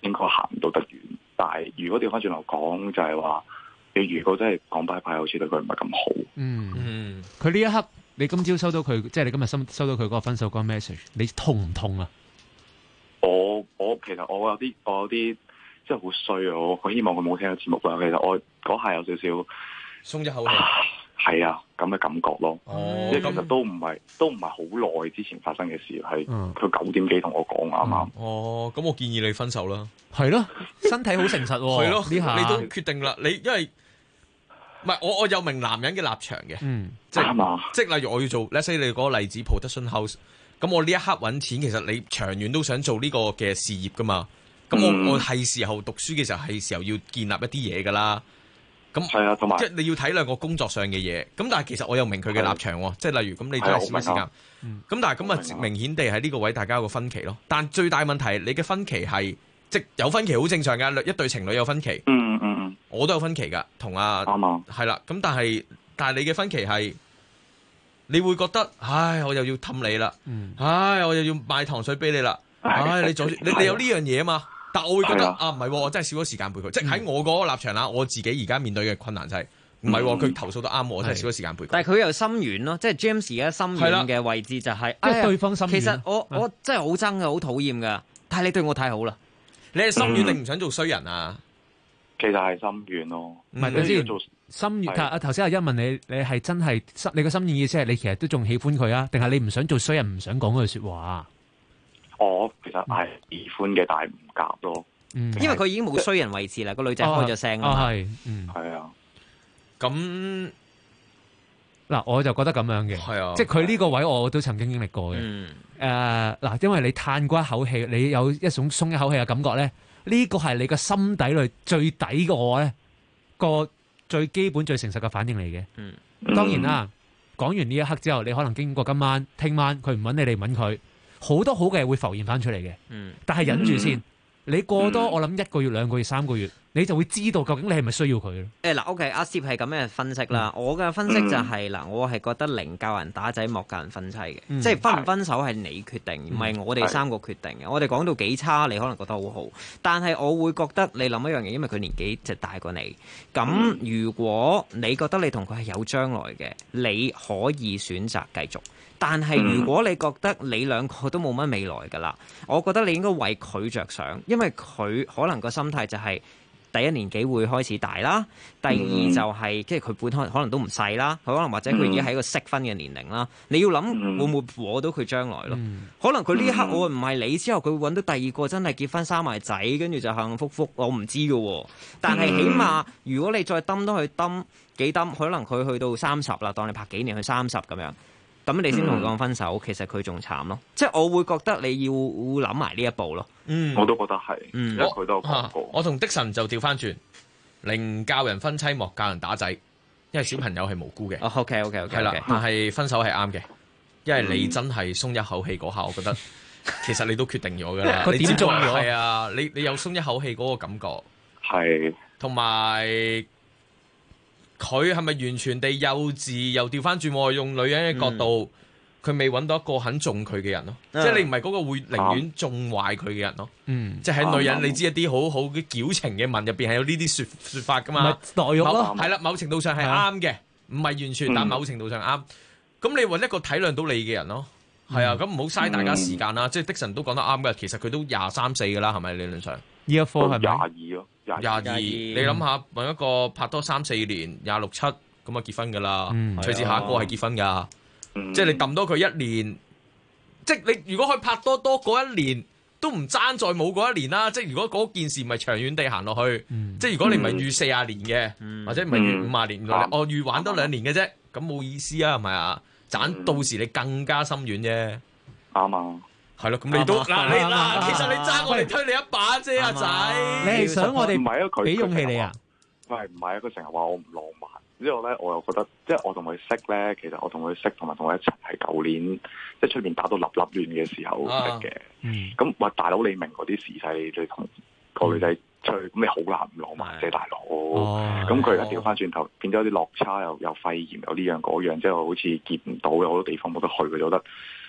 [SPEAKER 10] 應該行唔到得遠。但係如果調翻轉頭講，就係話你如果真係講拜拜，好似對佢唔係咁好。
[SPEAKER 12] 佢呢一刻，你今朝收到佢，即係你今日收到佢嗰個分手嗰個 message， 你痛唔痛啊？
[SPEAKER 10] 我其實我有啲即係好衰啊！我希望佢冇聽到節目啦。其實我嗰下有少少
[SPEAKER 13] 鬆一口氣，
[SPEAKER 10] 係啊咁嘅感覺咯。即係其實都唔係好耐之前發生嘅事，係佢9點幾同我講啱啱。
[SPEAKER 13] 咁我建議你分手啦。
[SPEAKER 12] 係咯，身體好誠實喎。
[SPEAKER 13] 係咯，
[SPEAKER 12] 呢下
[SPEAKER 13] 你都決定啦。你因為唔係我有名男人嘅立場嘅，即係例如我要做 let's say 你嗰個例子 production house， 咁我呢一刻揾錢，其實你長遠都想做呢個嘅事業噶嘛。咁我係時候讀書嘅時候係時候要建立一啲嘢噶啦。咁係啊，同埋即係你要體諒個工作上嘅嘢。咁但係其實我又明佢嘅立場喎，即係例如咁你都係少咗時間。咁但係咁啊，明顯地喺呢個位大家有個分歧咯。但最大問題，你嘅分歧係即有分歧好正常㗎，一對情侶有分歧。我都有分歧㗎，同阿係啦。咁但係你嘅分歧係，你會覺得唉，我又要氹你啦，唉，我又要買糖水俾你啦，唉，你有呢樣嘢啊嘛。但我會覺得唔係，我真係少咗時間陪佢。即係喺我嗰個立場啦，我自己而家面對嘅困難就係唔係佢投訴得啱，我真係少咗時間陪佢。
[SPEAKER 11] 但係佢又心軟咯，即係 James 而家心軟嘅位置就係，
[SPEAKER 12] 因為對方心軟。
[SPEAKER 11] 其實我真係好憎嘅，好討厭㗎。但係你對我太好啦，
[SPEAKER 13] 你係心軟定唔想做衰人啊？
[SPEAKER 10] 其實係心軟咯，
[SPEAKER 12] 唔係你先心軟。頭先阿欣問你，你係真係你個心軟意思係你其實都仲喜歡佢啊？定係你唔想做衰人，唔想講嗰句説話？
[SPEAKER 10] 我其實係喜歡嘅，但係唔夾咯。
[SPEAKER 11] 因為佢已經冇衰人位置啦，個女仔開咗聲啦。
[SPEAKER 10] 係啊。
[SPEAKER 13] 咁
[SPEAKER 12] 嗱，我就覺得咁樣嘅，即係佢呢個位我都曾經經歷過嘅。嗱，因為你嘆過一口氣，你有一種鬆一口氣嘅感覺咧，呢個係你個心底裏最底嘅我咧個最基本最誠實嘅反應嚟嘅。當然啦，講完呢一刻之後，你可能經過今晚、聽晚，佢唔揾你，你唔揾佢。好多好嘅嘢會浮現翻出嚟嘅，但係忍住先。你過多我諗1個月、2個月、3個月，你就會知道究竟你係咪需要佢咯。
[SPEAKER 11] 嗱，OK，阿攝係咁樣分析啦。我嘅分析就係嗱，我係覺得寧教人打仔，莫教人分妻嘅，即係分唔分手係你決定，唔係我哋3個決定嘅。我哋講到幾差，你可能覺得好好，但係我會覺得你諗一樣嘢，因為佢年紀就大過你。咁如果你覺得你同佢係有將來嘅，你可以選擇繼續。但係如果你覺得你兩個都冇乜未來㗎啦，我覺得你應該為佢着想，因為佢可能個心態就係第一年紀會開始大啦，第二就係即係佢本身可能都唔細啦，佢可能或者佢已經喺一個適婚嘅年齡啦，你要諗會唔會和到佢將來咯？可能佢呢一刻我唔係你之後，佢會揾到第二個真係結婚生埋仔，跟住就幸幸福福，我唔知㗎喎。但係起碼如果你再揼多佢揼幾揼，可能佢去到30啦，當你拍幾年去30咁樣。咁你先同佢講分手，其實佢仲慘咯。即係我會覺得你要諗埋呢一步咯。
[SPEAKER 10] 我都覺得係。因為佢都有講過。
[SPEAKER 13] 我同的神就調翻轉，寧教人分妻，莫教人打仔，因為小朋友係無辜嘅。
[SPEAKER 11] OK。
[SPEAKER 13] 係啦，但係分手係啱嘅，因為你真係鬆一口氣嗰下，我覺得其實你都決定咗㗎啦。
[SPEAKER 12] 佢點中咗？
[SPEAKER 13] 係啊，你有鬆一口氣嗰個感覺。
[SPEAKER 10] 係。同
[SPEAKER 13] 埋。佢係咪完全地幼稚？又調翻轉用女人嘅角度，佢未揾到一個肯中佢嘅人咯。即係你唔係嗰個會寧願中壞佢嘅人咯。即係喺女人，你知一啲好好嘅矯情嘅文入邊係有呢啲説法噶嘛？
[SPEAKER 12] 代肉咯，
[SPEAKER 13] 係啦，某程度上係啱嘅，唔係完全，但某程度上啱。咁你揾一個體諒到你嘅人咯。係啊，咁唔好嘥大家時間啦。即係的神都講得啱嘅，其實佢都23、24噶啦，係咪理論上？
[SPEAKER 12] 呢一科係咪
[SPEAKER 10] 22咯
[SPEAKER 13] ？22，你諗下揾一個拍拖3、4年，26、7咁啊結婚噶啦，隨時下一個係結婚噶。即係你揼多佢1年，即係你如果可以拍多嗰1年，都唔爭再冇嗰1年啦。即係如果嗰件事唔係長遠地行落去，即係如果你唔係預40年嘅，或者唔係預50年，我預玩多2年嘅啫，咁冇意思啊，係咪啊？盞到時你更加深遠啫。
[SPEAKER 10] 啱啊。
[SPEAKER 13] 係咯，咁你都嗱，其實你爭我嚟推你一把啫，阿仔。
[SPEAKER 12] 你係想我哋俾勇氣你啊？
[SPEAKER 10] 唔係佢成日話我唔浪漫。之後咧，我又覺得，即係我同佢識咧，其實我同佢識同埋同佢一齊係舊年，即係出面打到立亂嘅時候識嘅。咁話大佬，你明嗰啲時勢，你同個女仔出去，咁你好難唔浪漫啫，大佬。咁佢而家調翻轉頭，變咗有啲落差，又肺炎，又呢樣嗰樣，即係好似見唔到，有好多地方冇得去，佢就覺得。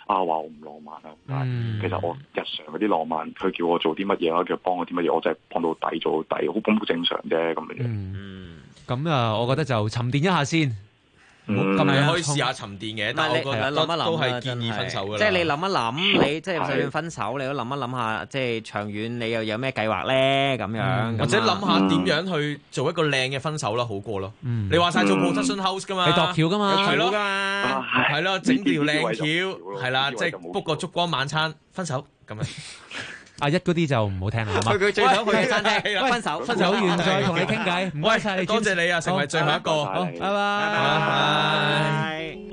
[SPEAKER 10] 話我唔浪漫啊，但係其實我日常嗰啲浪漫，佢叫我做啲乜嘢啦，叫幫我啲乜嘢，我就係幫到底做到底，好正常啫咁樣。
[SPEAKER 12] 咁啊，我覺得就沉澱一下先。
[SPEAKER 13] 咁你可以試下沉澱嘅，但係我覺得都係建議分手㗎啦。
[SPEAKER 11] 即係你諗一諗，你即係就算分手，你都諗一諗下，即係長遠你又有咩計劃咧？咁樣
[SPEAKER 13] 或者諗下點樣去做一個靚嘅分手啦，好過咯。你話晒做 production house 㗎嘛，
[SPEAKER 12] 你度橋㗎嘛，
[SPEAKER 13] 係咯，係咯，整條靚橋，係啦，即係 book 個燭光晚餐，分手咁樣。
[SPEAKER 12] 阿一嗰啲就唔好聽啦，
[SPEAKER 11] 佢最想去嘅餐廳，分手
[SPEAKER 12] 完再同你傾偈。唔該晒你，
[SPEAKER 13] 多謝你啊，成為最後一個。
[SPEAKER 12] 好，拜拜。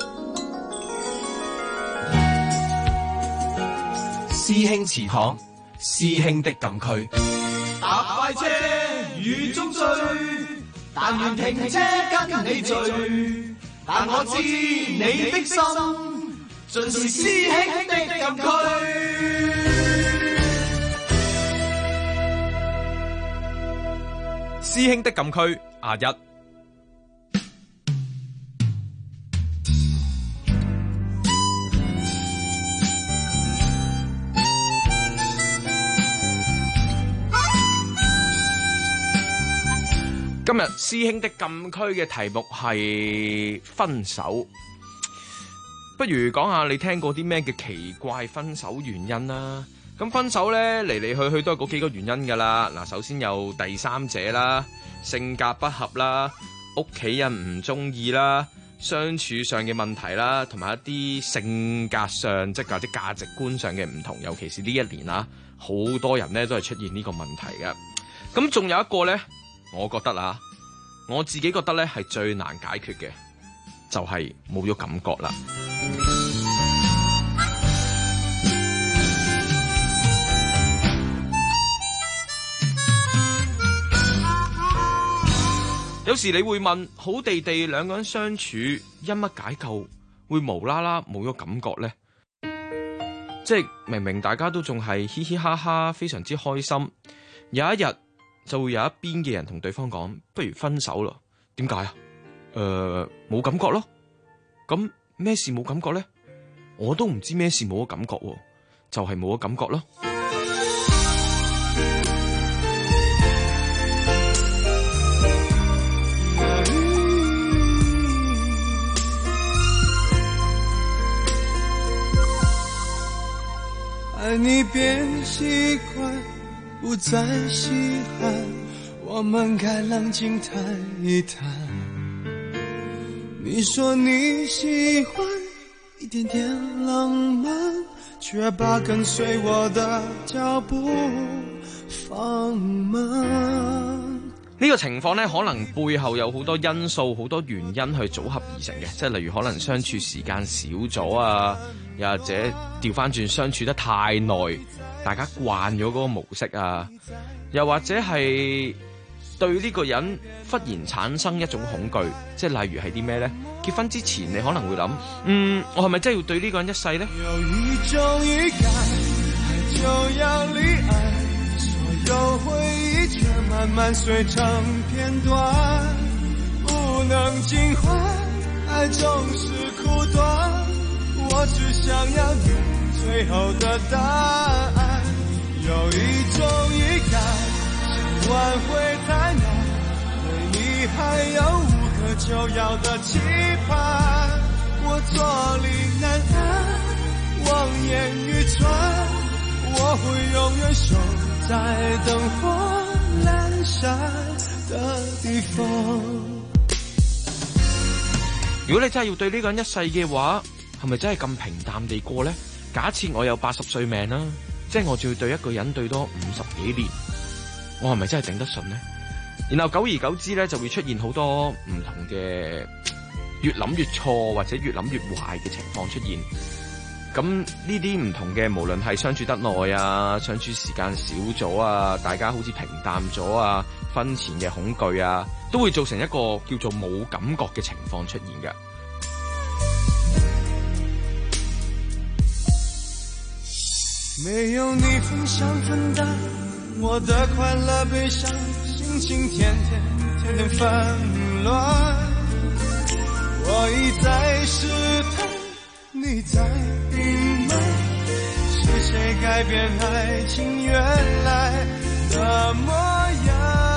[SPEAKER 7] 師兄祠堂，師兄的禁區。
[SPEAKER 19] 搭快車雨中追，但願停車跟你聚。但我知你的心，盡是師兄的禁區。
[SPEAKER 13] 師兄的禁區阿一，今日師兄的禁區嘅題目係分手，不如講下你聽過啲咩嘅奇怪分手原因啦。咁分手咧嚟嚟去去都係嗰幾個原因噶啦。嗱，首先有第三者啦，性格不合啦，屋企人唔中意啦，相處上嘅問題啦，同埋一啲性格上即係或者價值觀上嘅唔同。尤其是呢一年啊，好多人咧都係出現呢個問題嘅。咁仲有一個咧，我覺得啊，我自己覺得咧係最難解決嘅，就係冇咗感覺啦。有時你會問，好地地兩個人相處，因乜解救會無啦啦冇咗感覺呢？即係明明大家都仲係嘻嘻哈哈，非常之開心，有一日就會有一邊嘅人同對方講，不如分手咯。點解啊？冇感覺咯。咁咩事冇感覺呢？我都唔知咩事冇咗感覺，就係冇咗感覺咯。
[SPEAKER 4] 爱你变习惯，不再稀罕，我们该冷静谈一谈。你说你喜欢一点点浪漫，却把跟随我的脚步放慢。
[SPEAKER 13] 呢個情況呢，可能背後有好多因素、好多原因去組合而成嘅，即係例如可能相處時間少咗啊，又或者調翻轉相處得太耐，大家慣咗嗰個模式啊，又或者係對呢個人忽然產生一種恐懼，即係例如係啲咩呢？結婚之前你可能會諗，我係咪真係要對呢個人一世呢？
[SPEAKER 4] 有一種預感，愛就要離愛，所有回憶卻慢慢碎成片段，不能盡歡，愛總是苦短，我只想要你最後的答案。有一種預感，想挽回太難，對你還有無可救藥的期盼，我坐立難安，望眼欲穿，我會永遠守在燈火闌珊的地方。
[SPEAKER 13] 如果你真係要對呢個人一世嘅話，係咪真係咁平淡地過呢？假設我有80歲命啦，即係我仲要對一個人對多50幾年，我係咪真係頂得順呢？然後久而久之咧，就會出現好多唔同嘅越諗越錯或者越諗越壞嘅情況出現。咁呢啲唔同嘅，無論係相處得耐啊，相處時間少咗啊，大家好似平淡咗啊，婚前嘅恐懼啊，都會造成一個叫做冇感覺嘅情況出現嘅。
[SPEAKER 4] 沒有你分享分擔，我的快樂悲傷，心情天天紛亂，我一再試探，
[SPEAKER 19] 你在隱瞞，是誰改變愛情原來的模樣？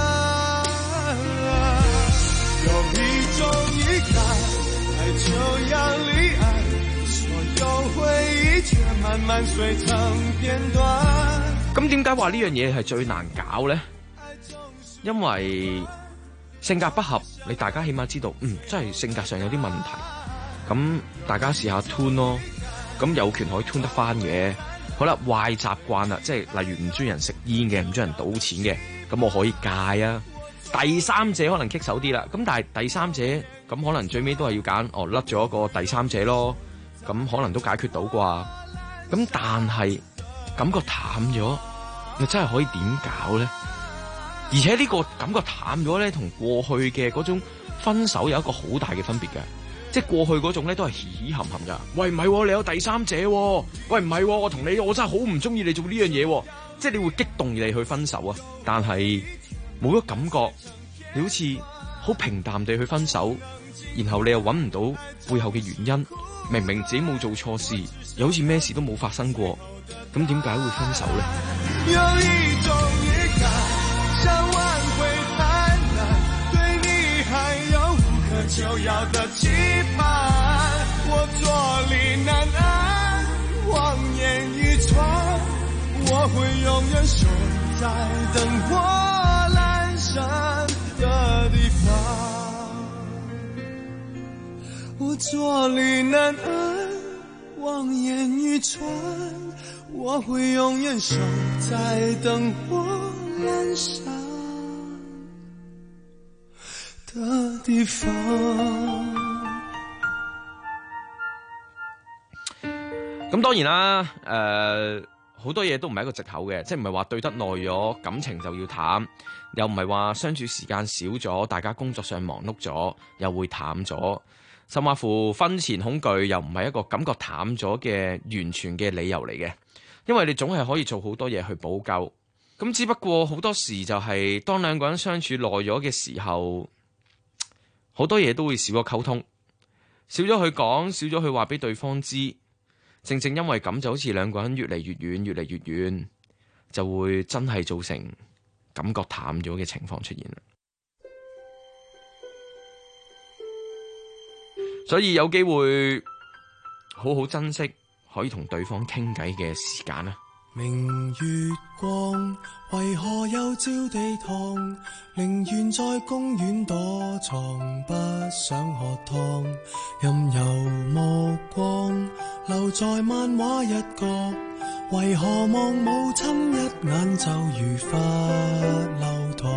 [SPEAKER 19] 有一種遺憾，愛就要離岸，所有回憶卻慢慢碎成片段。
[SPEAKER 3] 咁點解話呢樣嘢係最難搞咧？因為性格不合，你大家起碼知道，真係性格上有啲問題。咁大家試下 tune 咯，咁有權可以 tune 得翻嘅。好啦，壞習慣啦，即係例如唔中意人食煙嘅，唔中意人賭錢嘅，咁我可以戒啊。第三者可能棘手啲啦，咁但係第三者咁可能最尾都係要揀，甩咗一個第三者咯，咁可能都解決到啩。咁但係感覺淡咗，又真係可以點搞咧？而且呢個感覺淡咗咧，同過去嘅嗰種分手有一個好大嘅分別嘅。即係過去嗰種咧都係嘻嘻含含噶，喂唔係，你有第三者，喂唔係，我同你我真係好唔中意你做呢樣嘢，即係你會激動地去分手啊！但係冇咗感覺，你好似好平淡地去分手，然後你又揾唔到背後嘅原因，明明自己冇做錯事，又好似咩事都冇發生過，咁點解會分手咧？
[SPEAKER 19] 有一種遺憾，想挽回太難，對你還有無可救藥的期盼，我坐立難安，望眼欲穿，我會永遠守在燈火闌珊的地方，我坐立難安，望眼欲穿，我會永遠守在燈火闌珊的地方。
[SPEAKER 3] 咁當然啦，好多嘢都唔係一個藉口嘅，即係唔係話對得耐咗感情就要淡，又唔係話相處時間少咗，大家工作上忙碌咗又會淡咗，甚至乎婚前恐懼又唔係一個感覺淡咗嘅完全嘅理由嚟嘅，因為你總係可以做好多嘢去補救。咁只不過好多時就係當兩個人相處耐咗嘅時候，好多嘢都會少咗溝通，少咗去講，少咗去話俾對方知。正正因為咁，就好似兩個人越嚟越遠，越嚟越遠，就會真係造成感覺淡咗嘅情況出現啦。所以有機會好好珍惜可以同對方傾偈嘅時間啦。
[SPEAKER 19] 明月光，為何又照地堂？寧願在公園躲藏，不想喝湯。任由目光留在漫畫一角，為何望母親一眼就如罰留堂？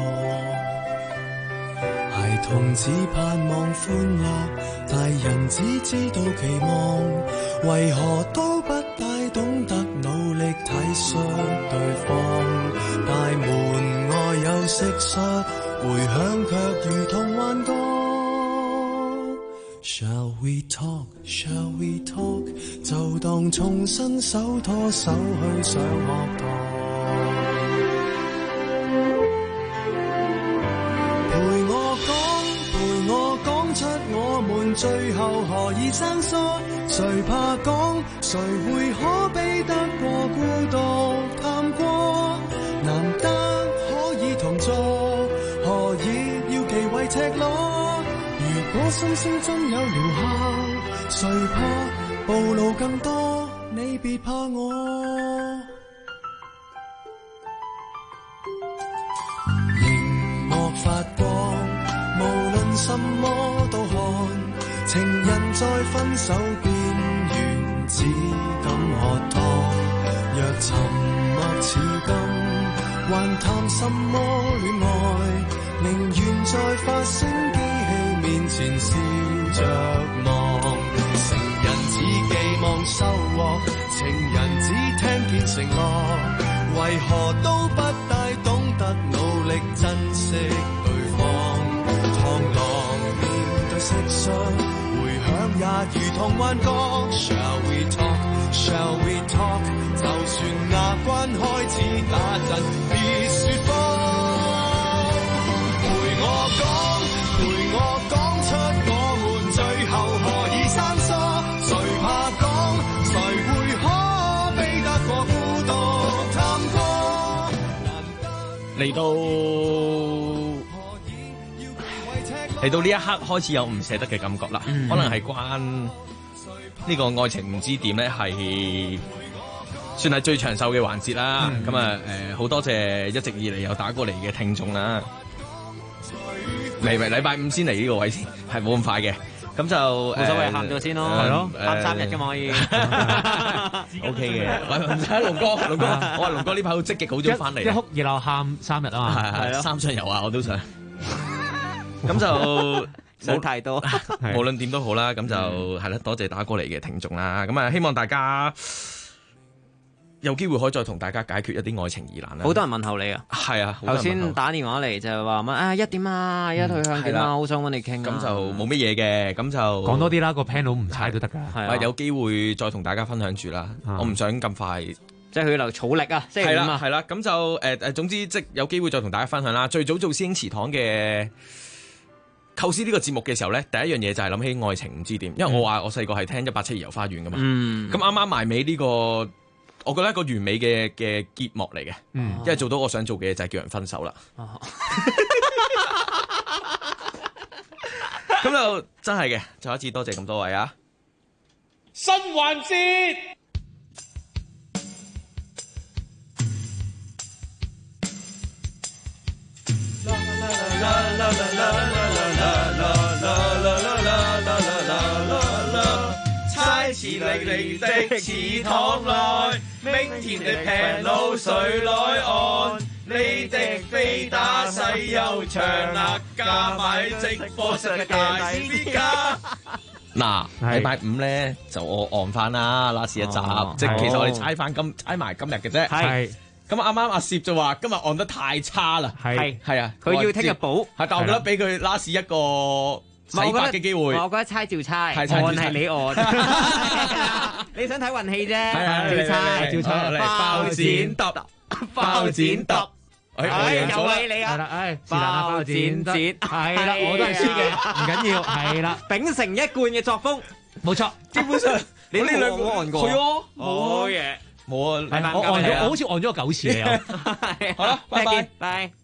[SPEAKER 19] 孩童只盼望歡樂，大人只知道期望，為何都不大懂得努力體恤對方？大門外有蟋蟀，回響卻如同幻覺。Shall we talk? Shall we talk? 就當重新手拖手去上學堂。出我們最後何以生疏？誰怕講？誰會可比得過孤獨探過？難得可以同坐，何以要忌諱赤裸？如果心聲真有療效，誰怕暴露更多？你別怕我。熒幕發光，無論什麼都看，情人在分手邊緣只敢喝湯。若沉默似金，還談什麼戀愛？寧願在發聲機器面前笑着望。成人只寄望收穫，情人只聽見承諾，為何都不大懂得努力珍惜對方？蟋蟀回響也如同幻覺。Shall we talk? Shall we talk? 就算牙關開始打震，別說謊。陪我講出我們最後何以生疏？誰怕講？
[SPEAKER 13] 嚟到呢一刻開始有唔捨得嘅感覺啦，可能係關呢個愛情唔知點咧，係算係最長壽嘅環節啦。咁啊好多謝一直以嚟有打過嚟嘅聽眾啦。禮拜五先嚟呢個位先，係冇咁快嘅。咁就
[SPEAKER 11] 冇所謂，喊咗先咯，係咯，喊3日㗎嘛可以。
[SPEAKER 13] OK 嘅，唔使龍哥，我話龍哥呢排好積極，好早翻嚟。
[SPEAKER 12] 一哭二鬧喊3日啊嘛，
[SPEAKER 13] 係咯，三上游啊，我都想。咁就
[SPEAKER 11] 想太多，
[SPEAKER 13] 無論點都好啦，咁就係啦，多謝打過嚟嘅聽眾啦。咁啊，希望大家有機會可以再同大家解決一啲愛情疑難啦。
[SPEAKER 11] 好多人問候你啊，
[SPEAKER 13] 係啊，
[SPEAKER 11] 頭先打電話嚟就係話乜1點啊，一去向點啊，好想揾你傾。
[SPEAKER 13] 咁就冇乜嘢嘅，咁就
[SPEAKER 12] 講多啲啦，個 panel 唔猜都得㗎。
[SPEAKER 13] 係有機會再同大家分享住啦。我唔想咁快。
[SPEAKER 11] 即係佢留草力啊，即係點啊？
[SPEAKER 13] 係啦，咁就總之即有機會再同大家分享啦。最早做師兄祠堂嘅構思呢個節目嘅時候咧，第一樣嘢就係諗起愛情唔知點，因為我話我細個係聽172遊花園噶嘛。咁啱啱埋尾呢個，我覺得一個完美嘅結幕嚟嘅。因為做到我想做嘅嘢就係叫人分手啦。咁就真係嘅，再一次多謝咁多位啊！
[SPEAKER 19] 新環節。猜詞歷歷的祠堂內，明天的平路誰來按？你的飛打細又長啊，加買直播室嘅大師家。
[SPEAKER 13] 嗱，禮拜五咧就我按翻啦，last 一集，即係其實我哋猜埋今日嘅啫。係。咁啱啱阿攝就話今日按得太差啦，係啊，
[SPEAKER 11] 佢要聽日補，
[SPEAKER 13] 但我覺得俾佢 last 一個洗白嘅機會。
[SPEAKER 11] 我覺得猜照猜，按係你按，你想睇運氣啫，照猜，包剪揼，包剪揼，
[SPEAKER 13] 我贏咗啦，
[SPEAKER 11] 又係你啊，
[SPEAKER 12] 包剪揼，係啦，我都係輸嘅，唔緊要，係啦，
[SPEAKER 11] 秉承一貫嘅作風，
[SPEAKER 12] 冇錯，
[SPEAKER 13] 基本上
[SPEAKER 11] 你呢兩個按過，
[SPEAKER 13] 係啊，
[SPEAKER 11] 冇嘢。
[SPEAKER 13] 冇啊，
[SPEAKER 12] 我好似按咗9次嚟啊！
[SPEAKER 13] 好啦，拜拜。